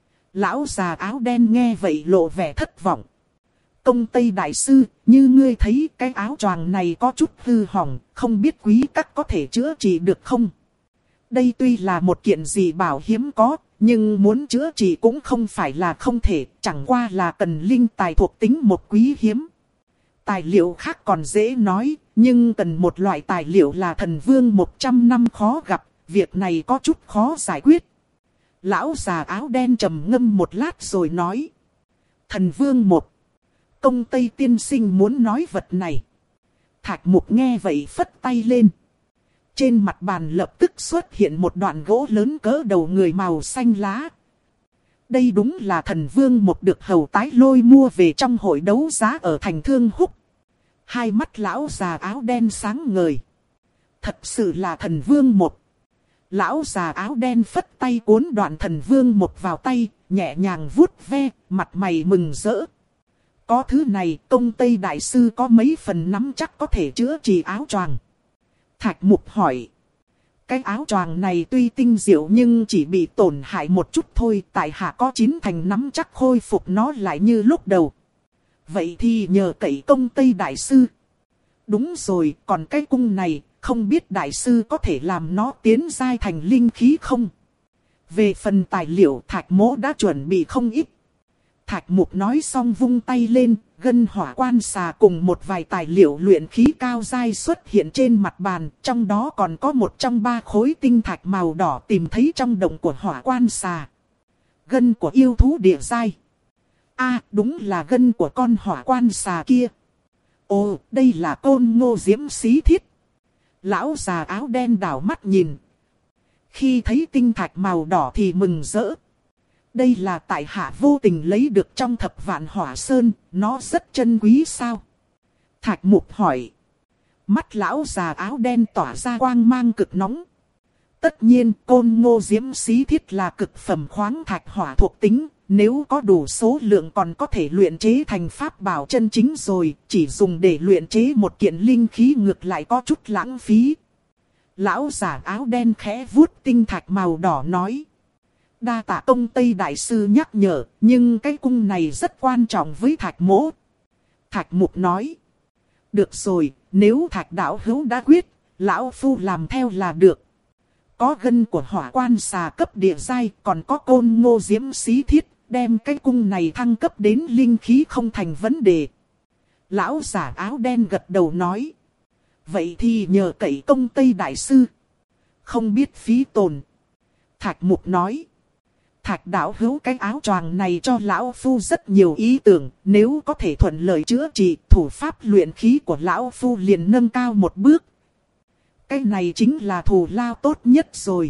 Lão già áo đen nghe vậy lộ vẻ thất vọng. Công Tây Đại Sư, như ngươi thấy cái áo choàng này có chút hư hỏng, không biết quý các có thể chữa trị được không? Đây tuy là một kiện gì bảo hiếm có, nhưng muốn chữa trị cũng không phải là không thể, chẳng qua là cần linh tài thuộc tính một quý hiếm. Tài liệu khác còn dễ nói, nhưng cần một loại tài liệu là thần vương một trăm năm khó gặp, việc này có chút khó giải quyết. Lão già áo đen trầm ngâm một lát rồi nói. Thần vương một. Công Tây tiên sinh muốn nói vật này. Thạch Mục nghe vậy phất tay lên. Trên mặt bàn lập tức xuất hiện một đoạn gỗ lớn cỡ đầu người màu xanh lá. Đây đúng là thần vương một được hầu tái lôi mua về trong hội đấu giá ở thành Thương Húc. Hai mắt lão già áo đen sáng ngời. Thật sự là thần vương một. Lão già áo đen phất tay cuốn đoạn thần vương một vào tay, nhẹ nhàng vuốt ve, mặt mày mừng rỡ. Có thứ này, Công Tây Đại Sư có mấy phần nắm chắc có thể chữa trị áo choàng. Thạch Mục hỏi. Cái áo choàng này tuy tinh diệu nhưng chỉ bị tổn hại một chút thôi, tại hạ có chín thành nắm chắc khôi phục nó lại như lúc đầu. Vậy thì nhờ cậy Công Tây Đại Sư. Đúng rồi, còn cái cung này, không biết Đại Sư có thể làm nó tiến giai thành linh khí không? Về phần tài liệu Thạch Mỗ đã chuẩn bị không ít. Thạch Mục nói xong vung tay lên, gân hỏa quan xà cùng một vài tài liệu luyện khí cao giai xuất hiện trên mặt bàn. Trong đó còn có một trong ba khối tinh thạch màu đỏ tìm thấy trong động của hỏa quan xà. Gân của yêu thú địa giai. À, đúng là gân của con hỏa quan xà kia. Ồ, đây là Côn Ngô Diễm Xí Thiết. Lão già áo đen đảo mắt nhìn. Khi thấy tinh thạch màu đỏ thì mừng rỡ. Đây là tại hạ vô tình lấy được trong Thập Vạn Hỏa Sơn, nó rất chân quý sao? Thạch Mục hỏi. Mắt lão già áo đen tỏa ra quang mang cực nóng. Tất nhiên, Côn Ngô Diễm Xí Thiết là cực phẩm khoáng thạch hỏa thuộc tính, nếu có đủ số lượng còn có thể luyện chế thành pháp bảo chân chính rồi, chỉ dùng để luyện chế một kiện linh khí ngược lại có chút lãng phí. Lão già áo đen khẽ vuốt tinh thạch màu đỏ nói. Đa tạ Công Tây Đại Sư nhắc nhở, nhưng cái cung này rất quan trọng với Thạch Mỗ. Thạch Mục nói. Được rồi, nếu Thạch đạo hữu đã quyết, lão phu làm theo là được. Có gân của hỏa quan xà cấp địa giai, còn có Côn Ngô Diễm Xí Thiết, đem cái cung này thăng cấp đến linh khí không thành vấn đề. Lão giả áo đen gật đầu nói. Vậy thì nhờ cậy Công Tây Đại Sư. Không biết phí tồn. Thạch Mục nói. Thạch đạo hữu cái áo choàng này cho lão phu rất nhiều ý tưởng, nếu có thể thuận lợi chữa trị, thủ pháp luyện khí của lão phu liền nâng cao một bước. Cái này chính là thù lao tốt nhất rồi.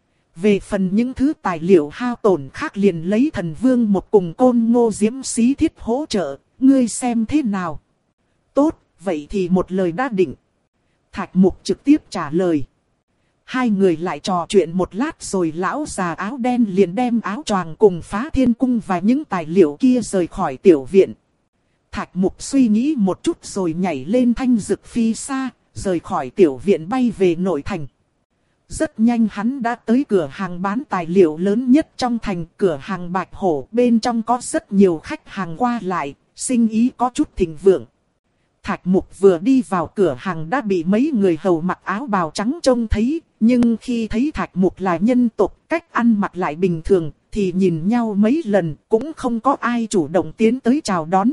Về phần những thứ tài liệu hao tổn khác liền lấy thần vương một cùng Côn Ngô Diễm Xí Thiết hỗ trợ, ngươi xem thế nào? Tốt, vậy thì một lời đã định. Thạch Mục trực tiếp trả lời. Hai người lại trò chuyện một lát rồi lão già áo đen liền đem áo choàng cùng Phá Thiên Cung và những tài liệu kia rời khỏi tiểu viện. Thạch Mục suy nghĩ một chút rồi nhảy lên thanh dực phi xa, rời khỏi tiểu viện bay về nội thành. Rất nhanh hắn đã tới cửa hàng bán tài liệu lớn nhất trong thành, cửa hàng Bạch Hổ. Bên trong có rất nhiều khách hàng qua lại, sinh ý có chút thịnh vượng. Thạch Mục vừa đi vào cửa hàng đã bị mấy người hầu mặc áo bào trắng trông thấy, nhưng khi thấy Thạch Mục là nhân tộc, cách ăn mặc lại bình thường, thì nhìn nhau mấy lần cũng không có ai chủ động tiến tới chào đón.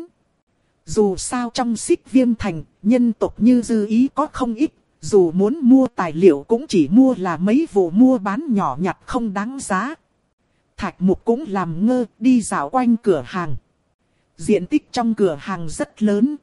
Dù sao trong Xích Viêm Thành, nhân tộc như Dư Ý có không ít, dù muốn mua tài liệu cũng chỉ mua là mấy vụ mua bán nhỏ nhặt không đáng giá. Thạch Mục cũng làm ngơ đi dạo quanh cửa hàng. Diện tích trong cửa hàng rất lớn.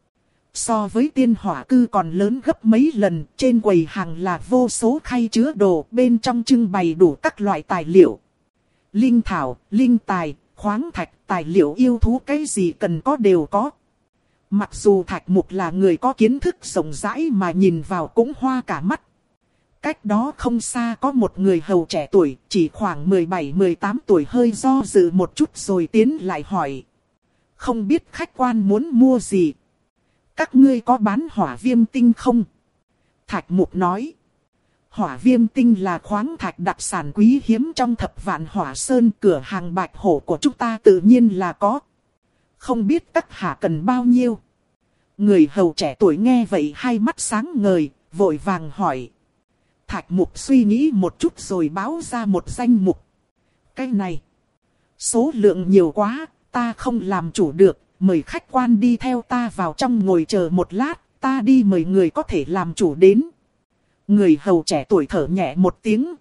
So với Tiên Hỏa Cư còn lớn gấp mấy lần, trên quầy hàng là vô số khay chứa đồ, bên trong trưng bày đủ các loại tài liệu. Linh thảo, linh tài, khoáng thạch, tài liệu yêu thú cái gì cần có đều có. Mặc dù Thạch Mục là người có kiến thức rộng rãi mà nhìn vào cũng hoa cả mắt. Cách đó không xa có một người hầu trẻ tuổi, chỉ khoảng mười bảy mười tám tuổi hơi do dự một chút rồi tiến lại hỏi. Không biết khách quan muốn mua gì? Các ngươi có bán hỏa viêm tinh không? Thạch Mục nói. Hỏa viêm tinh là khoáng thạch đặc sản quý hiếm trong thập vạn hỏa sơn, cửa hàng Bạch Hổ của chúng ta tự nhiên là có. Không biết các hạ cần bao nhiêu? Người hầu trẻ tuổi nghe vậy hai mắt sáng ngời, vội vàng hỏi. Thạch Mục suy nghĩ một chút rồi báo ra một danh mục. Cái này, số lượng nhiều quá, ta không làm chủ được, mời khách quan đi theo ta vào trong ngồi chờ một lát, ta đi mời người có thể làm chủ đến. Người hầu trẻ tuổi thở nhẹ một tiếng,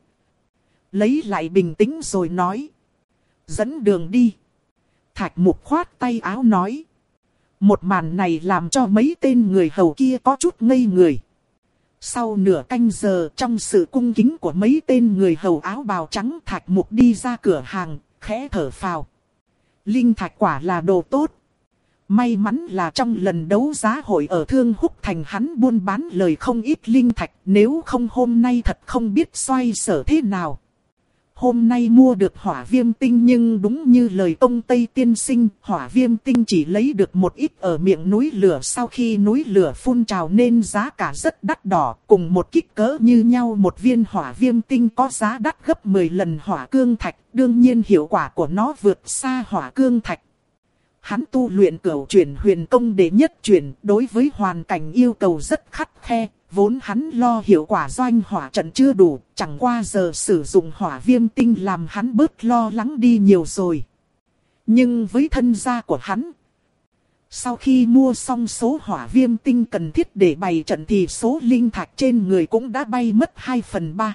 lấy lại bình tĩnh rồi nói. Dẫn đường đi. Thạch Mục khoát tay áo nói. Một màn này làm cho mấy tên người hầu kia có chút ngây người. Sau nửa canh giờ, trong sự cung kính của mấy tên người hầu áo bào trắng, Thạch Mục đi ra cửa hàng, khẽ thở phào. Linh thạch quả là đồ tốt. May mắn là trong lần đấu giá hội ở Thương Húc Thành hắn buôn bán lời không ít linh thạch, nếu không hôm nay thật không biết xoay sở thế nào. Hôm nay mua được hỏa viêm tinh nhưng đúng như lời Tông Tây tiên sinh, hỏa viêm tinh chỉ lấy được một ít ở miệng núi lửa sau khi núi lửa phun trào nên giá cả rất đắt đỏ. Cùng một kích cỡ như nhau, một viên hỏa viêm tinh có giá đắt gấp mười lần hỏa cương thạch, đương nhiên hiệu quả của nó vượt xa hỏa cương thạch. Hắn tu luyện cửu chuyển huyền công đệ nhất chuyển, đối với hoàn cảnh yêu cầu rất khắt khe. Vốn hắn lo hiệu quả doanh hỏa trận chưa đủ, chẳng qua giờ sử dụng hỏa viêm tinh làm hắn bớt lo lắng đi nhiều rồi. Nhưng với thân gia của hắn, sau khi mua xong số hỏa viêm tinh cần thiết để bày trận thì số linh thạch trên người cũng đã bay mất hai phần ba.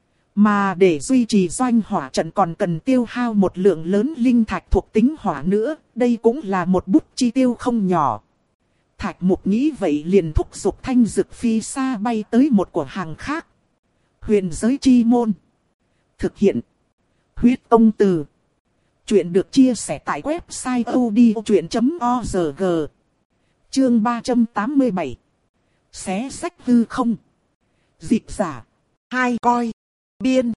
Mà để duy trì doanh hỏa trận còn cần tiêu hao một lượng lớn linh thạch thuộc tính hỏa nữa, đây cũng là một bút chi tiêu không nhỏ. Thạch Mục nghĩ vậy liền thúc giục Thanh Dực phi xa bay tới một cửa hàng khác. Huyền giới chi môn. Thực hiện. Huyết Tông Từ. Chuyện được chia sẻ tại website odchuyện chấm org. Chương ba trăm tám mươi bảy. Xé sách hư không. Dịch giả. Hai coi. Biên.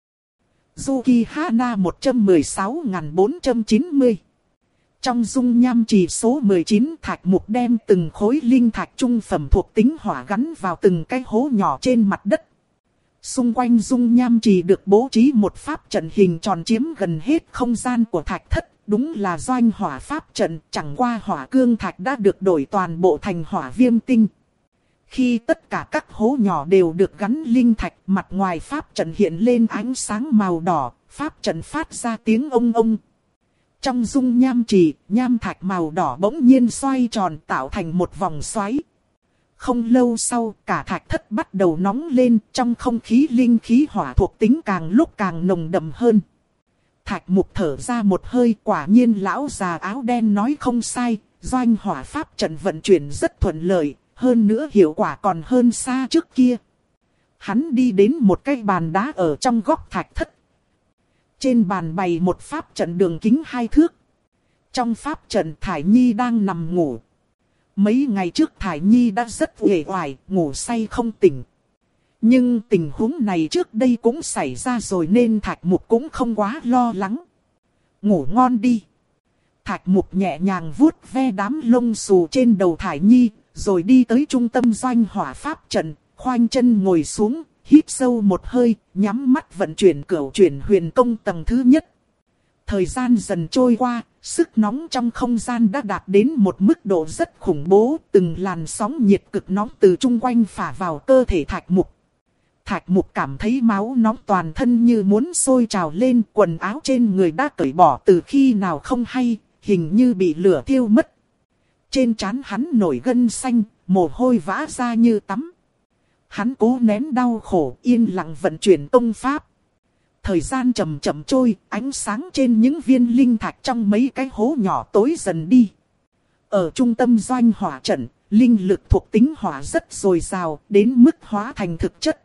Yuki Hana một trăm mười sáu nghìn bốn trăm chín mươi. Trong dung nham trì số mười chín, Thạch Mục đem từng khối linh thạch trung phẩm thuộc tính hỏa gắn vào từng cái hố nhỏ trên mặt đất. Xung quanh dung nham trì được bố trí một pháp trận hình tròn chiếm gần hết không gian của thạch thất. Đúng là doanh hỏa pháp trận, chẳng qua hỏa cương thạch đã được đổi toàn bộ thành hỏa viêm tinh. Khi tất cả các hố nhỏ đều được gắn linh thạch, mặt ngoài pháp trận hiện lên ánh sáng màu đỏ, pháp trận phát ra tiếng ông ông. Trong dung nham trì, nham thạch màu đỏ bỗng nhiên xoay tròn tạo thành một vòng xoáy. Không lâu sau, cả thạch thất bắt đầu nóng lên, trong không khí linh khí hỏa thuộc tính càng lúc càng nồng đậm hơn. Thạch Mục thở ra một hơi, quả nhiên lão già áo đen nói không sai, doanh hỏa pháp trận vận chuyển rất thuận lợi, hơn nữa hiệu quả còn hơn xa trước kia. Hắn đi đến một cái bàn đá ở trong góc thạch thất. Trên bàn bày một pháp trận đường kính hai thước. Trong pháp trận Thải Nhi đang nằm ngủ. Mấy ngày trước Thải Nhi đã rất uể oải, ngủ say không tỉnh. Nhưng tình huống này trước đây cũng xảy ra rồi nên Thạch Mục cũng không quá lo lắng. Ngủ ngon đi. Thạch Mục nhẹ nhàng vuốt ve đám lông xù trên đầu Thải Nhi, rồi đi tới trung tâm doanh hỏa pháp trận, khoanh chân ngồi xuống. Hít sâu một hơi, nhắm mắt vận chuyển cửu chuyển huyền công tầng thứ nhất. Thời gian dần trôi qua, sức nóng trong không gian đã đạt đến một mức độ rất khủng bố, từng làn sóng nhiệt cực nóng từ chung quanh phả vào cơ thể Thạch Mục. Thạch Mục cảm thấy máu nóng toàn thân như muốn sôi trào lên, quần áo trên người đã cởi bỏ từ khi nào không hay, hình như bị lửa thiêu mất. Trên trán hắn nổi gân xanh, mồ hôi vã ra như tắm. Hắn cố nén đau khổ, yên lặng vận chuyển công pháp. Thời gian chậm chậm trôi, ánh sáng trên những viên linh thạch trong mấy cái hố nhỏ tối dần đi. Ở trung tâm doanh hỏa trận, linh lực thuộc tính hỏa rất dồi dào, đến mức hóa thành thực chất.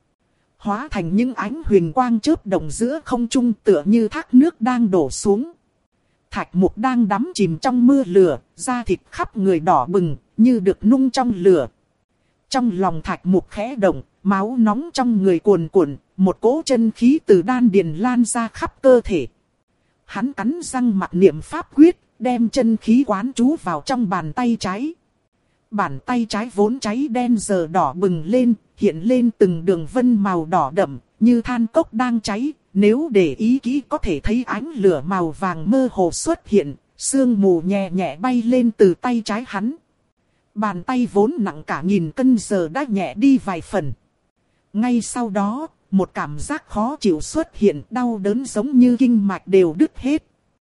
Hóa thành những ánh huyền quang chớp động giữa không trung, tựa như thác nước đang đổ xuống. Thạch Mục đang đắm chìm trong mưa lửa, da thịt khắp người đỏ bừng, như được nung trong lửa. Trong lòng Thạch Mục khẽ động, máu nóng trong người cuồn cuộn, một cỗ chân khí từ đan điền lan ra khắp cơ thể. Hắn cắn răng mặc niệm pháp quyết, đem chân khí quán trú vào trong bàn tay trái. Bàn tay trái vốn cháy đen giờ đỏ bừng lên, hiện lên từng đường vân màu đỏ đậm, như than cốc đang cháy. Nếu để ý kỹ có thể thấy ánh lửa màu vàng mơ hồ xuất hiện, sương mù nhẹ nhẹ bay lên từ tay trái hắn. Bàn tay vốn nặng cả nghìn cân giờ đã nhẹ đi vài phần. Ngay sau đó, một cảm giác khó chịu xuất hiện, đau đớn giống như kinh mạch đều đứt hết.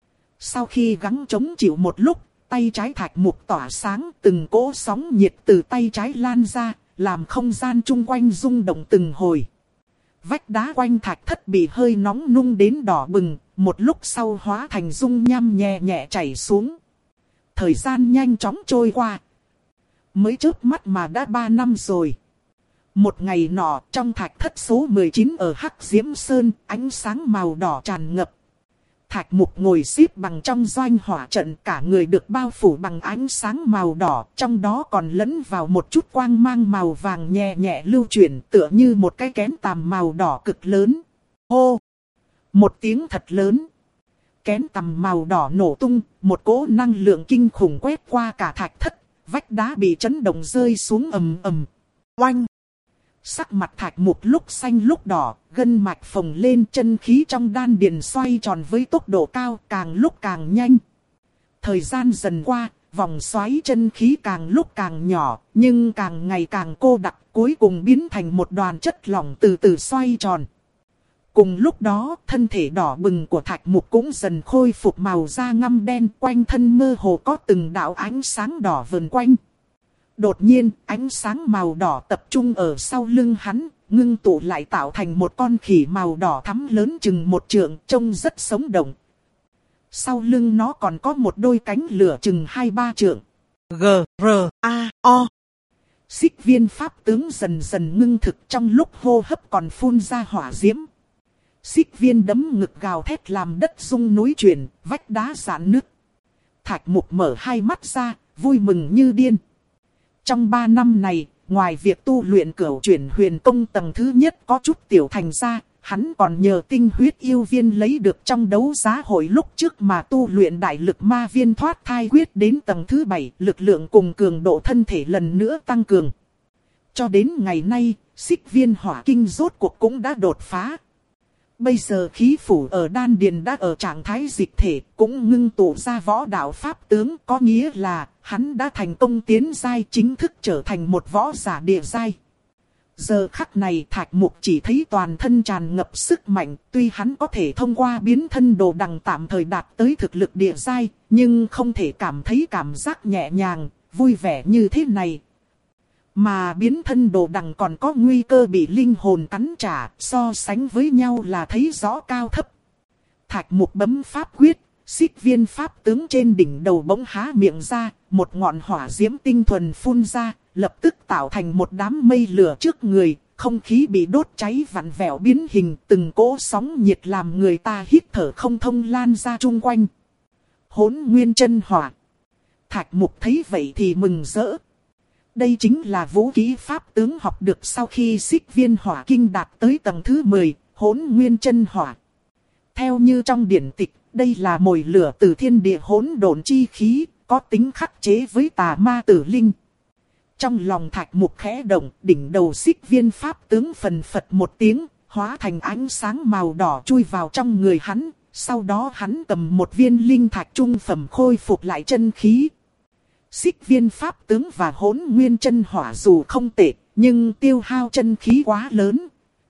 Sau khi gắng chống chịu một lúc, tay trái Thạch Mục tỏa sáng, từng cỗ sóng nhiệt từ tay trái lan ra, làm không gian chung quanh rung động từng hồi. Vách đá quanh thạch thất bị hơi nóng nung đến đỏ bừng, một lúc sau hóa thành dung nham nhẹ nhẹ chảy xuống. Thời gian nhanh chóng trôi qua. Mới chớp mắt mà đã ba năm rồi. Một ngày nọ, trong thạch thất số mười chín ở Hắc Diễm Sơn, ánh sáng màu đỏ tràn ngập. Thạch Mục ngồi xếp bằng trong doanh hỏa trận, cả người được bao phủ bằng ánh sáng màu đỏ, trong đó còn lẫn vào một chút quang mang màu vàng nhẹ nhẹ lưu chuyển, tựa như một cái kén tằm màu đỏ cực lớn. Hô! Một tiếng thật lớn. Kén tằm màu đỏ nổ tung, một cỗ năng lượng kinh khủng quét qua cả thạch thất, vách đá bị chấn động rơi xuống ầm ầm. Oanh! Sắc mặt Thạch Mục lúc xanh lúc đỏ, gân mạch phồng lên, chân khí trong đan điền xoay tròn với tốc độ cao, càng lúc càng nhanh. Thời gian dần qua, vòng xoáy chân khí càng lúc càng nhỏ, nhưng càng ngày càng cô đặc, cuối cùng biến thành một đoàn chất lỏng từ từ xoay tròn. Cùng lúc đó, thân thể đỏ bừng của Thạch Mục cũng dần khôi phục màu da ngăm đen, quanh thân mơ hồ có từng đạo ánh sáng đỏ vần quanh. Đột nhiên, ánh sáng màu đỏ tập trung ở sau lưng hắn, ngưng tụ lại tạo thành một con khỉ màu đỏ thắm lớn chừng một trượng, trông rất sống động. Sau lưng nó còn có một đôi cánh lửa chừng hai ba trượng. G, R, A, O. Xích viên pháp tướng dần dần ngưng thực, trong lúc hô hấp còn phun ra hỏa diễm. Xích viên đấm ngực gào thét làm đất rung núi chuyển, vách đá rạn nứt. Thạch Mục mở hai mắt ra, vui mừng như điên. Trong ba năm này, ngoài việc tu luyện cửu chuyển huyền công tầng thứ nhất có chút tiểu thành ra, hắn còn nhờ tinh huyết yêu viên lấy được trong đấu giá hội lúc trước mà tu luyện đại lực ma viên thoát thai quyết đến tầng thứ bảy, lực lượng cùng cường độ thân thể lần nữa tăng cường. Cho đến ngày nay, xích viên hỏa kinh rốt cuộc cũng đã đột phá. Bây giờ khí phủ ở đan điền đã ở trạng thái dịch thể, cũng ngưng tụ ra võ đạo pháp tướng, có nghĩa là hắn đã thành công tiến giai, chính thức trở thành một võ giả địa giai. Giờ khắc này Thạch Mục chỉ thấy toàn thân tràn ngập sức mạnh, tuy hắn có thể thông qua biến thân đồ đằng tạm thời đạt tới thực lực địa giai, nhưng không thể cảm thấy cảm giác nhẹ nhàng, vui vẻ như thế này. Mà biến thân đồ đằng còn có nguy cơ bị linh hồn cắn trả, so sánh với nhau là thấy rõ cao thấp. Thạch Mục bấm pháp quyết, xích viên pháp tướng trên đỉnh đầu bỗng há miệng ra, một ngọn hỏa diễm tinh thuần phun ra, lập tức tạo thành một đám mây lửa trước người, không khí bị đốt cháy vặn vẹo biến hình, từng cỗ sóng nhiệt làm người ta hít thở không thông lan ra chung quanh. Hỗn nguyên chân hỏa. Thạch Mục thấy vậy thì mừng rỡ. Đây chính là vũ khí pháp tướng học được sau khi xích viên hỏa kinh đạt tới tầng thứ mười, hỗn nguyên chân hỏa. Theo như trong điển tịch, đây là mồi lửa từ thiên địa hỗn độn chi khí, có tính khắc chế với tà ma tử linh. Trong lòng Thạch Mục khẽ động, đỉnh đầu xích viên pháp tướng phần phật một tiếng, hóa thành ánh sáng màu đỏ chui vào trong người hắn, Sau đó hắn cầm một viên linh thạch trung phẩm khôi phục lại chân khí. Xích viên pháp tướng và hỗn nguyên chân hỏa dù không tệ, nhưng tiêu hao chân khí quá lớn.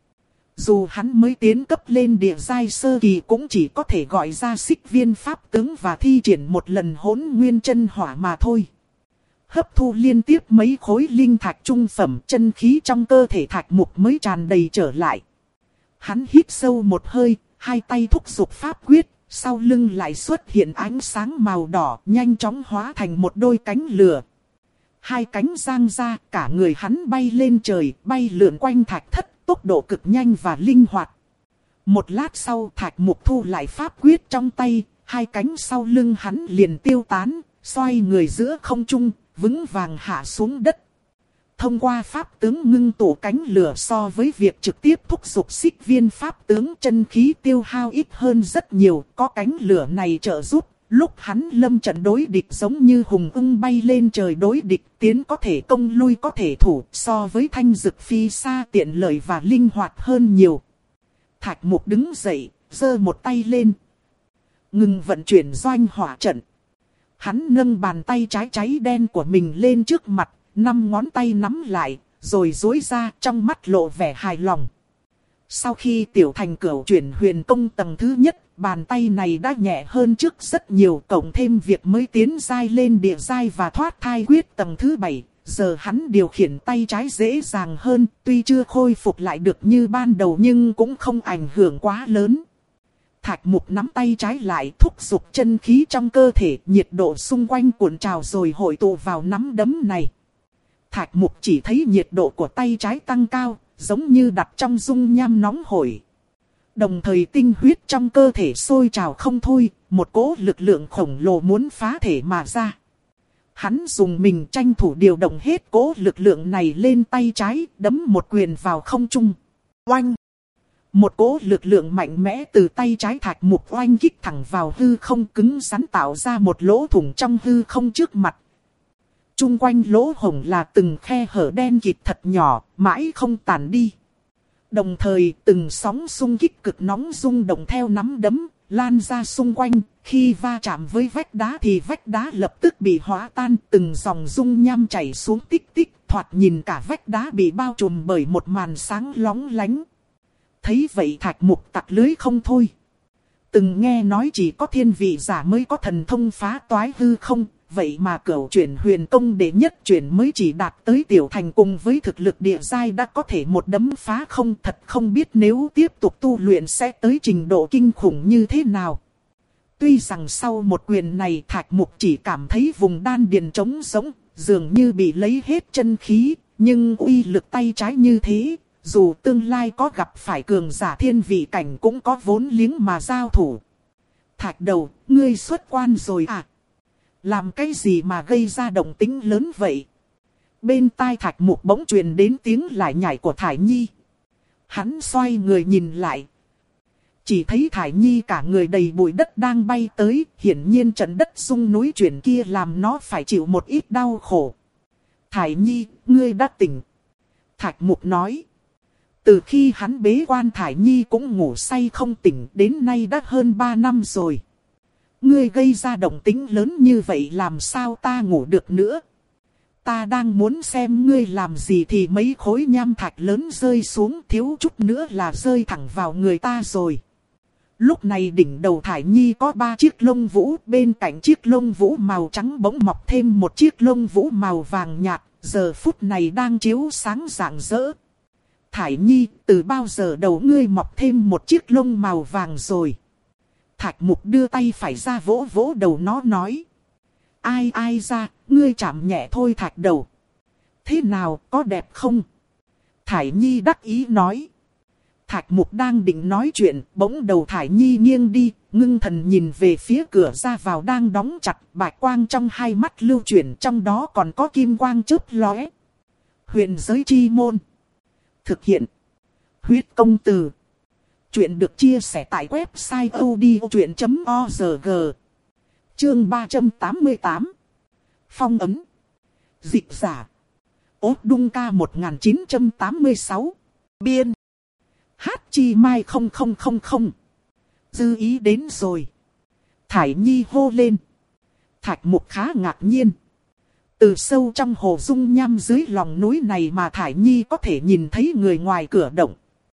Dù hắn mới tiến cấp lên địa giai sơ kỳ cũng chỉ có thể gọi ra xích viên pháp tướng và thi triển một lần hỗn nguyên chân hỏa mà thôi. Hấp thu liên tiếp mấy khối linh thạch trung phẩm, chân khí trong cơ thể Thạch Mục mới tràn đầy trở lại. Hắn hít sâu một hơi, hai tay thúc giục pháp quyết, sau lưng lại xuất hiện ánh sáng màu đỏ, nhanh chóng hóa thành một đôi cánh lửa. Hai cánh giang ra, cả người hắn bay lên trời, bay lượn quanh thạch thất, tốc độ cực nhanh và linh hoạt. Một lát sau, Thạch Mục thu lại pháp quyết trong tay, hai cánh sau lưng hắn liền tiêu tán, xoay người giữa không trung, vững vàng hạ xuống đất. Thông qua pháp tướng ngưng tụ cánh lửa so với việc trực tiếp thúc giục xích viên pháp tướng, chân khí tiêu hao ít hơn rất nhiều. Có cánh lửa này trợ giúp, lúc hắn lâm trận đối địch giống như hùng ưng bay lên trời đối địch, tiến có thể công lui có thể thủ, so với thanh dực phi xa tiện lợi và linh hoạt hơn nhiều. Thạch Mục đứng dậy, giơ một tay lên, ngừng vận chuyển doanh hỏa trận. Hắn nâng bàn tay trái cháy đen của mình lên trước mặt, năm ngón tay nắm lại, rồi duỗi ra, trong mắt lộ vẻ hài lòng. Sau khi tiểu thành cửu chuyển huyền công tầng thứ nhất, bàn tay này đã nhẹ hơn trước rất nhiều, cộng thêm việc mới tiến giai lên địa giai và thoát thai quyết tầng thứ bảy. Giờ hắn điều khiển tay trái dễ dàng hơn, tuy chưa khôi phục lại được như ban đầu nhưng cũng không ảnh hưởng quá lớn. Thạch Mục nắm tay trái lại, thúc giục chân khí trong cơ thể, nhiệt độ xung quanh cuộn trào rồi hội tụ vào nắm đấm này. Thạch Mục chỉ thấy nhiệt độ của tay trái tăng cao, giống như đặt trong dung nham nóng hổi. Đồng thời tinh huyết trong cơ thể sôi trào không thôi, một cỗ lực lượng khổng lồ muốn phá thể mà ra. Hắn dùng mình tranh thủ điều động hết cỗ lực lượng này lên tay trái, đấm một quyền vào không trung. Oanh! Một cỗ lực lượng mạnh mẽ từ tay trái Thạch Mục oanh kích thẳng vào hư không, cứng rắn tạo ra một lỗ thủng trong hư không trước mặt. Trung quanh lỗ hổng là từng khe hở đen kịt thật nhỏ, mãi không tàn đi. Đồng thời từng sóng xung kích cực nóng rung động theo nắm đấm, lan ra xung quanh. Khi va chạm với vách đá thì vách đá lập tức bị hóa tan, từng dòng dung nham chảy xuống tích tích, thoạt nhìn cả vách đá bị bao trùm bởi một màn sáng lóng lánh. Thấy vậy Thạch Mục tặc lưới không thôi. Từng nghe nói chỉ có thiên vị giả mới có thần thông phá toái hư không, vậy mà cửu chuyển huyền công đệ nhất chuyển mới chỉ đạt tới tiểu thành cùng với thực lực địa giai đã có thể một đấm phá không, thật không biết nếu tiếp tục tu luyện sẽ tới trình độ kinh khủng như thế nào. Tuy rằng sau một quyền này Thạch Mục chỉ cảm thấy vùng đan điền trống rỗng, dường như bị lấy hết chân khí, nhưng uy lực tay trái như thế, dù tương lai có gặp phải cường giả thiên vị cảnh cũng có vốn liếng mà giao thủ. Thạch Đầu, ngươi xuất quan rồi à? Làm cái gì mà gây ra động tĩnh lớn vậy? Bên tai Thạch Mục bỗng truyền đến tiếng lải nhải của Thải Nhi. Hắn xoay người nhìn lại. Chỉ thấy Thải Nhi cả người đầy bụi đất đang bay tới, hiển nhiên trận đất rung núi chuyển kia làm nó phải chịu một ít đau khổ. Thải Nhi, ngươi đã tỉnh. Thạch Mục nói. Từ khi hắn bế quan Thải Nhi cũng ngủ say không tỉnh, đến nay đã hơn ba năm rồi. Ngươi gây ra động tĩnh lớn như vậy làm sao ta ngủ được nữa? Ta đang muốn xem ngươi làm gì thì mấy khối nham thạch lớn rơi xuống, thiếu chút nữa là rơi thẳng vào người ta rồi. Lúc này đỉnh đầu Thải Nhi có ba chiếc lông vũ, bên cạnh chiếc lông vũ màu trắng bỗng mọc thêm một chiếc lông vũ màu vàng nhạt, giờ phút này đang chiếu sáng rạng rỡ. Thải Nhi, từ bao giờ đầu ngươi mọc thêm một chiếc lông màu vàng rồi? Thạch Mục đưa tay phải ra vỗ vỗ đầu nó nói. Ai ai ra, ngươi chạm nhẹ thôi Thạch Đầu. Thế nào, có đẹp không? Thải Nhi đắc ý nói. Thạch Mục đang định nói chuyện, bỗng đầu Thải Nhi nghiêng đi, ngưng thần nhìn về phía cửa ra vào đang đóng chặt, bạch quang trong hai mắt lưu chuyển, trong đó còn có kim quang chớp lóe. Huyền giới chi môn. Thực hiện. Huyết công từ. Chuyện được chia sẻ tại website odchuyện chấm org. Chương ba trăm tám mươi tám. Phong ấn. Dịch giả. Ốt Đung Ca một nghìn chín trăm tám mươi sáu. Biên. Hát chi mai không không không không. Dư ý đến rồi. Thải Nhi hô lên. Thạch Mục khá ngạc nhiên. Từ sâu trong hồ dung nham dưới lòng núi này mà Thải Nhi có thể nhìn thấy người ngoài cửa động.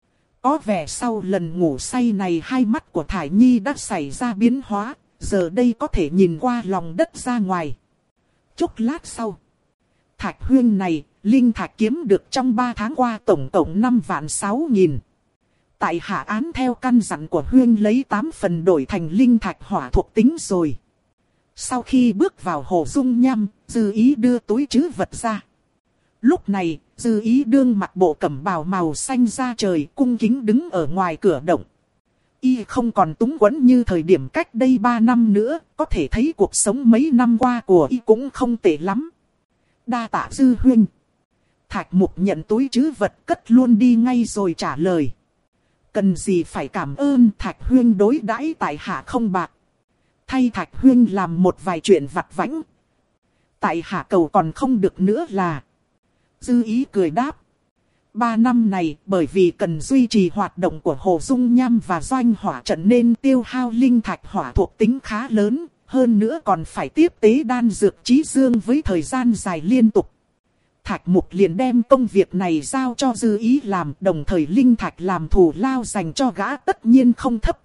Có vẻ sau lần ngủ say này hai mắt của Thải Nhi đã xảy ra biến hóa, giờ đây có thể nhìn qua lòng đất ra ngoài. Chốc lát sau, thạch huyên này, linh thạch kiếm được trong ba tháng qua tổng cộng năm vạn sáu nghìn. Tại hạ án theo căn dặn của huyên lấy tám phần đổi thành linh thạch hỏa thuộc tính rồi. Sau khi bước vào hồ dung nham, Dư Ý đưa túi trữ vật ra. Lúc này, Dư Ý đương mặc bộ cẩm bào màu xanh da trời, cung kính đứng ở ngoài cửa động. Y không còn túng quẫn như thời điểm cách đây ba năm nữa, có thể thấy cuộc sống mấy năm qua của Y cũng không tệ lắm. Đa tạ Dư huynh. Thạch Mục nhận túi trữ vật cất luôn đi ngay rồi trả lời. Cần gì phải cảm ơn, Thạch huynh đối đãi tại hạ không bạc. Thay Thạch huynh làm một vài chuyện vặt vãnh, tại hạ cầu còn không được nữa là. Dư Ý cười đáp. Ba năm này bởi vì cần duy trì hoạt động của hồ dung nham và doanh hỏa trận nên tiêu hao linh thạch hỏa thuộc tính khá lớn. Hơn nữa còn phải tiếp tế đan dược chí dương với thời gian dài liên tục. Thạch Mục liền đem công việc này giao cho Dư Ý làm, đồng thời linh thạch làm thù lao dành cho gã tất nhiên không thấp.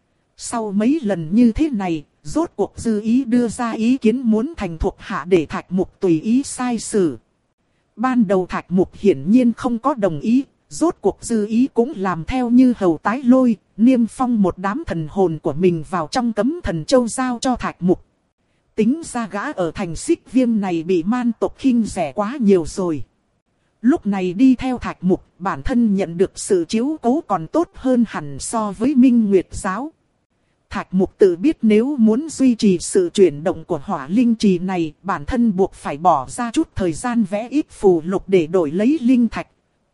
Sau mấy lần như thế này, rốt cuộc Dư Ý đưa ra ý kiến muốn thành thuộc hạ để Thạch Mục tùy ý sai xử. Ban đầu Thạch Mục hiển nhiên không có đồng ý, rốt cuộc Dư Ý cũng làm theo như hầu tái lôi, niêm phong một đám thần hồn của mình vào trong cấm thần châu giao cho Thạch Mục. Tính ra gã ở thành Xích Viêm này bị man tộc khinh rẻ quá nhiều rồi. Lúc này đi theo Thạch Mục, bản thân nhận được sự chiếu cố còn tốt hơn hẳn so với Minh Nguyệt Giáo. Thạch Mục tự biết nếu muốn duy trì sự chuyển động của hỏa linh trì này, bản thân buộc phải bỏ ra chút thời gian vẽ ít phù lục để đổi lấy linh thạch.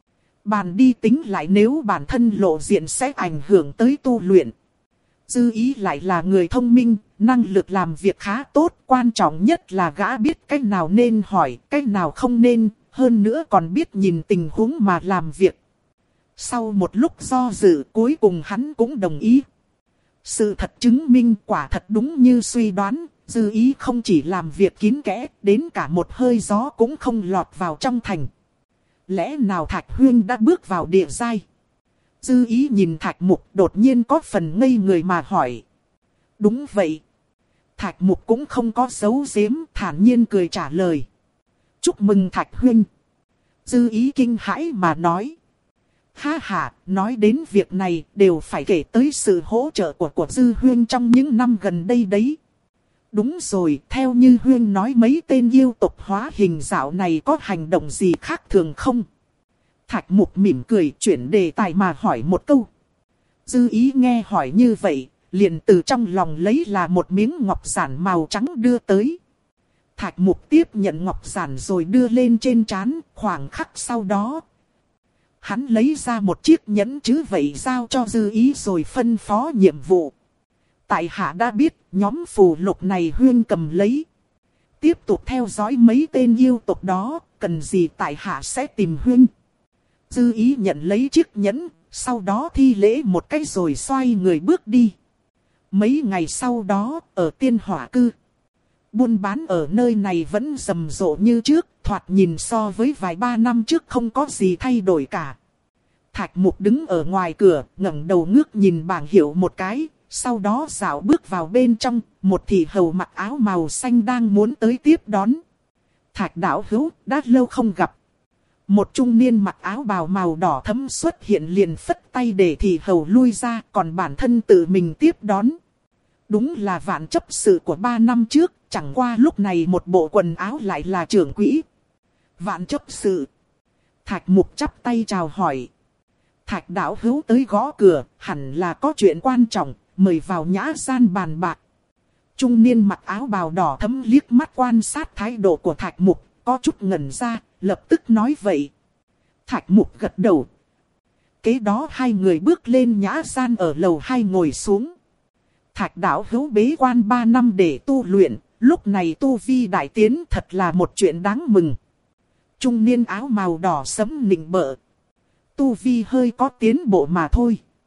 Bàn đi tính lại nếu bản thân lộ diện sẽ ảnh hưởng tới tu luyện. Dư Ý lại là người thông minh, năng lực làm việc khá tốt, quan trọng nhất là gã biết cách nào nên hỏi, cách nào không nên, hơn nữa còn biết nhìn tình huống mà làm việc. Sau một lúc do dự, cuối cùng hắn cũng đồng ý. Sự thật chứng minh quả thật đúng như suy đoán, Dư Ý không chỉ làm việc kín kẽ, đến cả một hơi gió cũng không lọt vào trong thành. Lẽ nào Thạch huynh đã bước vào địa giai? Dư Ý nhìn Thạch Mục đột nhiên có phần ngây người mà hỏi. Đúng vậy. Thạch Mục cũng không có giấu giếm, thản nhiên cười trả lời. Chúc mừng Thạch huynh. Dư Ý kinh hãi mà nói. Ha ha, nói đến việc này đều phải kể tới sự hỗ trợ của của Dư huynh trong những năm gần đây đấy. Đúng rồi, theo như huynh nói mấy tên yêu tộc hóa hình dạo này có hành động gì khác thường không? Thạch Mục mỉm cười chuyển đề tài mà hỏi một câu. Dư Ý nghe hỏi như vậy, liền từ trong lòng lấy là một miếng ngọc giản màu trắng đưa tới. Thạch Mục tiếp nhận ngọc giản rồi đưa lên trên trán, khoảng khắc sau đó. Hắn lấy ra một chiếc nhẫn chứ vậy giao cho Dư Ý rồi phân phó nhiệm vụ. Tại hạ đã biết nhóm phù lục này huyên cầm lấy. Tiếp tục theo dõi mấy tên yêu tộc đó, cần gì tại hạ sẽ tìm huyên. Dư Ý nhận lấy chiếc nhẫn, sau đó thi lễ một cái rồi xoay người bước đi. Mấy ngày sau đó, ở Tiên Hỏa Cư, buôn bán ở nơi này vẫn rầm rộ như trước, thoạt nhìn so với vài ba năm trước không có gì thay đổi cả. Thạch Mục đứng ở ngoài cửa, ngẩng đầu ngước nhìn bảng hiệu một cái, sau đó dạo bước vào bên trong, một thị hầu mặc áo màu xanh đang muốn tới tiếp đón. Thạch đạo hữu, đã lâu không gặp. Một trung niên mặc áo bào màu đỏ thẫm xuất hiện liền phất tay để thị hầu lui ra, còn bản thân tự mình tiếp đón. Đúng là vạn chấp sự của ba năm trước, chẳng qua lúc này một bộ quần áo lại là trưởng quỹ. Vạn chấp sự. Thạch Mục chắp tay chào hỏi. Thạch đạo hữu tới gõ cửa, hẳn là có chuyện quan trọng, mời vào nhã gian bàn bạc. Trung niên mặc áo bào đỏ thẫm liếc mắt quan sát thái độ của Thạch Mục, có chút ngẩn ra, lập tức nói vậy. Thạch Mục gật đầu. Kế đó hai người bước lên nhã gian ở lầu hai ngồi xuống. Thạch đạo hữu bế quan ba năm để tu luyện, lúc này tu vi đại tiến thật là một chuyện đáng mừng. Trung niên áo màu đỏ sẫm nịnh bợ. Tu vi hơi có tiến bộ mà thôi.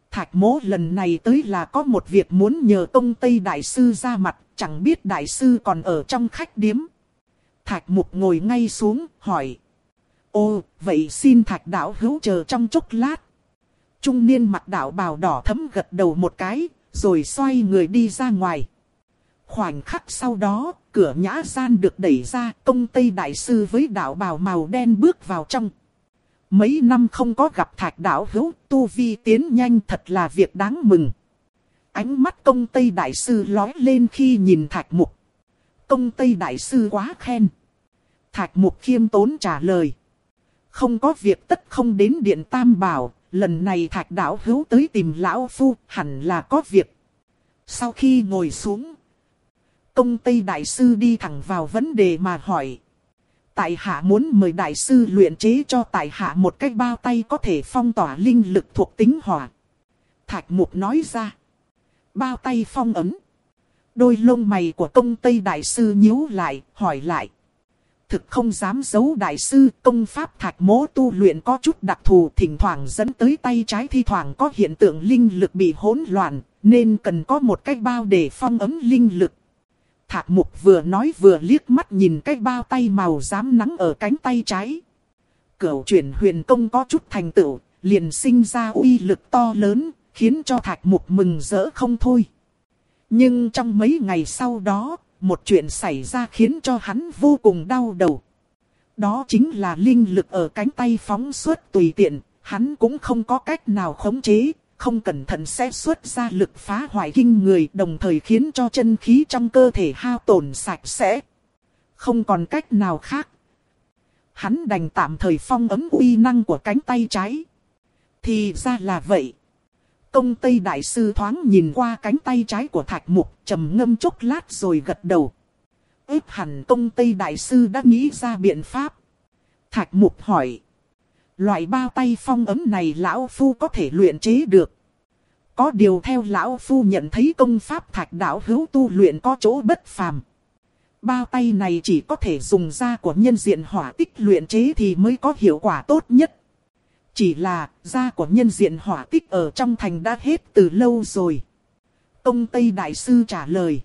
Thạch Mỗ lần này tới là có một việc muốn nhờ Công Tây Đại Sư ra mặt, chẳng biết Đại Sư còn ở trong khách điếm. Thạch Mục ngồi ngay xuống, hỏi. Ô, vậy xin Thạch đạo hữu chờ trong chốc lát. Trung niên mặc đạo bào đỏ thẫm gật đầu một cái, rồi xoay người đi ra ngoài. Khoảnh khắc sau đó, cửa nhã gian được đẩy ra, Công Tây Đại Sư với đạo bào màu đen bước vào trong. Mấy năm không có gặp Thạch đạo hữu, tu vi tiến nhanh thật là việc đáng mừng. Ánh mắt Công Tây Đại Sư lóe lên khi nhìn Thạch Mục. Công Tây Đại Sư quá khen. Thạch Mục khiêm tốn trả lời. Không có việc tất không đến Điện Tam Bảo, lần này Thạch đạo hữu tới tìm lão phu, hẳn là có việc. Sau khi ngồi xuống, Công Tây Đại Sư đi thẳng vào vấn đề mà hỏi. Tại hạ muốn mời Đại Sư luyện chế cho tại hạ một cái bao tay có thể phong tỏa linh lực thuộc tính hỏa. Thạch Mục nói ra. Bao tay phong ấn. Đôi lông mày của Công Tây Đại Sư nhíu lại, hỏi lại. Thực không dám giấu Đại Sư, công pháp Thạch Mỗ tu luyện có chút đặc thù, thỉnh thoảng dẫn tới tay trái thi thoảng có hiện tượng linh lực bị hỗn loạn, nên cần có một cái bao để phong ấn linh lực. Thạch Mục vừa nói vừa liếc mắt nhìn cái bao tay màu rám nắng ở cánh tay trái. Cửu chuyển huyền công có chút thành tựu, liền sinh ra uy lực to lớn, khiến cho Thạch Mục mừng rỡ không thôi. Nhưng trong mấy ngày sau đó, một chuyện xảy ra khiến cho hắn vô cùng đau đầu. Đó chính là linh lực ở cánh tay phóng xuất tùy tiện, hắn cũng không có cách nào khống chế, không cẩn thận sẽ xuất ra lực phá hoại kinh người, đồng thời khiến cho chân khí trong cơ thể hao tổn sạch sẽ. Không còn cách nào khác. Hắn đành tạm thời phong ấn uy năng của cánh tay trái. Thì ra là vậy. Công Tây Đại Sư thoáng nhìn qua cánh tay trái của Thạch Mục, trầm ngâm chốc lát rồi gật đầu. Ếp hẳn Công Tây Đại Sư đã nghĩ ra biện pháp. Thạch Mục hỏi. Loại bao tay phong ấn này lão phu có thể luyện chế được. Có điều theo lão phu nhận thấy công pháp Thạch đạo hữu tu luyện có chỗ bất phàm. Bao tay này chỉ có thể dùng da của nhân diện hỏa tích luyện chế thì mới có hiệu quả tốt nhất. Chỉ là da của nhân diện hỏa tích ở trong thành đã hết từ lâu rồi. Công Tây Đại Sư trả lời.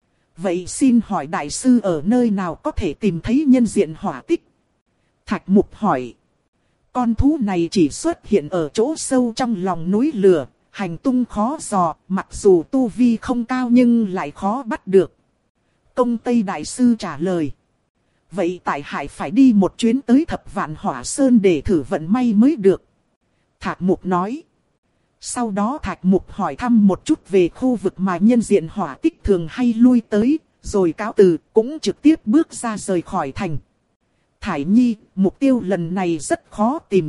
Vậy xin hỏi Đại Sư ở nơi nào có thể tìm thấy nhân diện hỏa tích? Thạch Mục hỏi. Con thú này chỉ xuất hiện ở chỗ sâu trong lòng núi lửa, hành tung khó dò, mặc dù tu vi không cao nhưng lại khó bắt được. Công Tây Đại Sư trả lời. Vậy tại hạ phải đi một chuyến tới Thập Vạn Hỏa Sơn để thử vận may mới được. Thạch Mục nói. Sau đó Thạch Mục hỏi thăm một chút về khu vực mà nhân diện hỏa tích thường hay lui tới, rồi cáo từ, cũng trực tiếp bước ra rời khỏi thành. Thải Nhi, mục tiêu lần này rất khó tìm.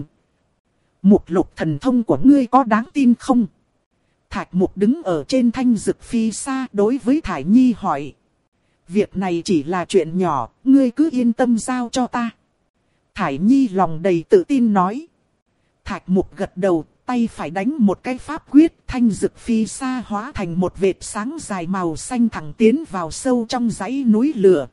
Mục lục thần thông của ngươi có đáng tin không? Thạch Mục đứng ở trên thanh dực phi xa đối với Thải Nhi hỏi. Việc này chỉ là chuyện nhỏ, ngươi cứ yên tâm giao cho ta. Thải Nhi lòng đầy tự tin nói. Thạch Mục gật đầu, tay phải đánh một cái pháp quyết, thanh dực phi xa hóa thành một vệt sáng dài màu xanh thẳng tiến vào sâu trong dãy núi lửa.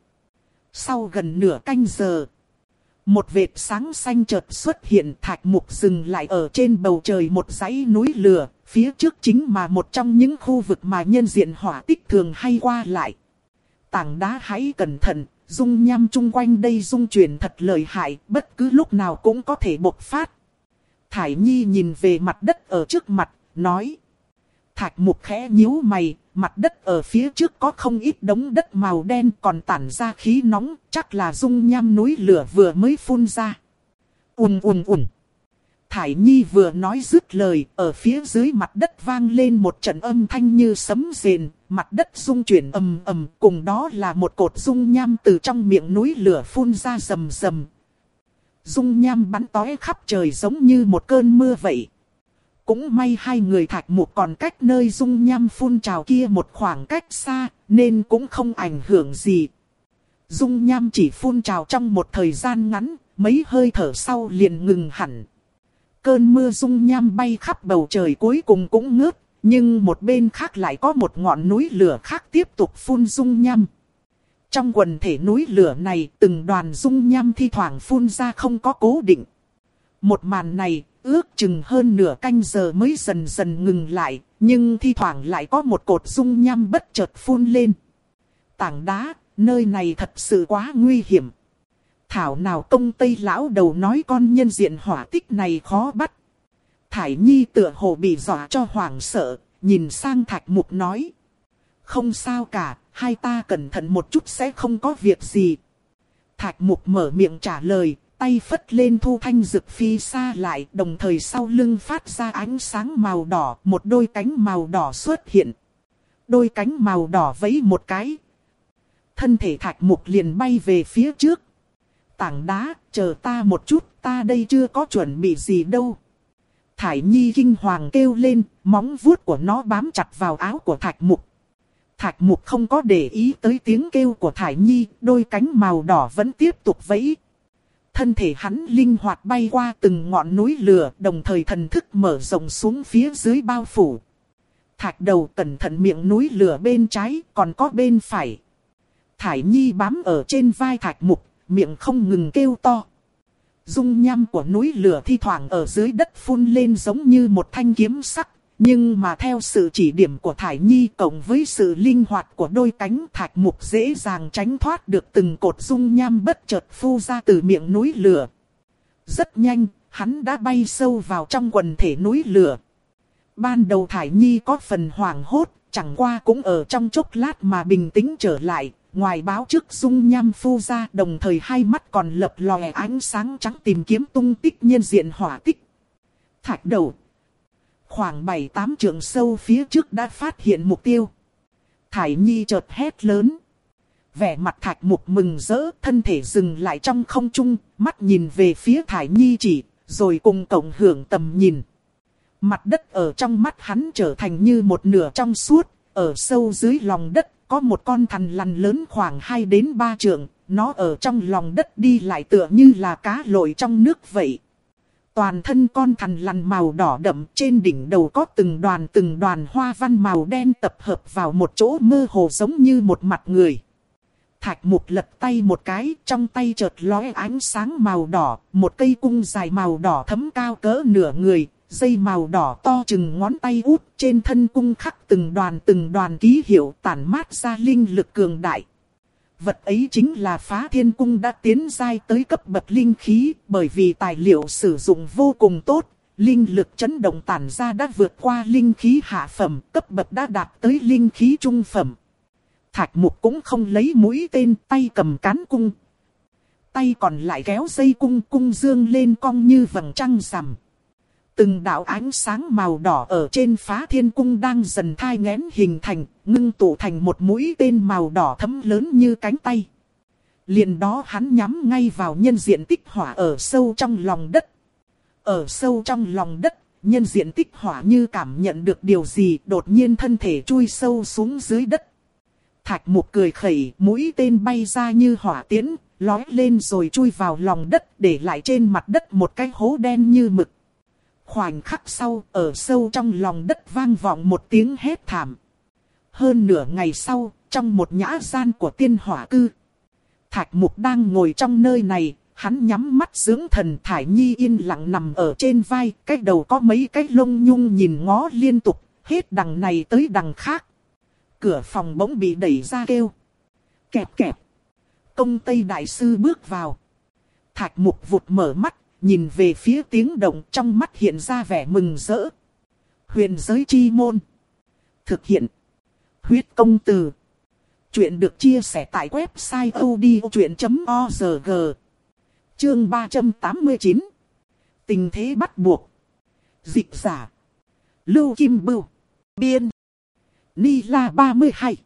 Sau gần nửa canh giờ, một vệt sáng xanh chợt xuất hiện. Thạch Mục dừng lại ở trên bầu trời một dãy núi lửa, phía trước chính mà một trong những khu vực mà nhân diện hỏa tích thường hay qua lại. Tảng đá hãy cẩn thận, dung nham chung quanh đây dung chuyển thật lợi hại, bất cứ lúc nào cũng có thể bộc phát. Thải Nhi nhìn về mặt đất ở trước mặt, nói. Thạch Mục khẽ nhíu mày, mặt đất ở phía trước có không ít đống đất màu đen còn tản ra khí nóng, chắc là dung nham núi lửa vừa mới phun ra. Ùn ùn ùn. Thải Nhi vừa nói dứt lời, ở phía dưới mặt đất vang lên một trận âm thanh như sấm rền, mặt đất rung chuyển ầm ầm, cùng đó là một cột dung nham từ trong miệng núi lửa phun ra rầm rầm. Dung nham bắn tóe khắp trời giống như một cơn mưa vậy. Cũng may hai người Thạch Mục còn cách nơi dung nham phun trào kia một khoảng cách xa, nên cũng không ảnh hưởng gì. Dung nham chỉ phun trào trong một thời gian ngắn, mấy hơi thở sau liền ngừng hẳn. Cơn mưa dung nham bay khắp bầu trời cuối cùng cũng ngớt, nhưng một bên khác lại có một ngọn núi lửa khác tiếp tục phun dung nham. Trong quần thể núi lửa này, từng đoàn dung nham thi thoảng phun ra không có cố định. Một màn này ước chừng hơn nửa canh giờ mới dần dần ngừng lại, nhưng thi thoảng lại có một cột dung nham bất chợt phun lên. Tảng đá, nơi này thật sự quá nguy hiểm. Thảo nào công Tây lão đầu nói con nhân diện hỏa tích này khó bắt. Thải Nhi tựa hồ bị dọa cho hoảng sợ, nhìn sang Thạch Mục nói. Không sao cả, hai ta cẩn thận một chút sẽ không có việc gì. Thạch Mục mở miệng trả lời, tay phất lên thu thanh dực phi xa lại, đồng thời sau lưng phát ra ánh sáng màu đỏ, một đôi cánh màu đỏ xuất hiện. Đôi cánh màu đỏ vẫy một cái. Thân thể Thạch Mục liền bay về phía trước. Tảng đá, chờ ta một chút, ta đây chưa có chuẩn bị gì đâu. Thải Nhi kinh hoàng kêu lên, móng vuốt của nó bám chặt vào áo của Thạch Mục. Thạch Mục không có để ý tới tiếng kêu của Thải Nhi, đôi cánh màu đỏ vẫn tiếp tục vẫy. Thân thể hắn linh hoạt bay qua từng ngọn núi lửa, đồng thời thần thức mở rộng xuống phía dưới bao phủ. Thạch đầu cẩn thận miệng núi lửa bên trái, còn có bên phải. Thải Nhi bám ở trên vai Thạch Mục, miệng không ngừng kêu to. Dung nham của núi lửa thi thoảng ở dưới đất phun lên giống như một thanh kiếm sắc. Nhưng mà theo sự chỉ điểm của Thải Nhi cộng với sự linh hoạt của đôi cánh, Thạch Mục dễ dàng tránh thoát được từng cột dung nham bất chợt phu ra từ miệng núi lửa. Rất nhanh, hắn đã bay sâu vào trong quần thể núi lửa. Ban đầu Thải Nhi có phần hoảng hốt, chẳng qua cũng ở trong chốc lát mà bình tĩnh trở lại. Ngoài báo trước dung nham phu ra, đồng thời hai mắt còn lập lòe ánh sáng trắng tìm kiếm tung tích nhân diện hỏa tích. Thạch đầu. Khoảng bảy tám trượng sâu phía trước đã phát hiện mục tiêu. Thải Nhi chợt hét lớn. Vẻ mặt Thạch Mục mừng rỡ, thân thể dừng lại trong không trung, mắt nhìn về phía Thải Nhi chỉ, rồi cùng cộng hưởng tầm nhìn. Mặt đất ở trong mắt hắn trở thành như một nửa trong suốt, ở sâu dưới lòng đất. Có một con thằn lằn lớn khoảng hai đến ba trượng, nó ở trong lòng đất đi lại tựa như là cá lội trong nước vậy. Toàn thân con thằn lằn màu đỏ đậm, trên đỉnh đầu có từng đoàn từng đoàn hoa văn màu đen tập hợp vào một chỗ mơ hồ giống như một mặt người. Thạch Mục lật tay một cái, trong tay chợt lóe ánh sáng màu đỏ, một cây cung dài màu đỏ thấm cao cỡ nửa người. Dây màu đỏ to chừng ngón tay út, trên thân cung khắc từng đoàn từng đoàn ký hiệu tản mát ra linh lực cường đại. Vật ấy chính là Phá Thiên Cung đã tiến giai tới cấp bậc linh khí, bởi vì tài liệu sử dụng vô cùng tốt, linh lực chấn động tản ra đã vượt qua linh khí hạ phẩm, cấp bậc đã đạt tới linh khí trung phẩm. Thạch Mục cũng không lấy mũi tên, tay cầm cán cung. Tay còn lại kéo dây cung, cung dương lên cong như vầng trăng rằm. Từng đạo ánh sáng màu đỏ ở trên Phá Thiên Cung đang dần thai nghén hình thành, ngưng tụ thành một mũi tên màu đỏ thẫm lớn như cánh tay. Liền đó hắn nhắm ngay vào nhân diện tích hỏa ở sâu trong lòng đất. Ở sâu trong lòng đất, nhân diện tích hỏa như cảm nhận được điều gì, đột nhiên thân thể chui sâu xuống dưới đất. Thạch Mục cười khẩy, mũi tên bay ra như hỏa tiễn, lói lên rồi chui vào lòng đất, để lại trên mặt đất một cái hố đen như mực. Khoảnh khắc sau, ở sâu trong lòng đất vang vọng một tiếng hét thảm. Hơn nửa ngày sau, trong một nhã gian của tiên hỏa cư, Thạch Mục đang ngồi trong nơi này, hắn nhắm mắt dưỡng thần. Thải Nhi yên lặng nằm ở trên vai, cái đầu có mấy cái lông nhung nhìn ngó liên tục, hết đằng này tới đằng khác. Cửa phòng bỗng bị đẩy ra kêu. Kẹp kẹp. Công Tây Đại Sư bước vào. Thạch Mục vụt mở mắt. Nhìn về phía tiếng động, trong mắt hiện ra vẻ mừng rỡ. Huyền giới chi môn. Thực hiện. Huyết công từ. Chuyện được chia sẻ tại website odchuyện chấm org. Chương ba trăm tám mươi chín. Tình thế bắt buộc. Dịch giả. Lưu Kim Bưu. Biên. Ni La ba mươi hai.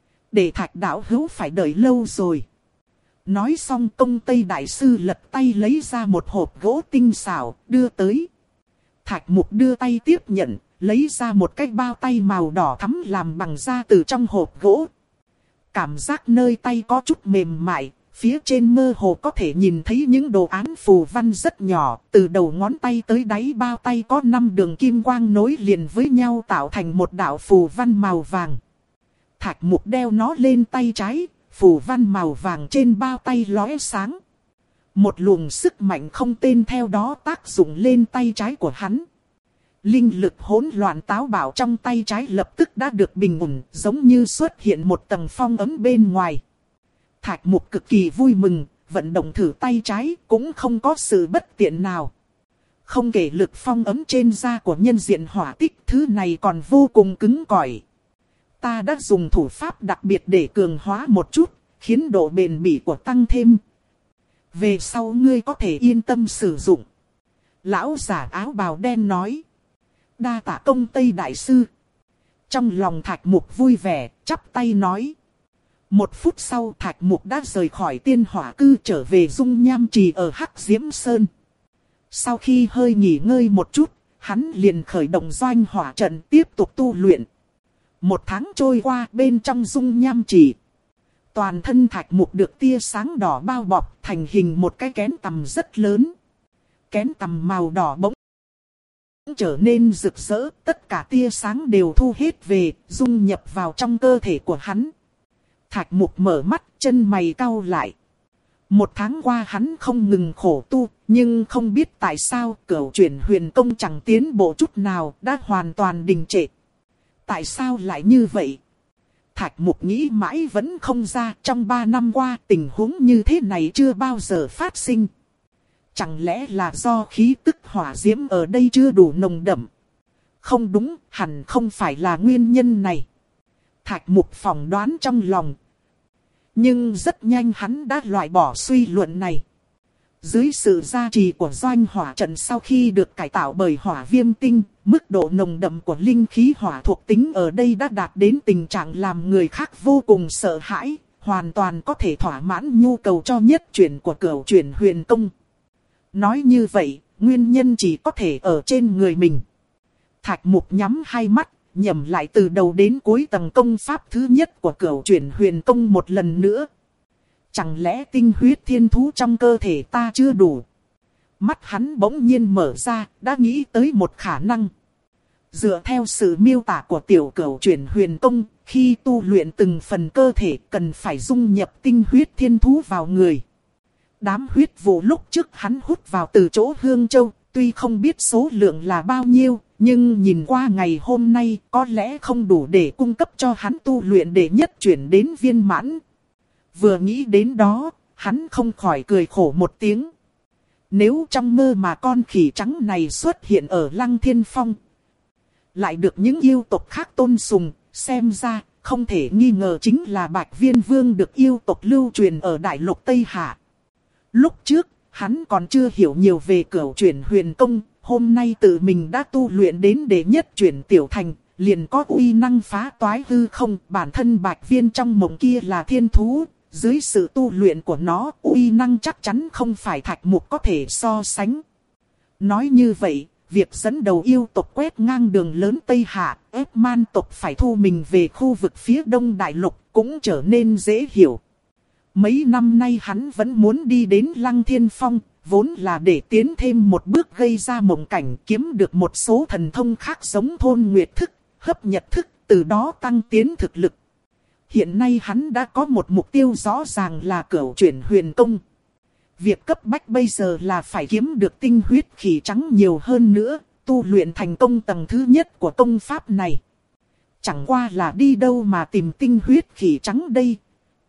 Để Thạch đạo hữu phải đợi lâu rồi. Nói xong Công Tây Đại Sư lật tay lấy ra một hộp gỗ tinh xảo, đưa tới. Thạch Mục đưa tay tiếp nhận, lấy ra một cái bao tay màu đỏ thắm làm bằng da từ trong hộp gỗ. Cảm giác nơi tay có chút mềm mại, phía trên mơ hồ có thể nhìn thấy những đồ án phù văn rất nhỏ. Từ đầu ngón tay tới đáy bao tay có năm đường kim quang nối liền với nhau tạo thành một đạo phù văn màu vàng. Thạch Mục đeo nó lên tay trái. Phù văn màu vàng trên bao tay lóe sáng. Một luồng sức mạnh không tên theo đó tác dụng lên tay trái của hắn. Linh lực hỗn loạn táo bạo trong tay trái lập tức đã được bình ổn, giống như xuất hiện một tầng phong ấm bên ngoài. Thạch Mục cực kỳ vui mừng, vận động thử tay trái cũng không có sự bất tiện nào. Không kể lực phong ấm trên da của nhân diện hỏa tích, thứ này còn vô cùng cứng cỏi. Ta đã dùng thủ pháp đặc biệt để cường hóa một chút, khiến độ bền bỉ của tăng thêm. Về sau ngươi có thể yên tâm sử dụng. Lão giả áo bào đen nói. Đa tạ công Tây Đại Sư. Trong lòng Thạch Mục vui vẻ, chắp tay nói. Một phút sau Thạch Mục đã rời khỏi tiên hỏa cư trở về dung nham trì ở Hắc Diễm Sơn. Sau khi hơi nghỉ ngơi một chút, hắn liền khởi động doanh hỏa trận tiếp tục tu luyện. Một tháng trôi qua bên trong dung nham trì. Toàn thân Thạch Mục được tia sáng đỏ bao bọc thành hình một cái kén tằm rất lớn. Kén tằm màu đỏ bỗng trở nên rực rỡ, tất cả tia sáng đều thu hết về, dung nhập vào trong cơ thể của hắn. Thạch Mục mở mắt, chân mày cau lại. Một tháng qua hắn không ngừng khổ tu, nhưng không biết tại sao Cửu Chuyển Huyền Công chẳng tiến bộ chút nào, đã hoàn toàn đình trệ. Tại sao lại như vậy? Thạch Mục nghĩ mãi vẫn không ra, trong ba năm qua tình huống như thế này chưa bao giờ phát sinh. Chẳng lẽ là do khí tức hỏa diễm ở đây chưa đủ nồng đậm? Không đúng, hẳn không phải là nguyên nhân này. Thạch Mục phỏng đoán trong lòng. Nhưng rất nhanh hắn đã loại bỏ suy luận này. Dưới sự gia trì của doanh hỏa trận sau khi được cải tạo bởi hỏa viêm tinh, mức độ nồng đậm của linh khí hỏa thuộc tính ở đây đã đạt đến tình trạng làm người khác vô cùng sợ hãi, hoàn toàn có thể thỏa mãn nhu cầu cho nhất chuyển của Cửu Chuyển Huyền Công. Nói như vậy, nguyên nhân chỉ có thể ở trên người mình. Thạch Mục nhắm hai mắt, nhẩm lại từ đầu đến cuối tầng công pháp thứ nhất của Cửu Chuyển Huyền Công một lần nữa. Chẳng lẽ tinh huyết thiên thú trong cơ thể ta chưa đủ? Mắt hắn bỗng nhiên mở ra, đã nghĩ tới một khả năng. Dựa theo sự miêu tả của tiểu Cửu Chuyển Huyền Công, khi tu luyện từng phần cơ thể cần phải dung nhập tinh huyết thiên thú vào người. Đám huyết vụ lúc trước hắn hút vào từ chỗ Hương Châu, tuy không biết số lượng là bao nhiêu, nhưng nhìn qua ngày hôm nay có lẽ không đủ để cung cấp cho hắn tu luyện để nhất chuyển đến viên mãn. Vừa nghĩ đến đó, hắn không khỏi cười khổ một tiếng. Nếu trong mơ mà con khỉ trắng này xuất hiện ở Lăng Thiên Phong, lại được những yêu tộc khác tôn sùng, xem ra không thể nghi ngờ chính là Bạch Viên Vương được yêu tộc lưu truyền ở Đại Lục Tây Hạ. Lúc trước, hắn còn chưa hiểu nhiều về Cửu Chuyển Huyền Công, hôm nay tự mình đã tu luyện đến đệ nhất chuyển tiểu thành, liền có uy năng phá toái hư không. Bản thân Bạch Viên trong mộng kia là thiên thú, dưới sự tu luyện của nó, uy năng chắc chắn không phải Thạch Mục có thể so sánh. Nói như vậy, việc dẫn đầu yêu tộc quét ngang đường lớn Tây Hạ, ép man tộc phải thu mình về khu vực phía đông đại lục cũng trở nên dễ hiểu. Mấy năm nay hắn vẫn muốn đi đến Lăng Thiên Phong, vốn là để tiến thêm một bước gây ra mộng cảnh kiếm được một số thần thông khác giống thôn nguyệt thức, hấp nhật thức, từ đó tăng tiến thực lực. Hiện nay hắn đã có một mục tiêu rõ ràng là Cửu Chuyển Huyền Công. Việc cấp bách bây giờ là phải kiếm được tinh huyết khỉ trắng nhiều hơn nữa, tu luyện thành công tầng thứ nhất của công pháp này. Chẳng qua là đi đâu mà tìm tinh huyết khỉ trắng đây.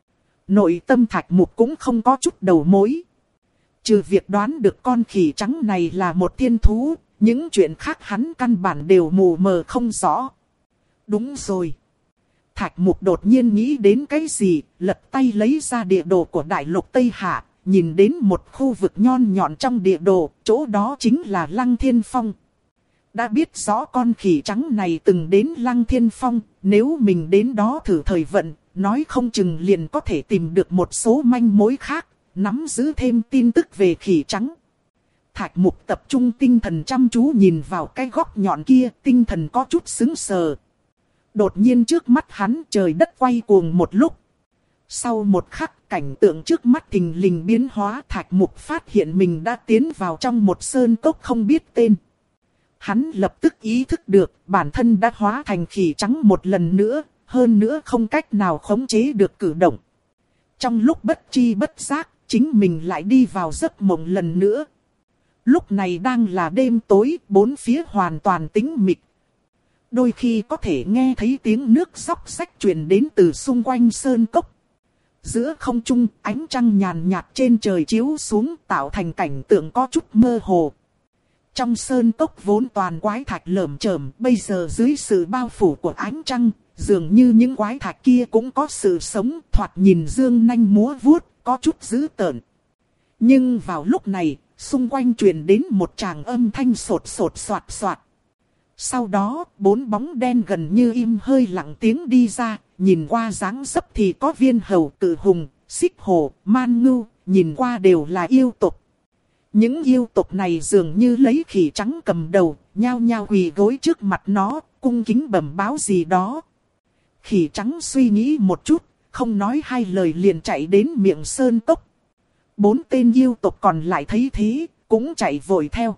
Nội tâm Thạch Mục cũng không có chút đầu mối. Trừ việc đoán được con khỉ trắng này là một thiên thú, những chuyện khác hắn căn bản đều mù mờ không rõ. Đúng rồi. Thạch Mục đột nhiên nghĩ đến cái gì, lật tay lấy ra địa đồ của Đại Lục Tây Hạ, nhìn đến một khu vực nhon nhọn trong địa đồ, chỗ đó chính là Lăng Thiên Phong. Đã biết rõ con khỉ trắng này từng đến Lăng Thiên Phong, nếu mình đến đó thử thời vận, nói không chừng liền có thể tìm được một số manh mối khác, nắm giữ thêm tin tức về khỉ trắng. Thạch Mục tập trung tinh thần chăm chú nhìn vào cái góc nhọn kia, tinh thần có chút sững sờ. Đột nhiên trước mắt hắn trời đất quay cuồng một lúc. Sau một khắc cảnh tượng trước mắt thình lình biến hóa, Thạch Mục phát hiện mình đã tiến vào trong một sơn cốc không biết tên. Hắn lập tức ý thức được bản thân đã hóa thành khỉ trắng một lần nữa, hơn nữa không cách nào khống chế được cử động. Trong lúc bất tri bất giác, chính mình lại đi vào giấc mộng lần nữa. Lúc này đang là đêm tối, bốn phía hoàn toàn tĩnh mịch. Đôi khi có thể nghe thấy tiếng nước xóc xách truyền đến từ xung quanh sơn cốc. Giữa không trung, ánh trăng nhàn nhạt trên trời chiếu xuống tạo thành cảnh tượng có chút mơ hồ. Trong sơn cốc vốn toàn quái thạch lởm chởm, bây giờ dưới sự bao phủ của ánh trăng, dường như những quái thạch kia cũng có sự sống, thoạt nhìn dương nanh múa vuốt, có chút dữ tợn. Nhưng vào lúc này, xung quanh truyền đến một tràng âm thanh sột sột soạt soạt. Sau đó, bốn bóng đen gần như im hơi lặng tiếng đi ra, nhìn qua dáng dấp thì có viên hầu, cự hùng, xích hổ, man ngưu, nhìn qua đều là yêu tộc. Những yêu tộc này dường như lấy khỉ trắng cầm đầu, nhao nhao quỳ gối trước mặt nó, cung kính bẩm báo gì đó. Khỉ trắng suy nghĩ một chút, không nói hai lời liền chạy đến miệng sơn cốc. Bốn tên yêu tộc còn lại thấy thế, cũng chạy vội theo.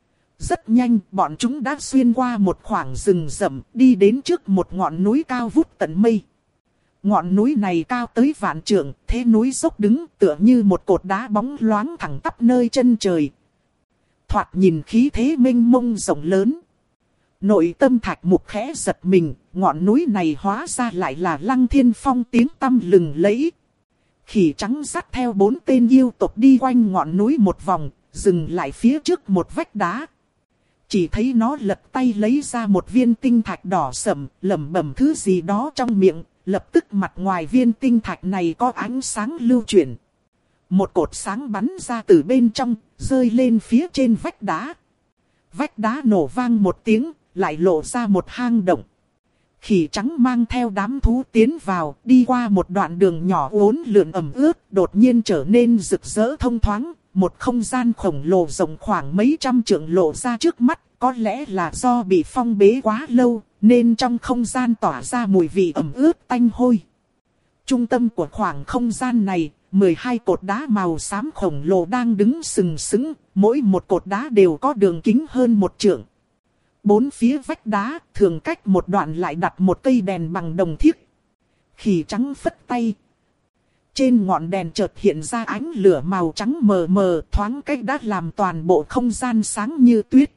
Rất nhanh, bọn chúng đã xuyên qua một khoảng rừng rậm, đi đến trước một ngọn núi cao vút tận mây. Ngọn núi này cao tới vạn trượng, thế núi dốc đứng tựa như một cột đá bóng loáng thẳng tắp nơi chân trời. Thoạt nhìn khí thế mênh mông rộng lớn. Nội tâm Thạch Mục khẽ giật mình, ngọn núi này hóa ra lại là Lăng Thiên Phong tiếng tăm lừng lẫy. Khỉ trắng dắt theo bốn tên yêu tộc đi quanh ngọn núi một vòng, dừng lại phía trước một vách đá. Chỉ thấy nó lật tay lấy ra một viên tinh thạch đỏ sẫm, lẩm bẩm thứ gì đó trong miệng, lập tức mặt ngoài viên tinh thạch này có ánh sáng lưu chuyển. Một cột sáng bắn ra từ bên trong, rơi lên phía trên vách đá. Vách đá nổ vang một tiếng, lại lộ ra một hang động. Khỉ trắng mang theo đám thú tiến vào, đi qua một đoạn đường nhỏ uốn lượn ẩm ướt, đột nhiên trở nên rực rỡ thông thoáng. Một không gian khổng lồ rộng khoảng mấy trăm trượng lộ ra trước mắt, có lẽ là do bị phong bế quá lâu, nên trong không gian tỏa ra mùi vị ẩm ướt tanh hôi. Trung tâm của khoảng không gian này, mười hai cột đá màu xám khổng lồ đang đứng sừng sững, mỗi một cột đá đều có đường kính hơn một trượng. Bốn phía vách đá, thường cách một đoạn lại đặt một cây đèn bằng đồng thiếc. Khỉ trắng phất tay. Trên ngọn đèn chợt hiện ra ánh lửa màu trắng mờ mờ, thoáng cách đã làm toàn bộ không gian sáng như tuyết.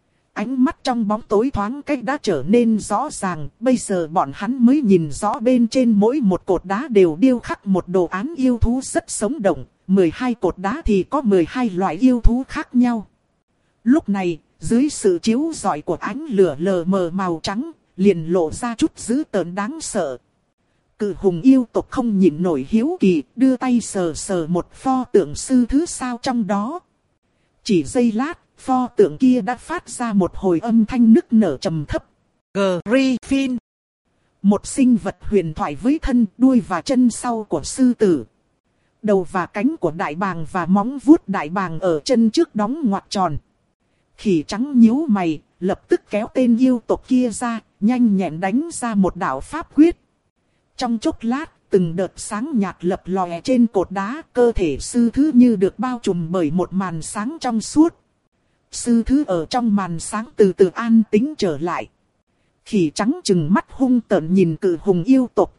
Ánh mắt trong bóng tối thoáng cách đã trở nên rõ ràng, bây giờ bọn hắn mới nhìn rõ bên trên mỗi một cột đá đều điêu khắc một đồ án yêu thú rất sống động, mười hai cột đá thì có mười hai loại yêu thú khác nhau. Lúc này, dưới sự chiếu rọi của ánh lửa lờ mờ màu trắng, liền lộ ra chút dữ tợn đáng sợ. Cự hùng yêu tộc không nhịn nổi hiếu kỳ, đưa tay sờ sờ một pho tượng sư thứ sao trong đó. Chỉ giây lát, pho tượng kia đã phát ra một hồi âm thanh nức nở trầm thấp. Griffin, một sinh vật huyền thoại với thân, đuôi và chân sau của sư tử. Đầu và cánh của đại bàng và móng vuốt đại bàng ở chân trước đóng ngoặc tròn. Khỉ trắng nhíu mày, lập tức kéo tên yêu tộc kia ra, nhanh nhẹn đánh ra một đạo pháp quyết. Trong chốc lát, từng đợt sáng nhạt lập lòe trên cột đá, cơ thể sư thứ như được bao trùm bởi một màn sáng trong suốt. Sư thứ ở trong màn sáng từ từ an tĩnh trở lại. Khỉ trắng trừng mắt hung tợn nhìn cự hùng yêu tộc.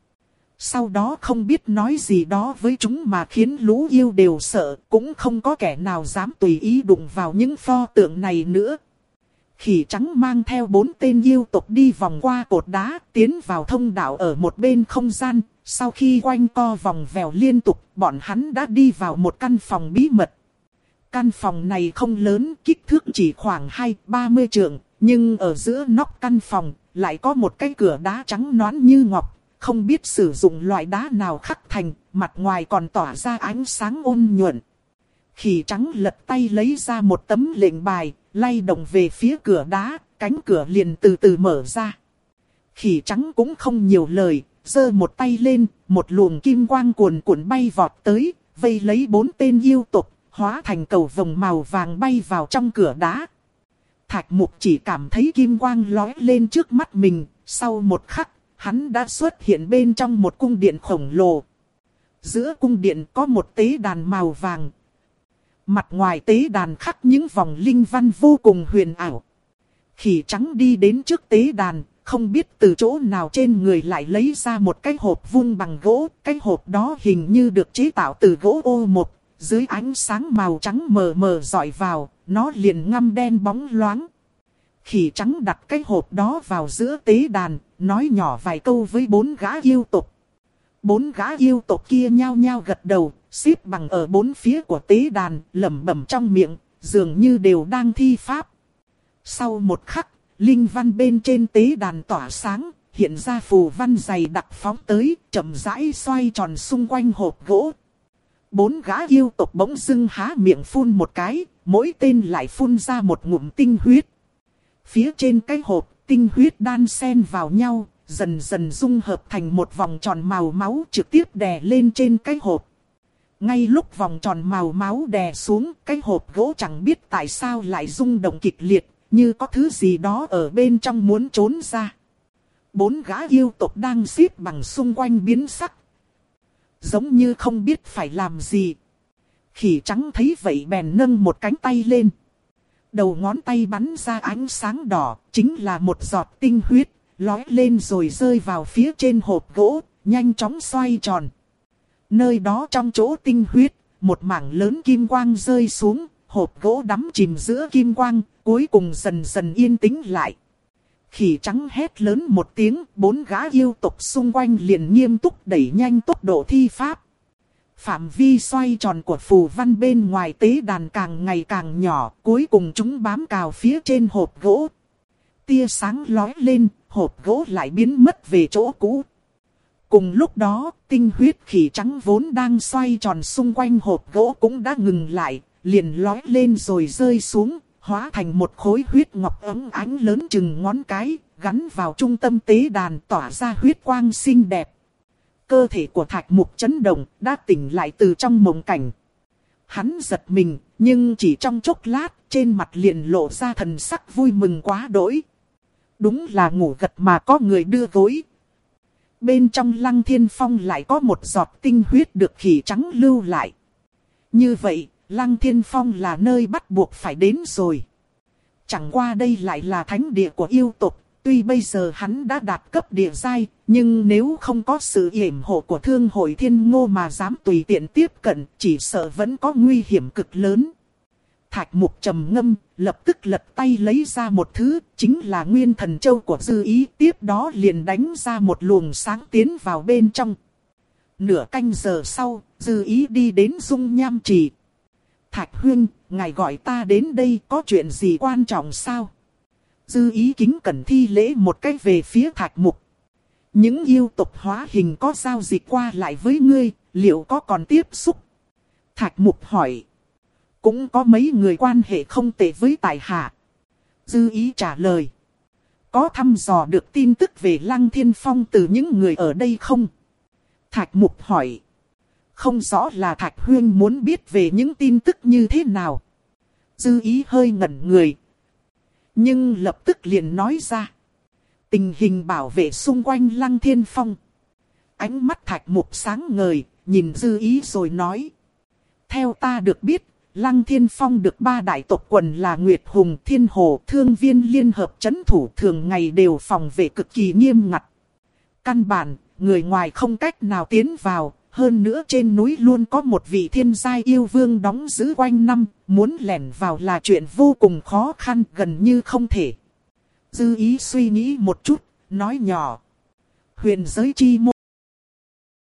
Sau đó không biết nói gì đó với chúng mà khiến lũ yêu đều sợ, cũng không có kẻ nào dám tùy ý đụng vào những pho tượng này nữa. Khỉ trắng mang theo bốn tên yêu tộc đi vòng qua cột đá, tiến vào thông đạo ở một bên không gian. Sau khi quanh co vòng vèo liên tục, bọn hắn đã đi vào một căn phòng bí mật. Căn phòng này không lớn, kích thước chỉ khoảng hai ba mươi trượng, nhưng ở giữa nóc căn phòng lại có một cái cửa đá trắng nõn như ngọc, không biết sử dụng loại đá nào khắc thành, mặt ngoài còn tỏa ra ánh sáng ôn nhuận. Khỉ trắng lật tay lấy ra một tấm lệnh bài, lay động về phía cửa đá, cánh cửa liền từ từ mở ra. Khỉ trắng cũng không nhiều lời, giơ một tay lên, một luồng kim quang cuồn cuộn bay vọt tới, vây lấy bốn tên yêu tộc, hóa thành cầu vồng màu vàng bay vào trong cửa đá. Thạch Mục chỉ cảm thấy kim quang lóe lên trước mắt mình, sau một khắc, hắn đã xuất hiện bên trong một cung điện khổng lồ. Giữa cung điện có một tế đàn màu vàng. Mặt ngoài tế đàn khắc những vòng linh văn vô cùng huyền ảo. Khỉ trắng đi đến trước tế đàn, không biết từ chỗ nào trên người lại lấy ra một cái hộp vuông bằng gỗ. Cái hộp đó hình như được chế tạo từ gỗ ô một, dưới ánh sáng màu trắng mờ mờ rọi vào, nó liền ngăm đen bóng loáng. Khỉ trắng đặt cái hộp đó vào giữa tế đàn, nói nhỏ vài câu với bốn gã yêu tộc. Bốn gã yêu tộc kia nhao nhao gật đầu, xếp bằng ở bốn phía của tế đàn, lẩm bẩm trong miệng, dường như đều đang thi pháp. Sau một khắc, linh văn bên trên tế đàn tỏa sáng, hiện ra phù văn dày đặc phóng tới, chậm rãi xoay tròn xung quanh hộp gỗ. Bốn gã yêu tộc bỗng dưng há miệng phun một cái, mỗi tên lại phun ra một ngụm tinh huyết. Phía trên cái hộp, tinh huyết đan xen vào nhau, dần dần dung hợp thành một vòng tròn màu máu trực tiếp đè lên trên cái hộp. Ngay lúc vòng tròn màu máu đè xuống, cái hộp gỗ chẳng biết tại sao lại rung động kịch liệt, như có thứ gì đó ở bên trong muốn trốn ra. Bốn gã yêu tộc đang xếp bằng xung quanh biến sắc, giống như không biết phải làm gì. Khỉ trắng thấy vậy bèn nâng một cánh tay lên. Đầu ngón tay bắn ra ánh sáng đỏ, chính là một giọt tinh huyết, lói lên rồi rơi vào phía trên hộp gỗ, nhanh chóng xoay tròn. Nơi đó trong chỗ tinh huyết, một mảng lớn kim quang rơi xuống, hộp gỗ đắm chìm giữa kim quang, cuối cùng dần dần yên tĩnh lại. Khỉ trắng hét lớn một tiếng, bốn gã yêu tộc xung quanh liền nghiêm túc đẩy nhanh tốc độ thi pháp. Phạm vi xoay tròn của phù văn bên ngoài tế đàn càng ngày càng nhỏ, cuối cùng chúng bám cào phía trên hộp gỗ. Tia sáng lói lên, hộp gỗ lại biến mất về chỗ cũ. Cùng lúc đó, tinh huyết khỉ trắng vốn đang xoay tròn xung quanh hộp gỗ cũng đã ngừng lại, liền lói lên rồi rơi xuống, hóa thành một khối huyết ngọc ấm ánh lớn chừng ngón cái, gắn vào trung tâm tế đàn tỏa ra huyết quang xinh đẹp. Cơ thể của Thạch Mục chấn động, đã tỉnh lại từ trong mộng cảnh. Hắn giật mình, nhưng chỉ trong chốc lát, trên mặt liền lộ ra thần sắc vui mừng quá đỗi. Đúng là ngủ gật mà có người đưa gối. Bên trong Lăng Thiên Phong lại có một giọt tinh huyết được khỉ trắng lưu lại. Như vậy, Lăng Thiên Phong là nơi bắt buộc phải đến rồi. Chẳng qua đây lại là thánh địa của yêu tộc. Tuy bây giờ hắn đã đạt cấp địa giai, nhưng nếu không có sự yểm hộ của Thương hội Thiên Ngô mà dám tùy tiện tiếp cận, chỉ sợ vẫn có nguy hiểm cực lớn. Thạch Mục trầm ngâm, lập tức lật tay lấy ra một thứ, chính là Nguyên Thần Châu của Dư Ý, tiếp đó liền đánh ra một luồng sáng tiến vào bên trong. Nửa canh giờ sau, Dư Ý đi đến Dung Nham Trì. Thạch Huynh, ngài gọi ta đến đây có chuyện gì quan trọng sao? Dư Ý kính cẩn thi lễ một cách về phía Thạch Mục. Những yêu tộc hóa hình có giao dịch qua lại với ngươi, liệu có còn tiếp xúc? Thạch Mục hỏi. Cũng có mấy người quan hệ không tệ với tại hạ. Dư Ý trả lời. Có thăm dò được tin tức về Lăng Thiên Phong từ những người ở đây không? Thạch Mục hỏi. Không rõ là Thạch Huyên muốn biết về những tin tức như thế nào. Dư Ý hơi ngẩn người. Nhưng lập tức liền nói ra. Tình hình bảo vệ xung quanh Lăng Thiên Phong. Ánh mắt Thạch Mục sáng ngời, nhìn Dư Ý rồi nói. Theo ta được biết, Lăng Thiên Phong được ba đại tộc quần là Nguyệt Hùng, Thiên Hồ, Thương Viên liên hợp trấn thủ, thường ngày đều phòng vệ cực kỳ nghiêm ngặt. Căn bản, người ngoài không cách nào tiến vào, hơn nữa trên núi luôn có một vị thiên giai yêu vương đóng giữ quanh năm, muốn lẻn vào là chuyện vô cùng khó khăn, gần như không thể. Dư Ý suy nghĩ một chút, nói nhỏ. Huyền giới chi môn